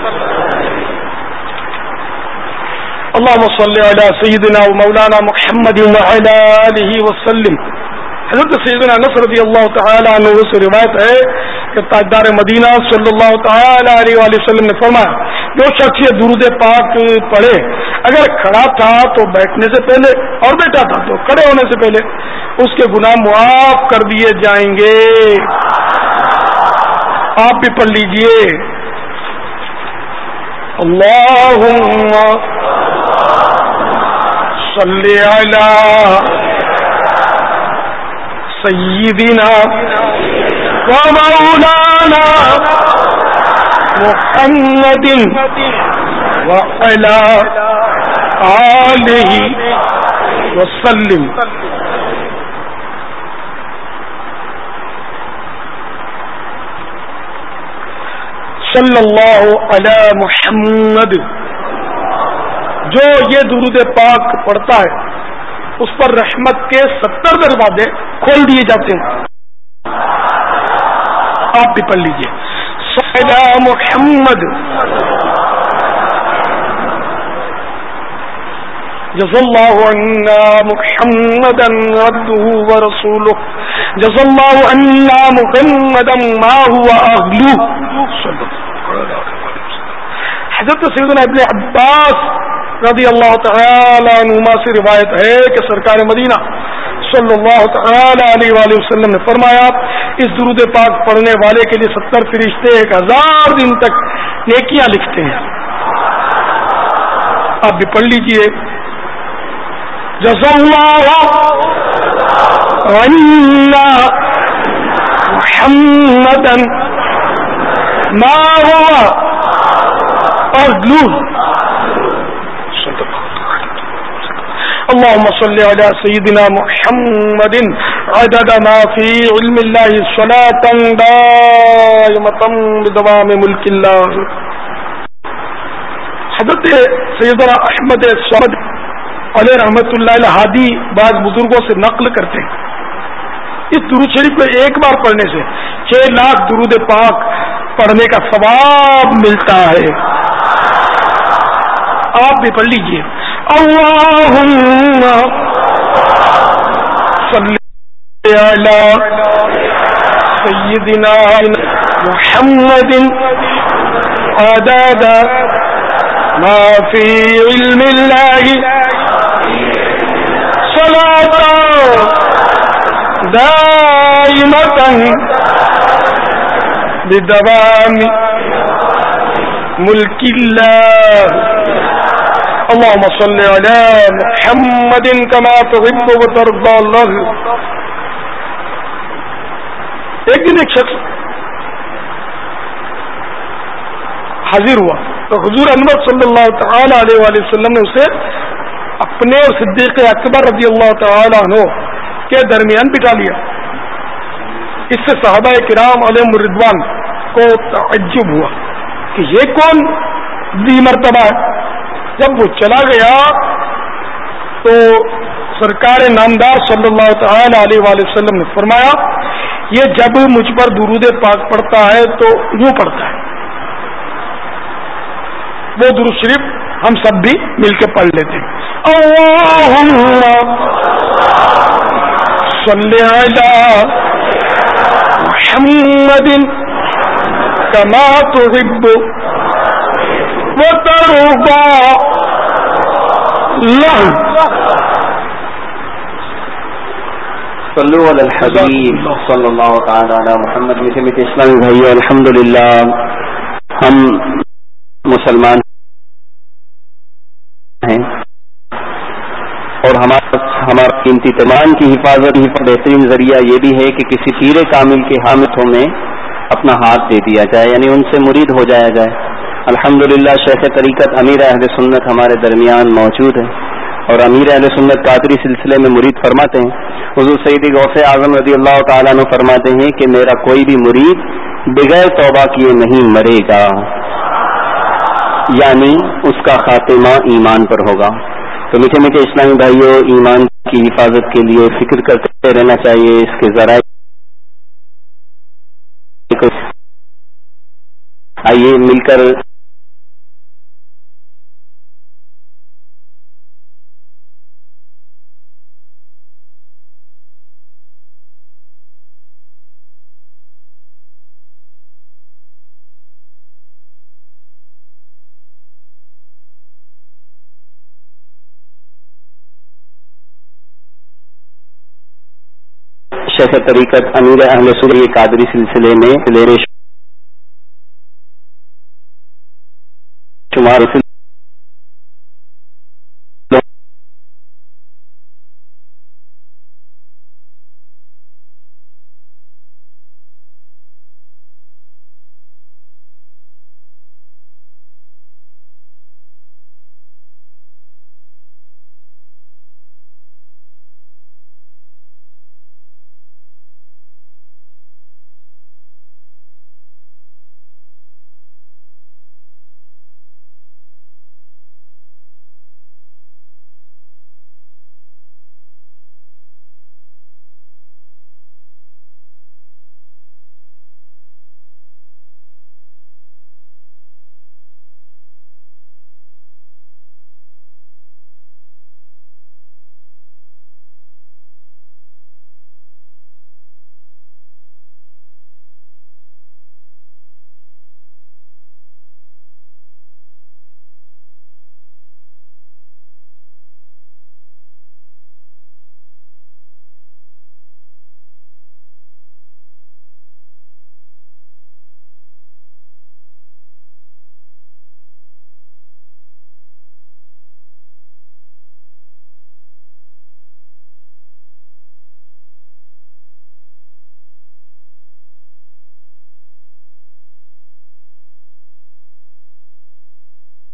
اللهم صل على سيدنا ومولانا محمد وعلى آله وسلم. حضرت سیدنا انس رضی اللہ تعالی عنہ سے روایت ہے کہ تاجدار مدینہ صلی اللہ تعالی علیہ وآلہ وسلم نے فرمایا, جو شخص یہ درود پاک پڑھے اگر کھڑا تھا تو بیٹھنے سے پہلے اور بیٹھا تھا تو کھڑے ہونے سے پہلے اس کے گناہ معاف کر دیے جائیں گے. آپ بھی پڑھ لیجئے. اللہم صلی علی سیدنا و مولانا محمد و علی آلہ وسلم. صلی اللہ علی محمد. جو یہ درود پاک پڑھتا ہے اس پر رحمت کے ستر دروازے کھول دیے جاتے ہیں. آپ بھی پڑھ لیجئے. صلی محمد. جزا اللہ عنا محمدا عبده ورسوله جزا اللہ عنا محمدا ما هو اهله. حضرت سیدنا ابن عباس رضی اللہ تعالی عنہما سے روایت ہے کہ سرکار مدینہ صلی اللہ تعالی علیہ وآلہ وسلم نے فرمایا اس درود پاک پڑھنے والے کے لیے ستر فرشتے ایک ہزار دن تک نیکیاں لکھتے ہیں. آپ بھی پڑھ لیجئے. جزا اللہ عنا محمدا ما هو أهله. اللهم صل على سيدنا محمد عدد ما في علم الله صلاة دائمة بدوام ملك الله. حضرت سیدنا احمد صمد علیہ رحمت اللہ علیہ ہادی بعض بزرگوں سے نقل کرتے ہیں اس درود شریف کو ایک بار پڑھنے سے چھ لاکھ درود پاک پڑھنے کا ثواب ملتا ہے. آپ بھی پڑھ لیجئے. اللہم صلی علی سیدنا محمد عدد ما فی علم اللہ صلاة دائمة بدوام ملک اللہ. اللهم صل على محمد كما تحب وترضى. اللہ. ایک دن ایک شخص حاضر ہوا تو حضور انور صلی اللہ تعالی علیہ وآلہ وسلم نے اسے اپنے اور صدیق اکبر رضی اللہ تعالی عنہ کے درمیان بٹھا لیا. اس سے صحابہ کرام علیہم الرضوان کو تعجب ہوا کہ یہ کون دی مرتبہ ہے. جب وہ چلا گیا تو سرکار نامدار صلی اللہ تعالی علیہ وآلہ وسلم نے فرمایا یہ جب مجھ پر درود پاک پڑھتا ہے تو یوں پڑھتا ہے. وہ درود شریف ہم سب بھی مل کے پڑھ لیتے ہیں. اللہم صلی علی محمد کما تحب وترضى. صلو علی الحبیب صلی اللہ تعالی علی محمد. میٹھے میٹھے اسلامی بھائیو، الحمدللہ ہم مسلمان ہیں اور ہمارا ہمارا قیمتی تمام کی حفاظت ہی بہترین ذریعہ یہ بھی ہے کہ کسی پیر کامل کے ہاتھوں میں اپنا ہاتھ دے دیا جائے، یعنی ان سے مرید ہو جایا جائے. الحمدللہ شیخ طریقت امیر اہل سنت ہمارے درمیان موجود ہے اور امیر اہل سنت قادری سلسلے میں مرید فرماتے ہیں. حضور سیدی غوث اعظم رضی اللہ تعالیٰ عنہ فرماتے ہیں کہ میرا کوئی بھی مرید بغیر توبہ کیے نہیں مرے گا، یعنی اس کا خاتمہ ایمان پر ہوگا. تو میٹھے میٹھے اسلامی بھائیوں، ایمان کی حفاظت کے لیے فکر کرتے رہنا چاہیے. اس کے ذرائع آئیے مل کر شیخ طریقت امیر اہل سنت قادری سلسلے میں لینے شمار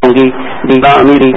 گی دیوا امیری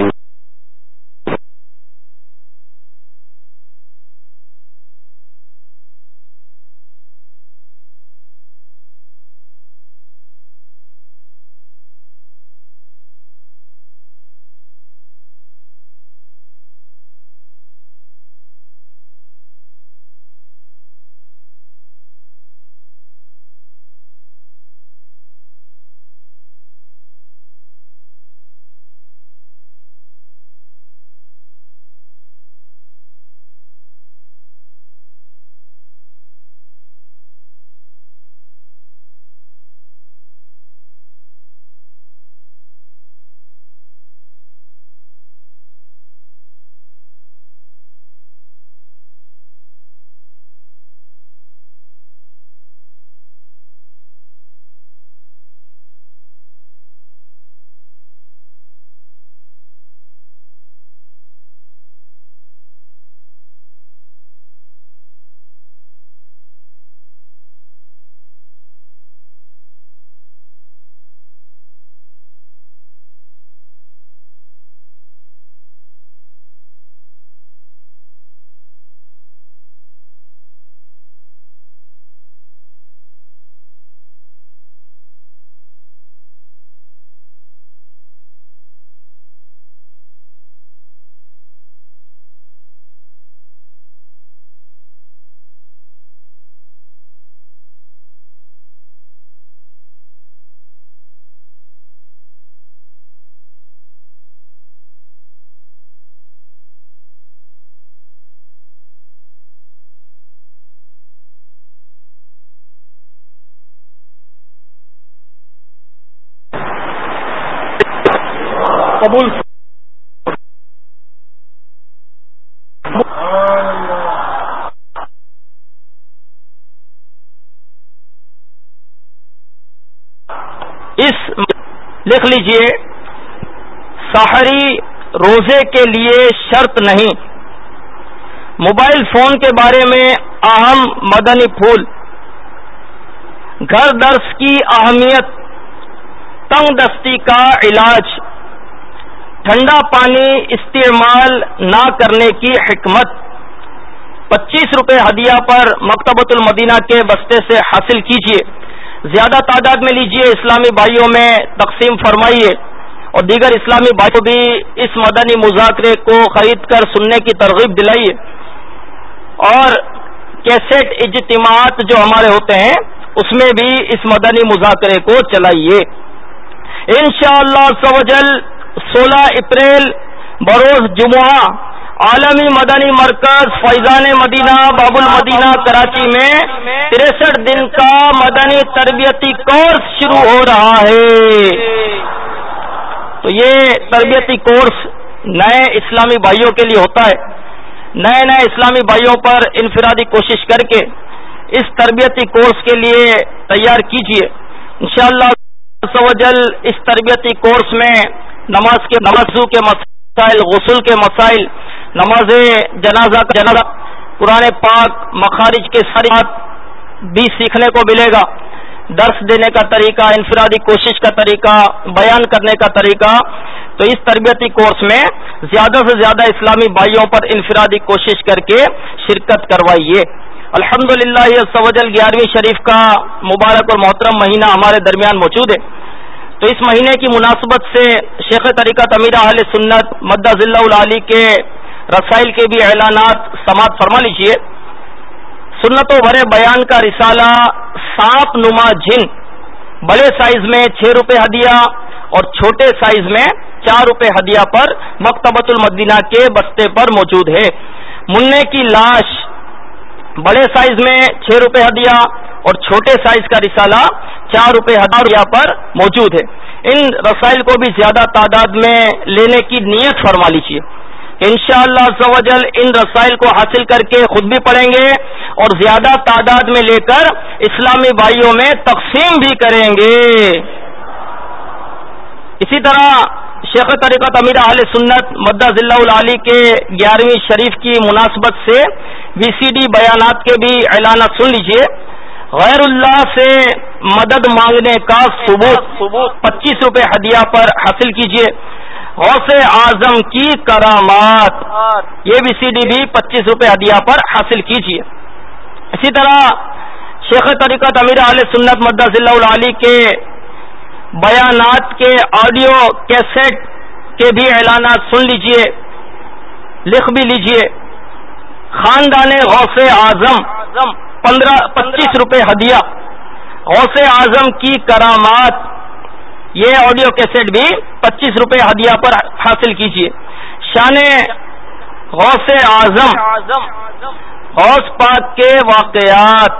قبول اس لکھ لیجئے سحری روزے کے لیے شرط نہیں. موبائل فون کے بارے میں اہم مدنی پھول. گھر درس کی اہمیت، تنگ دستی کا علاج، ٹھنڈا پانی استعمال نہ کرنے کی حکمت. پچیس روپے ہدیہ پر مکتبۃ المدینہ کے بستے سے حاصل کیجیے. زیادہ تعداد میں لیجیے، اسلامی بھائیوں میں تقسیم فرمائیے اور دیگر اسلامی بھائیوں بھی اس مدنی مذاکرے کو خرید کر سننے کی ترغیب دلائیے. اور کیسٹ اجتماعات جو ہمارے ہوتے ہیں اس میں بھی اس مدنی مذاکرے کو چلائیے. انشاءاللہ عز و جل سولہ اپریل بروز جمعہ عالمی مدنی مرکز فیضان مدینہ باب المدینہ کراچی میں تریسٹھ دن کا مدنی تربیتی کورس شروع ہو رہا ہے. تو یہ تربیتی کورس نئے اسلامی بھائیوں کے لیے ہوتا ہے. نئے نئے اسلامی بھائیوں پر انفرادی کوشش کر کے اس تربیتی کورس کے لیے تیار کیجیے. انشاءاللہ عز و جل اس تربیتی کورس میں نماز کے نمازوں کے مسائل، غسل کے مسائل، نماز جنازہ کا جنازہ، قرآن پاک مخارج کے ساتھ بھی سیکھنے کو ملے گا. درس دینے کا طریقہ، انفرادی کوشش کا طریقہ، بیان کرنے کا طریقہ. تو اس تربیتی کورس میں زیادہ سے زیادہ اسلامی بھائیوں پر انفرادی کوشش کر کے شرکت کروائیے. الحمدللہ عز و جل گیارہویں شریف کا مبارک اور محترم مہینہ ہمارے درمیان موجود ہے. تو اس مہینے کی مناسبت سے شیخ طریقت امیر اہل سنت مدہ ذلہ العالی کے رسائل کے بھی اعلانات سماعت فرما لیجیے. سنتوں بھرے بیان کا رسالہ سانپ نما جن بڑے سائز میں چھ روپے ہدیہ اور چھوٹے سائز میں چار روپے ہدیہ پر مکتبۃ المدینہ کے بستے پر موجود ہے. منع کی لاش بڑے سائز میں چھ روپے ہدیہ اور چھوٹے سائز کا رسالہ چار روپے ہدیہ پر موجود ہے. ان رسائل کو بھی زیادہ تعداد میں لینے کی نیت فرما لیجیے. انشاءاللہ عز و جل ان رسائل کو حاصل کر کے خود بھی پڑھیں گے اور زیادہ تعداد میں لے کر اسلامی بھائیوں میں تقسیم بھی کریں گے. اسی طرح شیخ طریقت امیر اہل سنت مدہ ذلہ العالی کے گیارہویں شریف کی مناسبت سے وی سی ڈی بیانات کے بھی اعلانات سن لیجیے. غیر اللہ سے مدد مانگنے کا ثبوت پچیس روپے ہدیہ پر حاصل کیجیے. غوث اعظم کی کرامات، یہ بھی سی ڈی بھی پچیس روپے ہدیہ پر حاصل کیجیے۔ اسی طرح شیخ طریقت امیر اہل سنت مدث اللہ العالی کے بیانات کے آڈیو کیسٹ کے بھی اعلانات سن لیجئے، لکھ بھی لیجئے۔ خاندان غوث اعظم پندرہ پچیس روپے ہدیہ، غوث اعظم کی کرامات یہ آڈیو کیسٹ بھی پچیس روپے ہدیہ پر حاصل کیجیے۔ شان غوث اعظم، غوث پاک کے واقعات،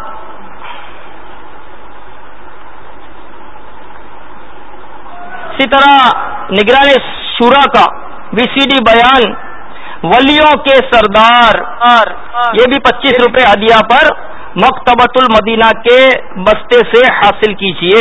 اسی طرح نگران شورا کا وی سی ڈی بیان ولیوں کے سردار، یہ بھی پچیس روپے ہدیہ پر مکتبۃ المدینہ کے بستے سے حاصل کیجیے۔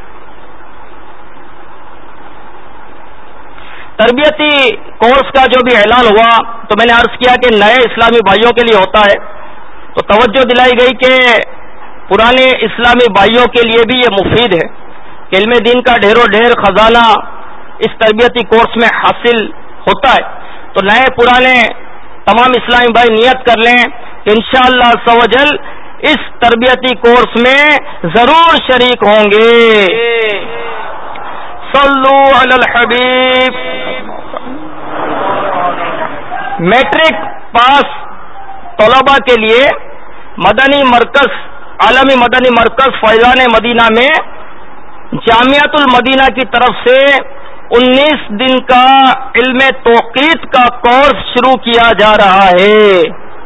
تربیتی کورس کا جو بھی اعلان ہوا تو میں نے عرض کیا کہ نئے اسلامی بھائیوں کے لیے ہوتا ہے، تو توجہ دلائی گئی کہ پرانے اسلامی بھائیوں کے لیے بھی یہ مفید ہے کہ علم دین کا ڈھیر و ڈھیر خزانہ اس تربیتی کورس میں حاصل ہوتا ہے۔ تو نئے پرانے تمام اسلامی بھائی نیت کر لیں کہ انشاءاللہ عز و جل اس تربیتی کورس میں ضرور شریک ہوں گے۔ صلو علی الحبیب۔ میٹرک پاس طلباء کے لیے مدنی مرکز، عالمی مدنی مرکز فیضان مدینہ میں جامعۃ المدینہ کی طرف سے انیس دن کا علم توقیت کا کورس شروع کیا جا رہا ہے۔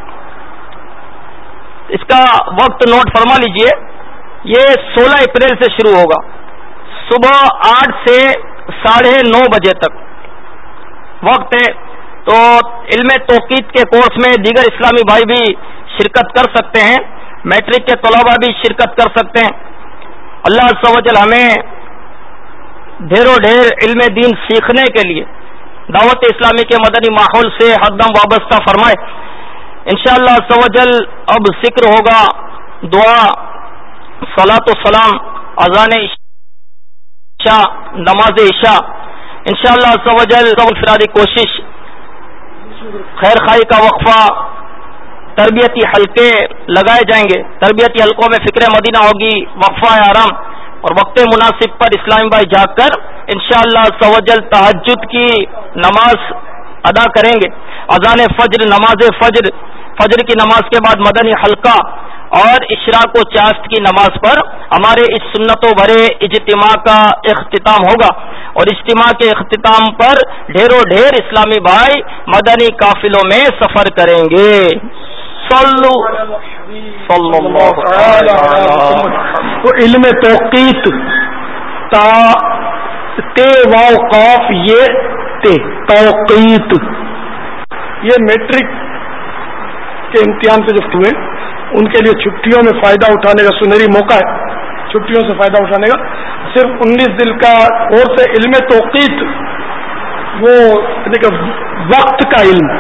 اس کا وقت نوٹ فرما لیجئے، یہ سولہ اپریل سے شروع ہوگا، صبح آٹھ سے ساڑھے نو بجے تک وقت ہے۔ تو علم توقیت کے کورس میں دیگر اسلامی بھائی بھی شرکت کر سکتے ہیں، میٹرک کے طلباء بھی شرکت کر سکتے ہیں۔ اللہ عز و جل ہمیں ڈھیر و ڈھیر علم دین سیکھنے کے لیے دعوت اسلامی کے مدنی ماحول سے ہر دم وابستہ فرمائے۔ انشاءاللہ عز و جل اب ذکر ہوگا، دعا، صلاۃ و سلام، اذان عشاء، نماز عشاء، انشاءاللہ عز و جل انفرادی کوشش، خیر خائی کا وقفہ، تربیتی حلقے لگائے جائیں گے۔ تربیتی حلقوں میں فکر مدینہ ہوگی، وقفہ آرام، اور وقت مناسب پر اسلامی بھائی جاگ کر انشاءاللہ عز و جل تہجد کی نماز ادا کریں گے۔ اذان فجر، نماز فجر، فجر کی نماز کے بعد مدنی حلقہ اور اشراق و چاشت کی نماز پر ہمارے اس سنتوں بھرے اجتماع کا اختتام ہوگا، اور اجتماع کے اختتام پر ڈھیر و ڈھیر اسلامی بھائی مدنی قافلوں میں سفر کریں گے۔ صلو صلی اللہ علیہ۔ تو علم توقیت، تا تے واو قاف یہ تے توقیت، یہ میٹرک کے امتحان سے جو ہوئے ان کے لیے چھٹیوں میں فائدہ اٹھانے کا سنہری موقع ہے، چھٹیوں سے فائدہ اٹھانے کا۔ صرف انیس دن کا کورس ہے علم توقیت، وہ وقت کا علم،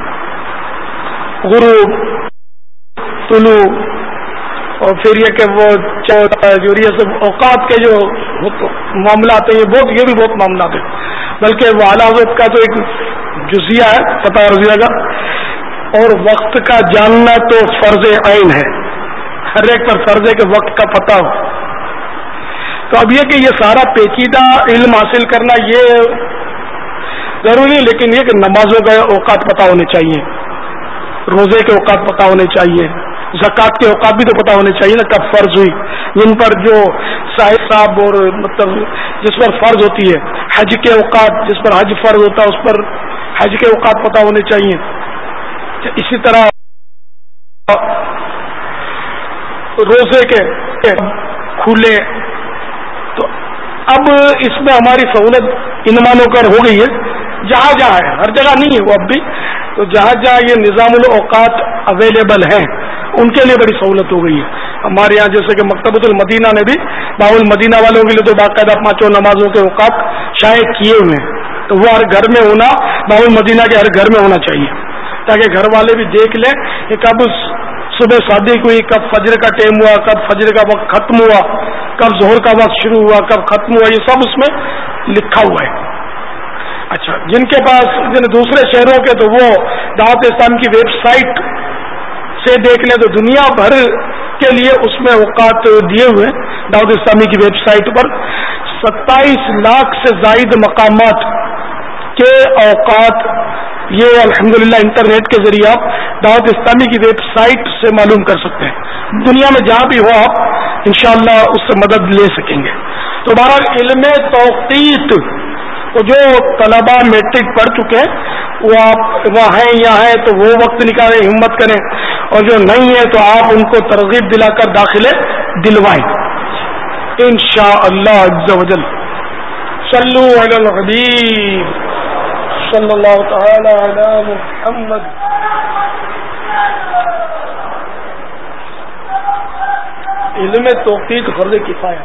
غروب، طلوع، اور پھر یہ کہ وہ اوقات کے جو معاملات ہیں، یہ بہت یہ بھی بہت معاملات ہیں، بلکہ وہ اعلیٰ حضرت کا تو ایک جزیہ ہے پتہ رضیہ کا، اور وقت کا جاننا تو فرض عین ہے، ہر ایک پر فرض ہے کہ وقت کا پتہ ہو۔ تو اب یہ کہ یہ سارا پیچیدہ علم حاصل کرنا یہ ضروری ہے، لیکن یہ کہ نمازوں کے اوقات پتہ ہونے چاہیے، روزے کے اوقات پتہ ہونے چاہیے، زکوٰۃ کے اوقات بھی تو پتہ ہونے چاہیے نا، کب فرض ہوئی، جن پر جو صاحب صاحب اور مطلب جس پر فرض ہوتی ہے، حج کے اوقات جس پر حج فرض ہوتا ہے اس پر حج کے اوقات پتہ ہونے چاہیے۔ اسی طرح روزے کے کھلے، تو اب اس میں ہماری سہولت ان مانوں کر ہو گئی ہے، جہاں جہاں ہے، ہر جگہ نہیں ہے وہ اب بھی، تو جہاں جہاں یہ نظام الاوقات اویلیبل ہیں ان کے لیے بڑی سہولت ہو گئی ہے۔ ہمارے یہاں جیسے کہ مکتبۃ المدینہ نے بھی باب المدینہ والوں کے لیے تو باقاعدہ پانچوں نمازوں کے اوقات شائع کیے ہوئے ہیں، تو وہ ہر گھر میں ہونا، باب المدینہ کے ہر گھر میں ہونا چاہیے، تاکہ گھر والے بھی دیکھ لیں کہ کب صبح صادق ہوئی، کب فجر کا ٹائم ہوا، کب فجر کا وقت ختم ہوا، کب ظہر کا وقت شروع ہوا، کب ختم ہوا، یہ سب اس میں لکھا ہوا ہے۔ اچھا، جن کے پاس جن دوسرے شہروں کے تو وہ دعوت اسلام کی ویب سائٹ سے دیکھ لیں، تو دنیا بھر کے لیے اس میں اوقات دیے ہوئے دعوت اسلامی کی ویب سائٹ پر ستائیس لاکھ سے زائد مقامات کے اوقات یہ الحمدللہ انٹرنیٹ کے ذریعے آپ دعوت اسلامی کی ویب سائٹ سے معلوم کر سکتے ہیں. دنیا میں جہاں بھی ہو آپ انشاءاللہ اس سے مدد لے سکیں گے. تو بہرحال علم توقیت وہ جو طلباء میٹرک پڑھ چکے ہیں وہ آپ وہاں ہیں یا ہیں تو وہ وقت نکالیں، ہمت کریں، اور جو نہیں ہے تو آپ ان کو ترغیب دلا کر داخلے دلوائیں انشاءاللہ عز و جل. صلو علی الحبیب صلی اللہ تعالی علی محمد. علم توقیت فرض کفایہ.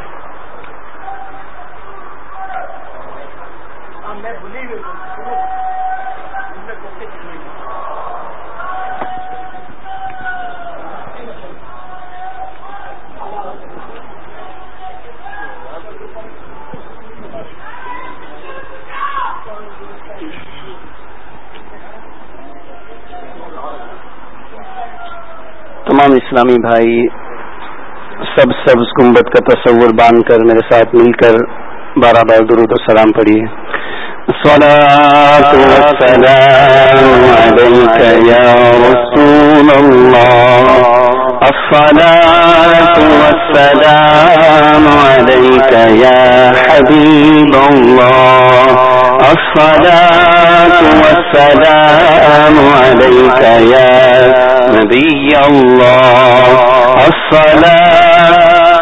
تمام اسلامی بھائی سب سبز گنبد کا تصور باندھ کر میرے ساتھ مل کر بارہ بار درود و سلام پڑھیے. الصلاۃ والسلام علیک یا رسول اللہ، الصلاۃ والسلام علیک یا حبیب اللہ، الصلاۃ والسلام علیک یا نبی اللہ، الصلاۃ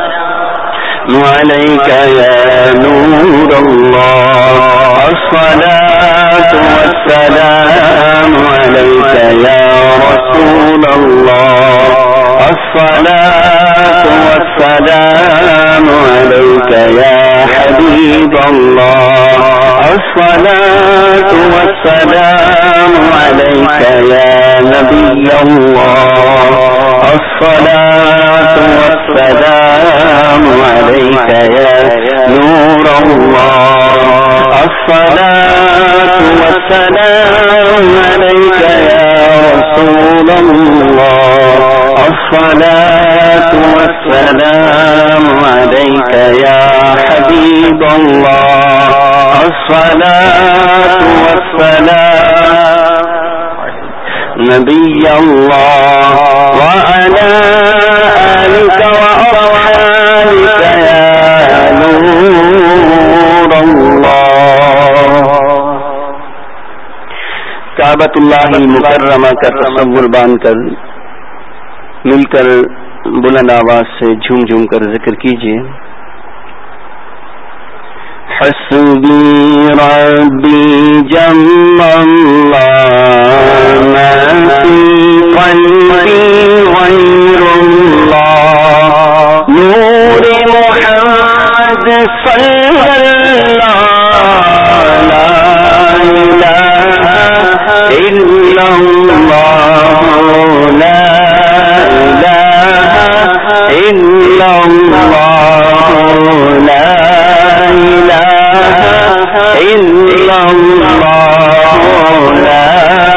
علیک یا نور اللہ، الصلاۃ والسلام علیک یا رسول اللہ، الصلاۃ والسلام علیک یا حبیب اللہ، الصلاۃ والسلام علیک یا نبی اللہ، الصلاۃ والسلام علیک یا نور اللہ، الصلاۃ والسلام علیک یا رسول اللہ، الصلاۃ والسلام علیک یا حبیب اللہ، الصلاۃ والسلام نبی اللہ وعلی آلک وأصحابک یا نور اللہ. کعبۃ اللہ المکرمہ کا تصور باندھ کر مل کر بلند آواز سے جھوم جھوم کر ذکر کیجیے. حسبی ربی جل اللہ ما فی قلبی غیر اللہ، نور محمد صلی اللہ، لا الہ الا اللہ، لا الہ الا اللہ، لا إلا الله، لا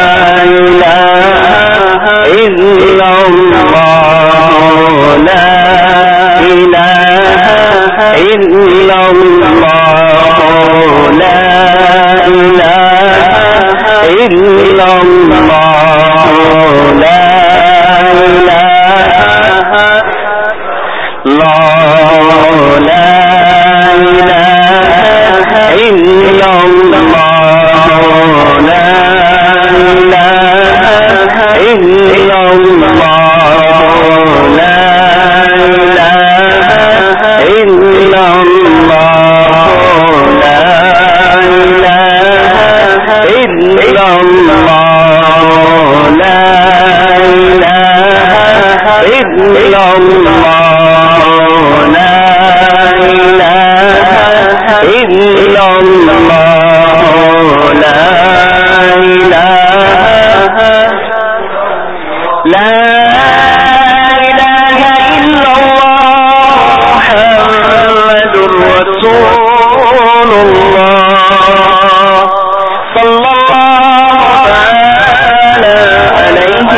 إله إلا الله، لا إله إلا الله، لا إله إلا الله، لا إله لا لا إله إلا الله، لا إله إلا الله، لا إله إلا الله، لا إله إلا الله، لا إله إلا الله، لا إله إلا الله، لا إله لا إله إلا الله، محمد رسول الله.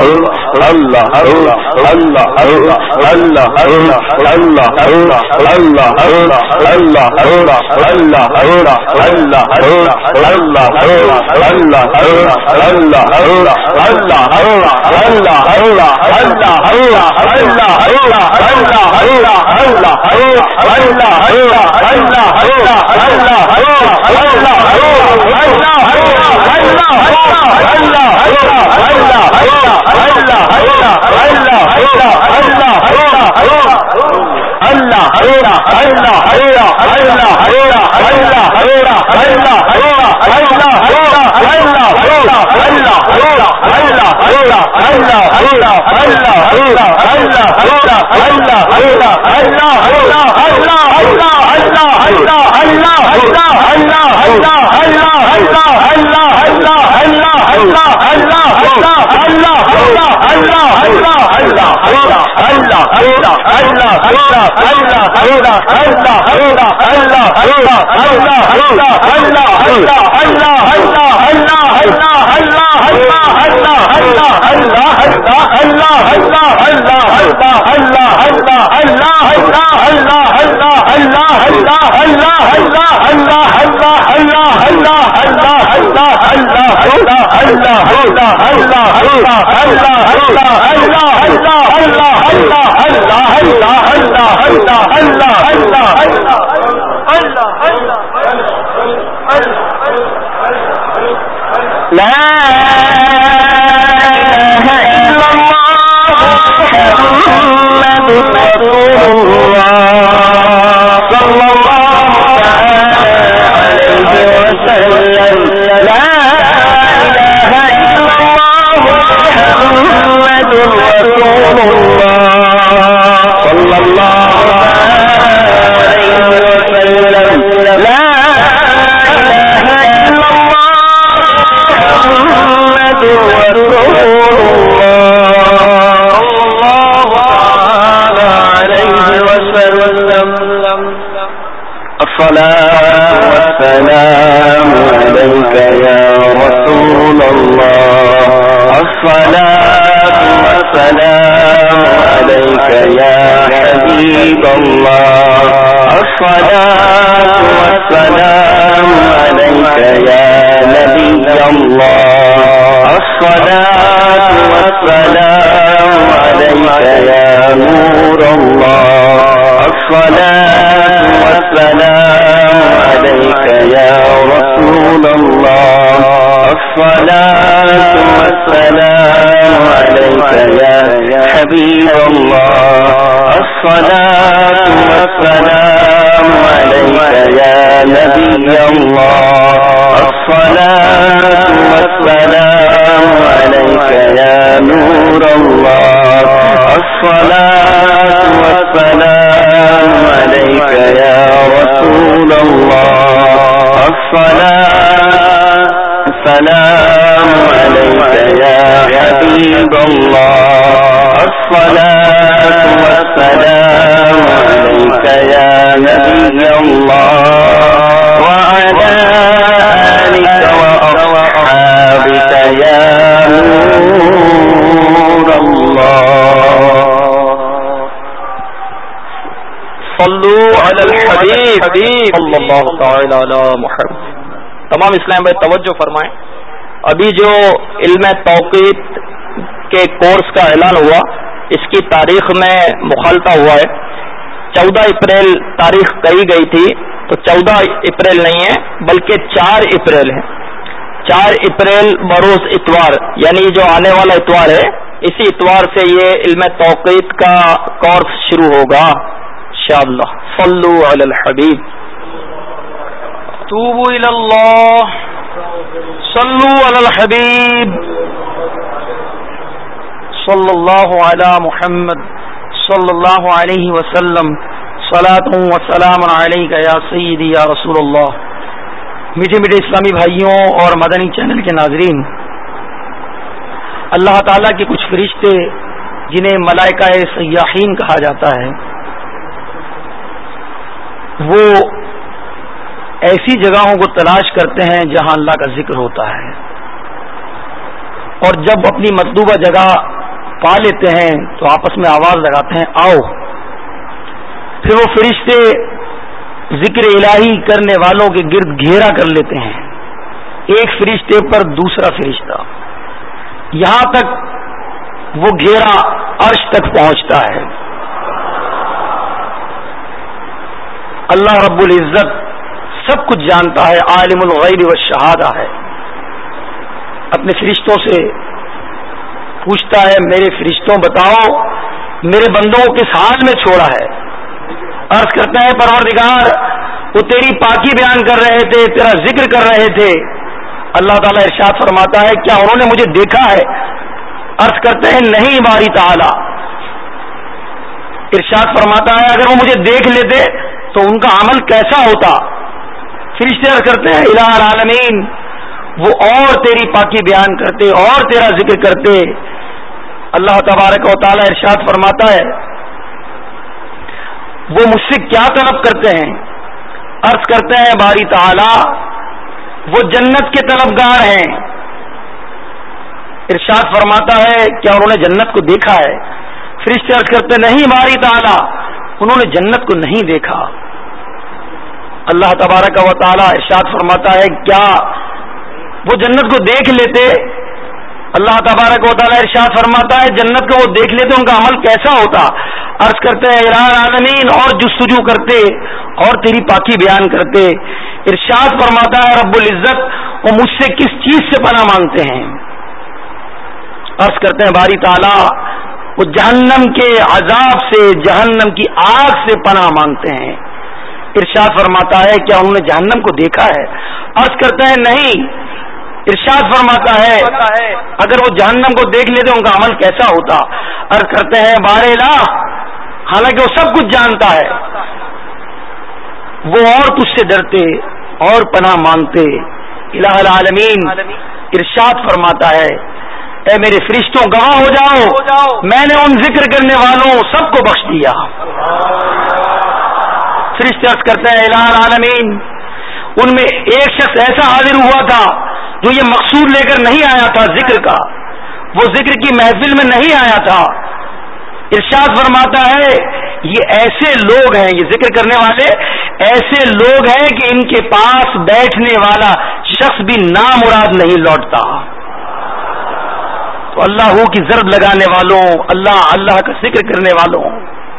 اللہ اللہ اللہ تمام اسلام بھائی توجہ فرمائیں. ابھی جو علم توقیت کے کورس کا اعلان ہوا اس کی تاریخ میں مخالفہ ہوا ہے. چودہ اپریل تاریخ کہی گئی تھی تو چودہ اپریل نہیں ہے بلکہ چار اپریل ہے. چار اپریل بروز اتوار یعنی جو آنے والا اتوار ہے اسی اتوار سے یہ علم توقیت کا کورس شروع ہوگا انشاءاللہ. صلو علی الحبیب. توبوا الی اللہ. صلو علی الحبیب صلی اللہ علی محمد صلی اللہ علیہ وسلم. صلاۃ و سلام علیک یا سیدی یا رسول اللہ. میٹھے میٹھے اسلامی بھائیوں اور مدنی چینل کے ناظرین، اللہ تعالیٰ کے کچھ فرشتے جنہیں ملائکہ سیاحین کہا جاتا ہے وہ ایسی جگہوں کو تلاش کرتے ہیں جہاں اللہ کا ذکر ہوتا ہے. اور جب اپنی مطلوبہ جگہ پا لیتے ہیں تو آپس میں آواز لگاتے ہیں آؤ. پھر وہ فرشتے ذکر الہی کرنے والوں کے گرد گھیرا کر لیتے ہیں، ایک فرشتے پر دوسرا فرشتہ، یہاں تک وہ گھیرا عرش تک پہنچتا ہے. اللہ رب العزت سب کچھ جانتا ہے، عالم الغیب والشہادہ ہے. اپنے فرشتوں سے پوچھتا ہے میرے فرشتوں بتاؤ میرے بندوں کو کس حال میں چھوڑا ہے. عرض کرتا ہے پروردگار وہ تیری پاکی بیان کر رہے تھے، تیرا ذکر کر رہے تھے. اللہ تعالیٰ ارشاد فرماتا ہے کیا انہوں نے مجھے دیکھا ہے؟ عرض کرتے ہیں نہیں باری تعالی. ارشاد فرماتا ہے اگر وہ مجھے دیکھ لیتے تو ان کا عمل کیسا ہوتا؟ فرشتے عرض کرتے ہیں الہ العالمین وہ اور تیری پاکی بیان کرتے اور تیرا ذکر کرتے. اللہ تبارک و تعالی ارشاد فرماتا ہے وہ مجھ سے کیا طلب کرتے ہیں؟ عرض کرتے ہیں باری تعالی وہ جنت کے طلبگار ہیں. ارشاد فرماتا ہے کیا انہوں نے جنت کو دیکھا ہے؟ فرشتے عرض کرتے نہیں باری تعالی انہوں نے جنت کو نہیں دیکھا. اللہ تبارک و تعالی ارشاد فرماتا ہے کیا وہ جنت کو دیکھ لیتے؟ اللہ تبارک و تعالی ارشاد فرماتا ہے جنت کو وہ دیکھ لیتے ان کا عمل کیسا ہوتا؟ عرض کرتے ہیں الہ العالمین اور جستجو کرتے اور تیری پاکی بیان کرتے. ارشاد فرماتا ہے رب العزت وہ مجھ سے کس چیز سے پناہ مانگتے ہیں؟ عرض کرتے ہیں باری تعالی وہ جہنم کے عذاب سے، جہنم کی آگ سے پناہ مانگتے ہیں. ارشاد فرماتا ہے کیا انہوں نے جہنم کو دیکھا ہے؟ عرض کرتے ہیں نہیں. ارشاد فرماتا ہے اگر وہ جہنم کو دیکھ لیتے ان کا عمل کیسا ہوتا؟ عرض کرتے ہیں بار الہ حالانکہ وہ سب کچھ جانتا ہے وہ اور تجھ سے ڈرتے اور پناہ مانگتے. الہ العالمین ارشاد فرماتا ہے اے میرے فرشتوں گواہ ہو جاؤ میں نے ان ذکر کرنے والوں سب کو بخش دیا. فرشتے عرض کرتے ہیں الہ العالمین ان میں ایک شخص ایسا حاضر ہوا تھا جو یہ مقصود لے کر نہیں آیا تھا ذکر کا، وہ ذکر کی محفل میں نہیں آیا تھا. ارشاد فرماتا ہے یہ ایسے لوگ ہیں، یہ ذکر کرنے والے ایسے لوگ ہیں کہ ان کے پاس بیٹھنے والا شخص بھی نامراد نہیں لوٹتا. تو اللہ کی ضرب لگانے والوں، اللہ اللہ کا ذکر کرنے والوں،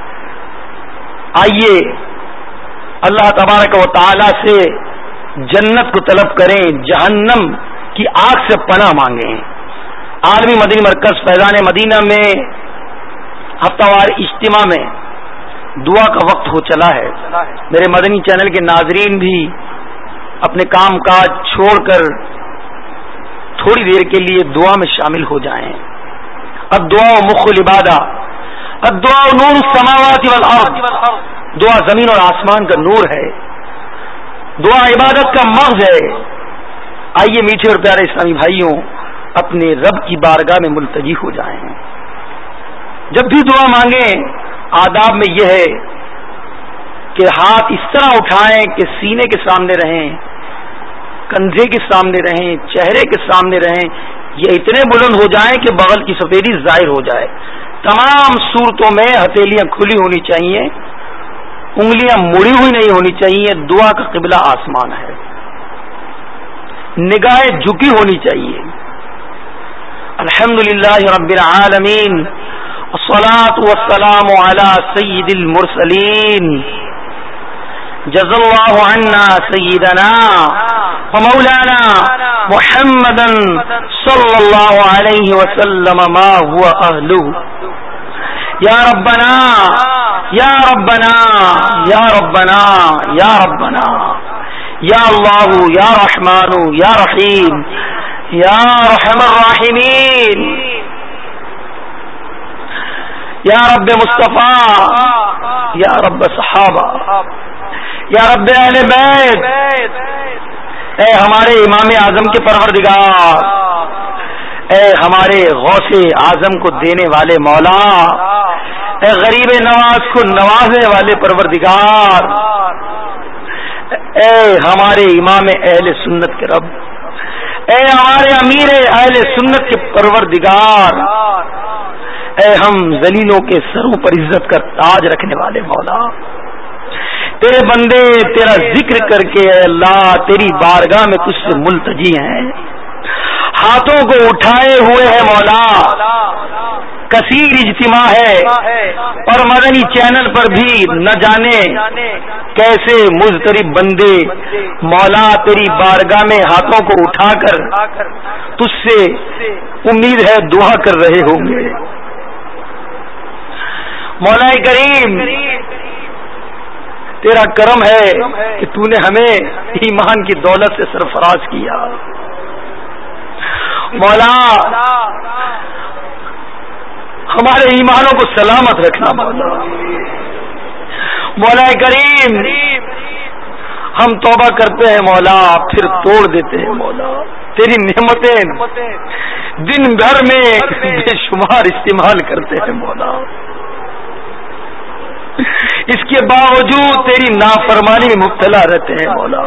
آئیے اللہ تبارک و تعالی سے جنت کو طلب کریں، جہنم کی آگ سے پناہ مانگیں. عالمی مدنی مرکز فیضان مدینہ میں ہفتہ وار اجتماع میں دعا کا وقت ہو چلا ہے. میرے مدنی چینل کے ناظرین بھی اپنے کام کاج چھوڑ کر تھوڑی دیر کے لیے دعا میں شامل ہو جائیں. اب دعا مخ العبادہ، اب دعا نور السماوات والارض، دعا زمین اور آسمان کا نور ہے، دعا عبادت کا مغز ہے. آئیے میٹھے اور پیارے اسلامی بھائیوں اپنے رب کی بارگاہ میں ملتجی ہو جائیں. جب بھی دعا مانگیں آداب میں یہ ہے کہ ہاتھ اس طرح اٹھائیں کہ سینے کے سامنے رہیں، کندھے کے سامنے رہیں، چہرے کے سامنے رہیں، یہ اتنے بلند ہو جائیں کہ بغل کی سفیدی ظاہر ہو جائے. تمام صورتوں میں ہتھیلیاں کھلی ہونی چاہیے، انگلیاں مڑی ہوئی نہیں ہونی چاہیے. دعا کا قبلہ آسمان ہے، نگاہیں جھکی ہونی چاہیے. الحمدللہ رب العالمین والصلاة والسلام علی سید المرسلین جزا اللہ عنا سیدنا ومولانا محمدا صلی اللہ علیہ وسلم ما هو اہلہ. یا ربنا یا ربنا یا ربنا یا ربنا یا اللہ یا رحمان یا رحیم یا رحم الراحمین یا رب مصطفیٰ یا رب صحابہ یا رب اہل بیت، اے ہمارے امام اعظم کے پروردگار، اے ہمارے غوث اعظم کو دینے والے مولا، اے غریب نواز کو نوازنے والے پروردگار، اے ہمارے امام اہل سنت کے رب، اے ہمارے امیر اہل سنت کے پروردگار، اے ہم ذلیلوں کے سروں پر عزت کا تاج رکھنے والے مولا، تیرے بندے تیرا ذکر کر کے اے اللہ تیری بارگاہ میں تجھ سے ملتجی ہیں، ہاتھوں کو اٹھائے ہوئے ہیں مولا، کثیر اجتماع ہے اور مدنی چینل پر بھی نہ جانے کیسے مضطرب بندے مولا تیری بارگاہ میں ہاتھوں کو اٹھا کر تجھ سے امید ہے دعا کر رہے ہوں گے۔ مولا کریم تیرا کرم ہے کہ تو نے ہمیں ایمان کی دولت سے سرفراز کیا، مولا ہمارے ایمانوں کو سلامت رکھنا مولا۔ مولا کریم ہم توبہ کرتے ہیں مولا پھر توڑ دیتے ہیں مولا، تیری نعمتیں دن بھر میں بے شمار استعمال کرتے ہیں مولا، اس کے باوجود تیری نافرمانی میں مبتلا رہتے ہیں مولا۔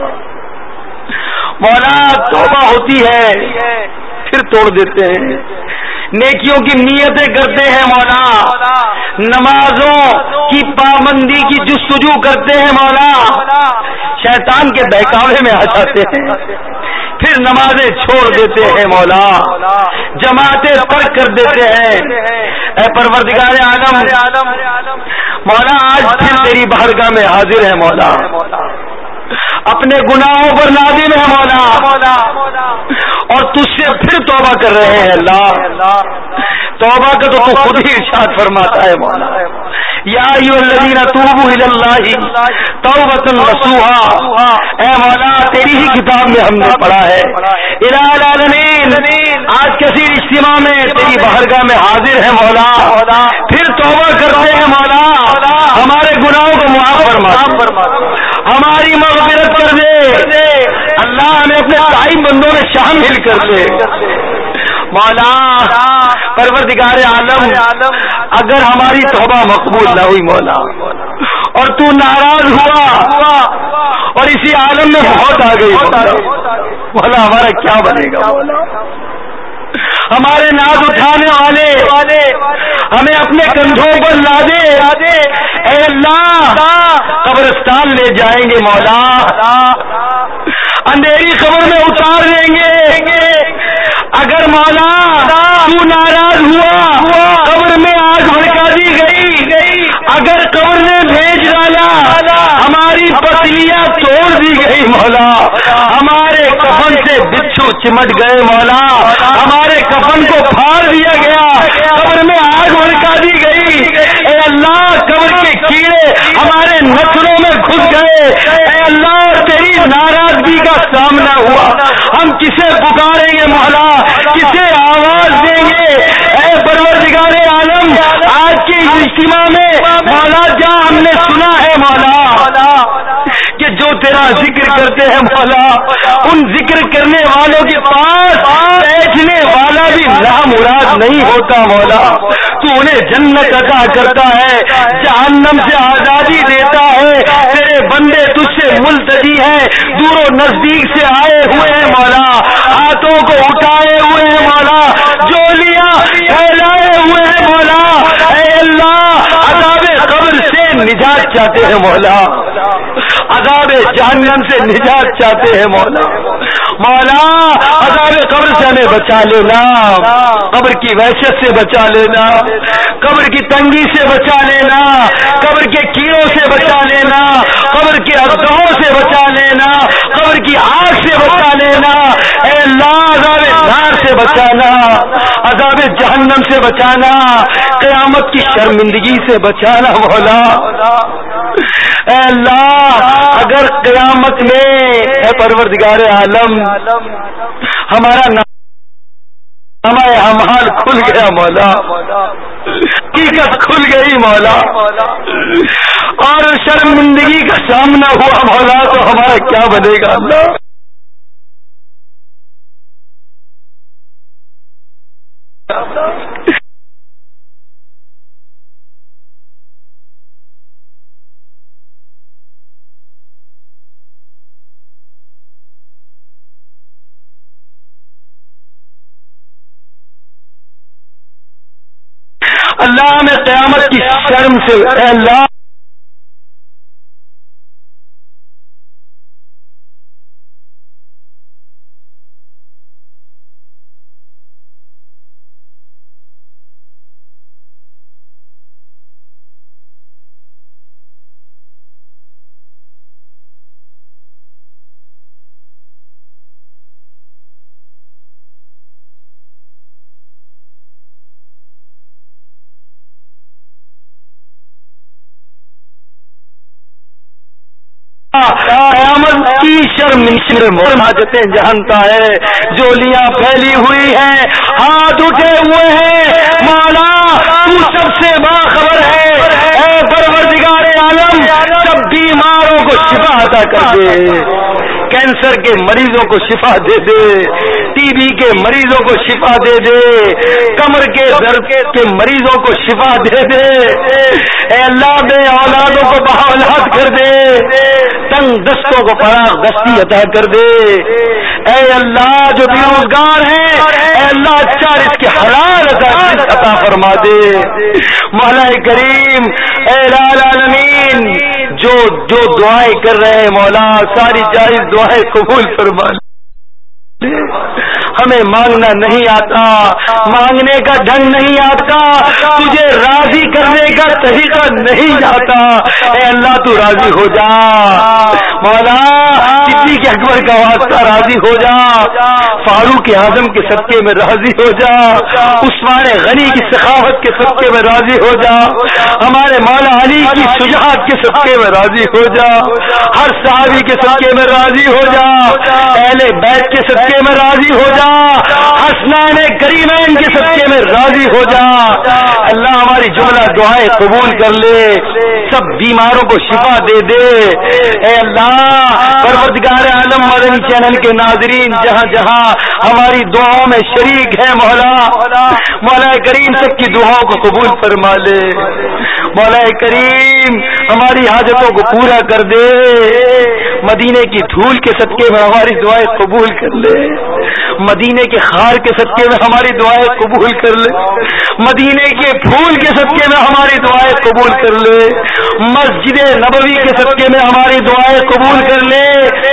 مولا توبہ ہوتی ہے پھر توڑ دیتے ہیں، نیکیوں کی نیتیں کرتے ہیں مولا، نمازوں کی پابندی کی جستجو کرتے ہیں مولا، شیطان کے بہکاوے میں آ جاتے ہیں پھر نمازیں چھوڑ دیتے ہیں مولا، جماعتیں ترک کر دیتے ہیں۔ اے پروردگار عالم مولا آج پھر تیری بارگاہ میں حاضر ہے مولا، اپنے گناہوں پر نادم ہے مولا اور تجھ سے پھر توبہ کر رہے ہیں اللہ۔ توبہ کا تو تو خود ہی ارشاد فرماتا ہے مولا، یا ایھا الذین توبوا الی اللہ توبۃ نصوحا، اے مولا تیری ہی کتاب میں ہم نے پڑھا ہے الہ العالمین آج کثیر اجتماع میں تیری بارگاہ میں حاضر ہے مولا، پھر توبہ کرتے ہیں مولا، ہمارے گناہوں کو معاف فرما، ہماری مغفرت کر دے اللہ، ہمیں اپنے قائم بندوں میں شامل کر دے مولا۔ پروردگار عالم اگر ہماری توبہ مقبول نہ ہوئی مولا اور تو ناراض ہوا اور اسی عالم میں موت آ گئی مولا، ہمارا کیا بنے گا مولا؟ ہمارے ناز اٹھانے والے ہمیں اپنے کندھوں پر لا دے، اے اللہ قبرستان لے جائیں گے مولا، اندھیری قبر میں اتار دیں گے، اگر مولا تو ناراض ہوا قبر میں آگ بھڑکا دی گئی، اگر قبر میں بھیج ڈالا ہماری پتلیاں توڑ دی گئی مولا، ہمارے کفن سے بچھو چمٹ گئے مولا، ہمارے کفن کو پھاڑ دیا گیا، قبر میں آگ بھڑکا دی گئی، اے اللہ قبر کے کیڑے ہمارے نسلوں میں گھس گئے، اے اللہ تیری ناراضگی کا سامنا ہوا، ہم کسے پکاریں گے مولا، کسے آواز دیں گے؟ اے پروردگار عالم آج کے اجتماع میں مولا جہاں ہم نے سنا ہے مولا کہ جو تیرا ذکر کرتے ہیں مولا، ان ذکر کرنے والوں کے پاس بیٹھنے والا بھی نامراد نہیں ہوتا مولا، تو انہیں جنت عطا کرتا ہے، جہنم سے آزادی دیتا ہے، تیرے بندے تجھ سے ملتجی ہیں، دور و نزدیک سے آئے ہوئے ہیں مولا، ہاتھوں کو اٹھائے ہوئے ہیں مولا، جولیاں پھیلائے ہوئے ہیں مولا، اے اللہ عذاب قبر سے نجات چاہتے ہیں مولا، عذاب جہنم سے نجات چاہتے ہیں مولا، مولا عذاب قبر سے ہمیں بچا لینا، قبر کی وحشت سے بچا لینا، قبر کی تنگی سے بچا لینا، قبر کے کیڑوں سے بچا لینا، قبر کے اژدہوں سے بچا لینا، قبر کی آگ سے بچا لینا، اے اللہ عذاب نار سے بچانا، عذاب جہنم سے بچانا، قیامت کی شرمندگی سے بچانا مولا، اے اللہ اگر قیامت میں اے پروردگار عالم ہمارا نامہ اعمال کھل گیا مولا، حقیقت کھل گئی مولا اور شرمندگی کا سامنا ہوا مولا، تو ہمارا کیا بنے گا اللہ؟ اللہ ہمیں قیامت کی شرم سے اے اللہ قیامت کی شرم شرم حاجتیں جانتا ہے، جولیاں پھیلی ہوئی ہیں، ہاتھ اٹھے ہوئے ہیں، مولا تو سب سے باخبر ہے، اے پروردگار عالم سب بیماروں کو شفا عطا کر دے، کینسر کے مریضوں کو شفا دے دے، ٹی بی کے مریضوں کو شفا دے دے، کمر کے درد کے مریضوں کو شفا دے دے، اے اللہ بے اولادوں کو بااولاد کر دے، تنگ دستوں کو فراغ دستی عطا کر دے، اے اللہ جو بے روزگار ہیں اے اللہ اچھا رزق کے حلال عطا فرما دے، مولا کریم اے العالمین جو جو دعائیں کر رہے ہیں مولا ساری جائز دعائیں قبول فرما لے، ہمیں مانگنا نہیں آتا، مانگنے کا ڈھنگ نہیں آتا، تجھے راضی کرنے کا طریقہ نہیں آتا، اے اللہ تو راضی ہو جا، مولا صدیق اکبر کا واسطہ راضی ہو جا، فاروق اعظم کے صدقے میں راضی ہو جا، عثمان غنی کی سخاوت کے صدقے میں راضی ہو جا، ہمارے مولا علی کی شجاعت کے صدقے میں راضی ہو جا، ہر صحابی کے صدقے میں راضی ہو جا، اہل بیت کے صدقے میں راضی ہو جا، حسنین کریمین کے صدقے میں راضی ہو جا، اللہ ہماری جملہ دعائیں قبول کر لے، سب بیماروں کو شفا دے دے، اے اللہ پروردگار عالم مدنی چینل کے ناظرین جہاں جہاں ہماری دعاؤں میں شریک ہے مولا مولا کریم سب کی دعاؤں کو قبول فرما لے، مولا کریم ہماری حاجتوں کو پورا کر دے، مدینے کی دھول کے صدقے میں ہماری دعائیں قبول کر لے، مدینے کے خار کے صدقے میں ہماری دعائیں قبول کر لے، مدینے کے پھول کے صدقے میں ہماری دعائیں قبول کر لے، مسجد نبوی کے صدقے میں ہماری دعائیں قبول کر لے،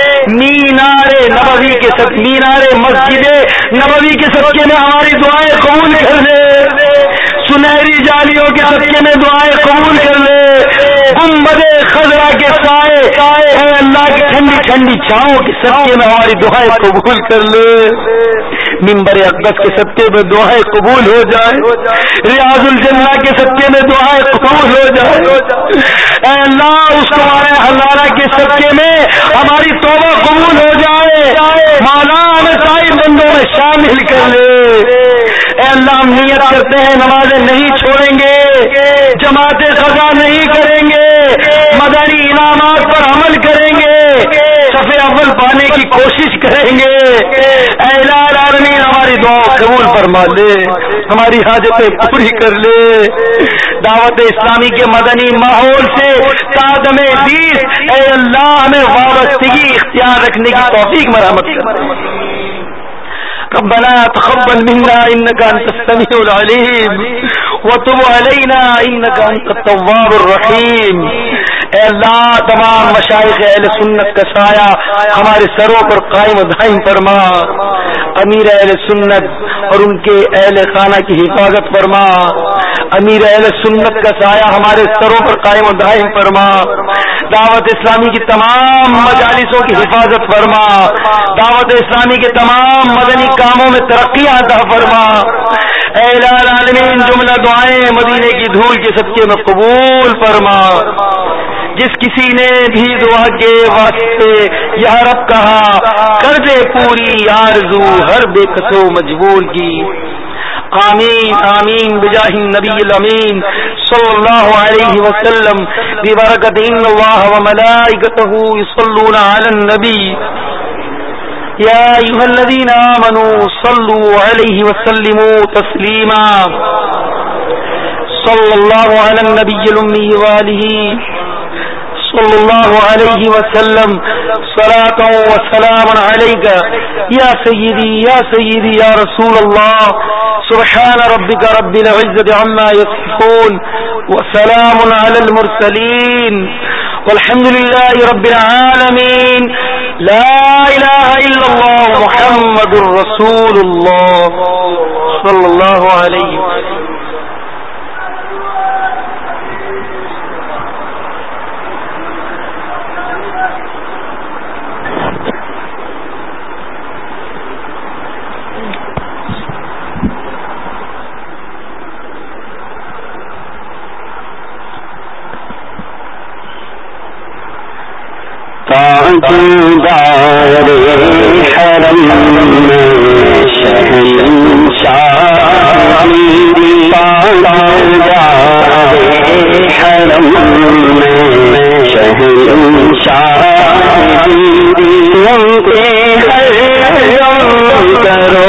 مینار نبوی کے صدقے مینار مسجد نبوی کے صدقے میں ہماری دعائیں قبول کر لے، سنہری جالیوں کے صدقے میں دعائیں قبول کر لے، گنبد خضرا کے سائے اے اللہ کی ٹھنڈی ٹھنڈی چھاؤں کے صدقے میں ہماری دعائیں قبول کر لے، منبر اقدس کے صدقے میں دعائیں قبول ہو جائے، ریاض الجنہ کے صدقے میں دعائیں قبول ہو جائے، اے اللہ اس تمہارے ہزارہ کے صدقے میں ہماری توبہ قبول ہو جائے، مولا ہمیں ساری بندوں میں شامل کر لے، اے اللہ ہم نیت کرتے ہیں نمازیں نہیں چھوڑیں گے، جماعت قضا نہیں کریں گے، مدنی انعامات پر عمل کریں گے، صف اول پانے کی کوشش کریں گے، اے الہ العالمین ہماری دعا قبول فرما لے، ہماری حاجتیں پوری کر لے، دعوت اسلامی کے مدنی ماحول سے تعدم بیس اے اللہ ہمیں وابستگی اختیار رکھنے کی توفیق مرحمت کر، ربنا تقبل منا انك انت السميع العليم وتب علينا انك انت التواب الرحيم، اے اللہ تمام مشائخ اہل سنت کا سایہ ہمارے سروں پر قائم و دائم فرما، امیر اہل سنت اور ان کے اہل خانہ کی حفاظت فرما، امیر اہل سنت کا سایہ ہمارے سروں پر قائم و دائم فرما، دعوت اسلامی کی تمام مجالسوں کی حفاظت فرما، دعوت اسلامی کے تمام مدنی کاموں میں ترقی عطا فرما، اے الہ العالمین جملہ دعائیں مدینے کی دھول کے صدقے میں قبول فرما، جس کسی نے بھی دعا کے واسطے یا رب کہا کر دے پوری آرزو ہر بے کسو مجبور کی، آمین آمین بجاہ النبی الامین صلی اللہ علیہ وسلم ببرکت ان اللہ وملائکتہ یصلون علی النبی یا ایھا الذین آمنوا صلوا علیہ وسلموا تسلیما، صلی اللہ علی النبی الامی وآلہ صلی اللہ علیہ وسلم صلاۃ و سلام علیک یا سیدی یا سیدی یا رسول اللہ سبحان ربک رب العزۃ عما یصفون وسلام علی المرسلین والحمد للہ رب العالمین لا الہ الا اللہ محمد رسول اللہ صلی اللہ علیہ وسلم. تاجدار حرم میں شہنشاہ تاجدار حرم میں شہنشاہ تم کے حرم کرو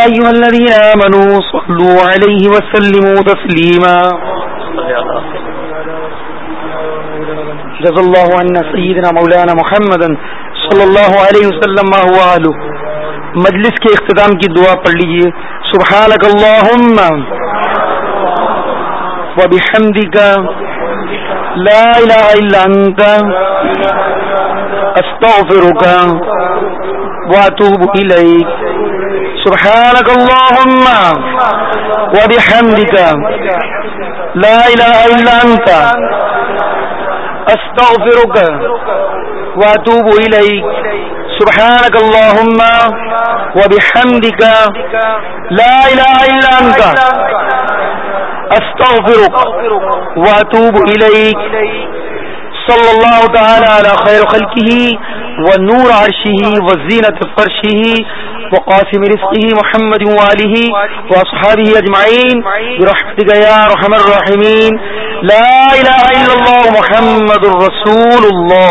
أيها الذين آمنوا صلوا عليه وسلموا تسليما جزا الله عنا سيدنا مولانا محمدا صلی اللہ علیہ وسلم ما هو اهله. مجلس کے اختتام کی دعا پڑھ لیجئے. سبحانك اللهم وبحمدك لا الہ الا انت استغفرك واتوب الیک. سبحانك اللهم وبحمدك لا الہ الا انت استغفرك واتوب الیک. سبحانك اللهم وبحمدك لا الہ الا انت استغفرك واتوب الیک. صلی اللہ تعالی علی خیر خلقہ ونور عرشہ وزینۃ فرشہ وقاسم رزقہ محمد وآلہ واصحابہ اجمعین برحمتک یا ارحم الراحمین. لا الہ الا اللہ محمد رسول اللہ.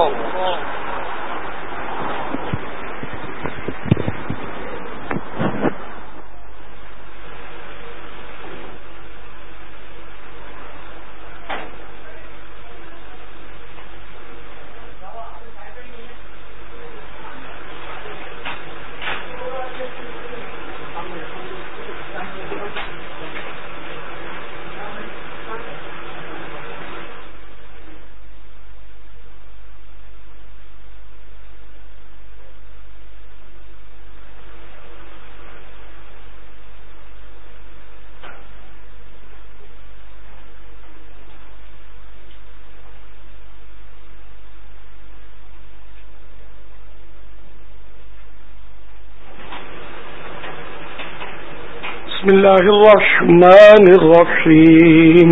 بسم الله الرحمن الرحيم.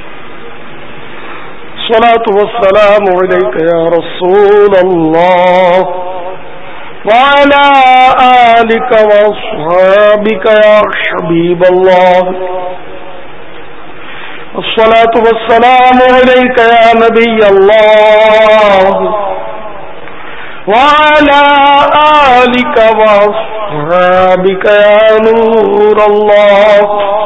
الصلاة والسلام عليك يا رسول الله وعلى آلك وأصحابك يا حبيب الله. الصلاة والسلام عليك يا نبي الله وعلى آلك وأصحابك يا نور الله.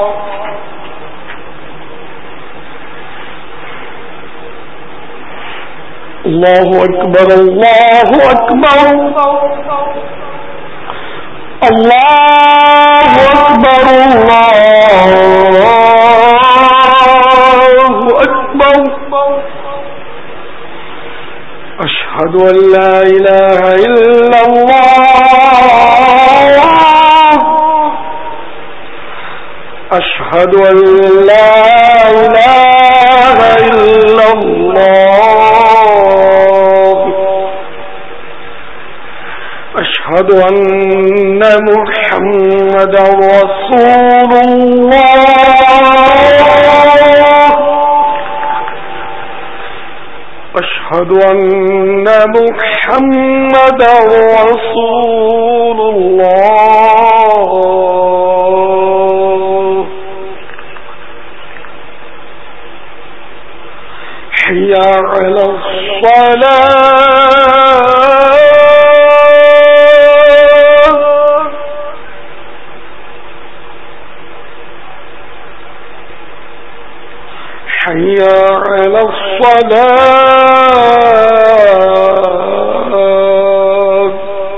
الله أكبر الله أكبر الله أكبر الله أكبر. أشهد أن لا إله إلا الله أشهد أن لا إله إلا الله أشهد أن محمدا رسول الله أشهد أن محمدا رسول الله. حي على الصلاة حي على الصلاة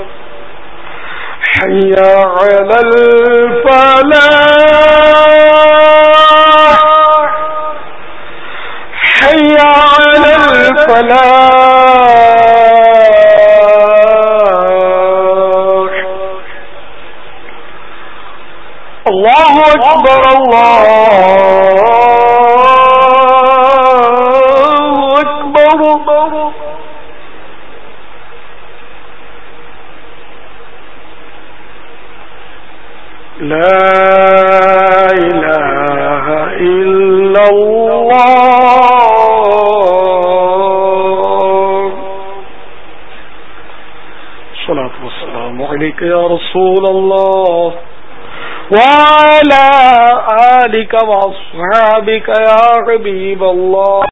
حي على الفلاح حي على الفلاح. الله أكبر الله لا إله إلا الله. الصلاة والسلام عليك يا رسول الله وعلى آلك وأصحابك يا حبيب الله.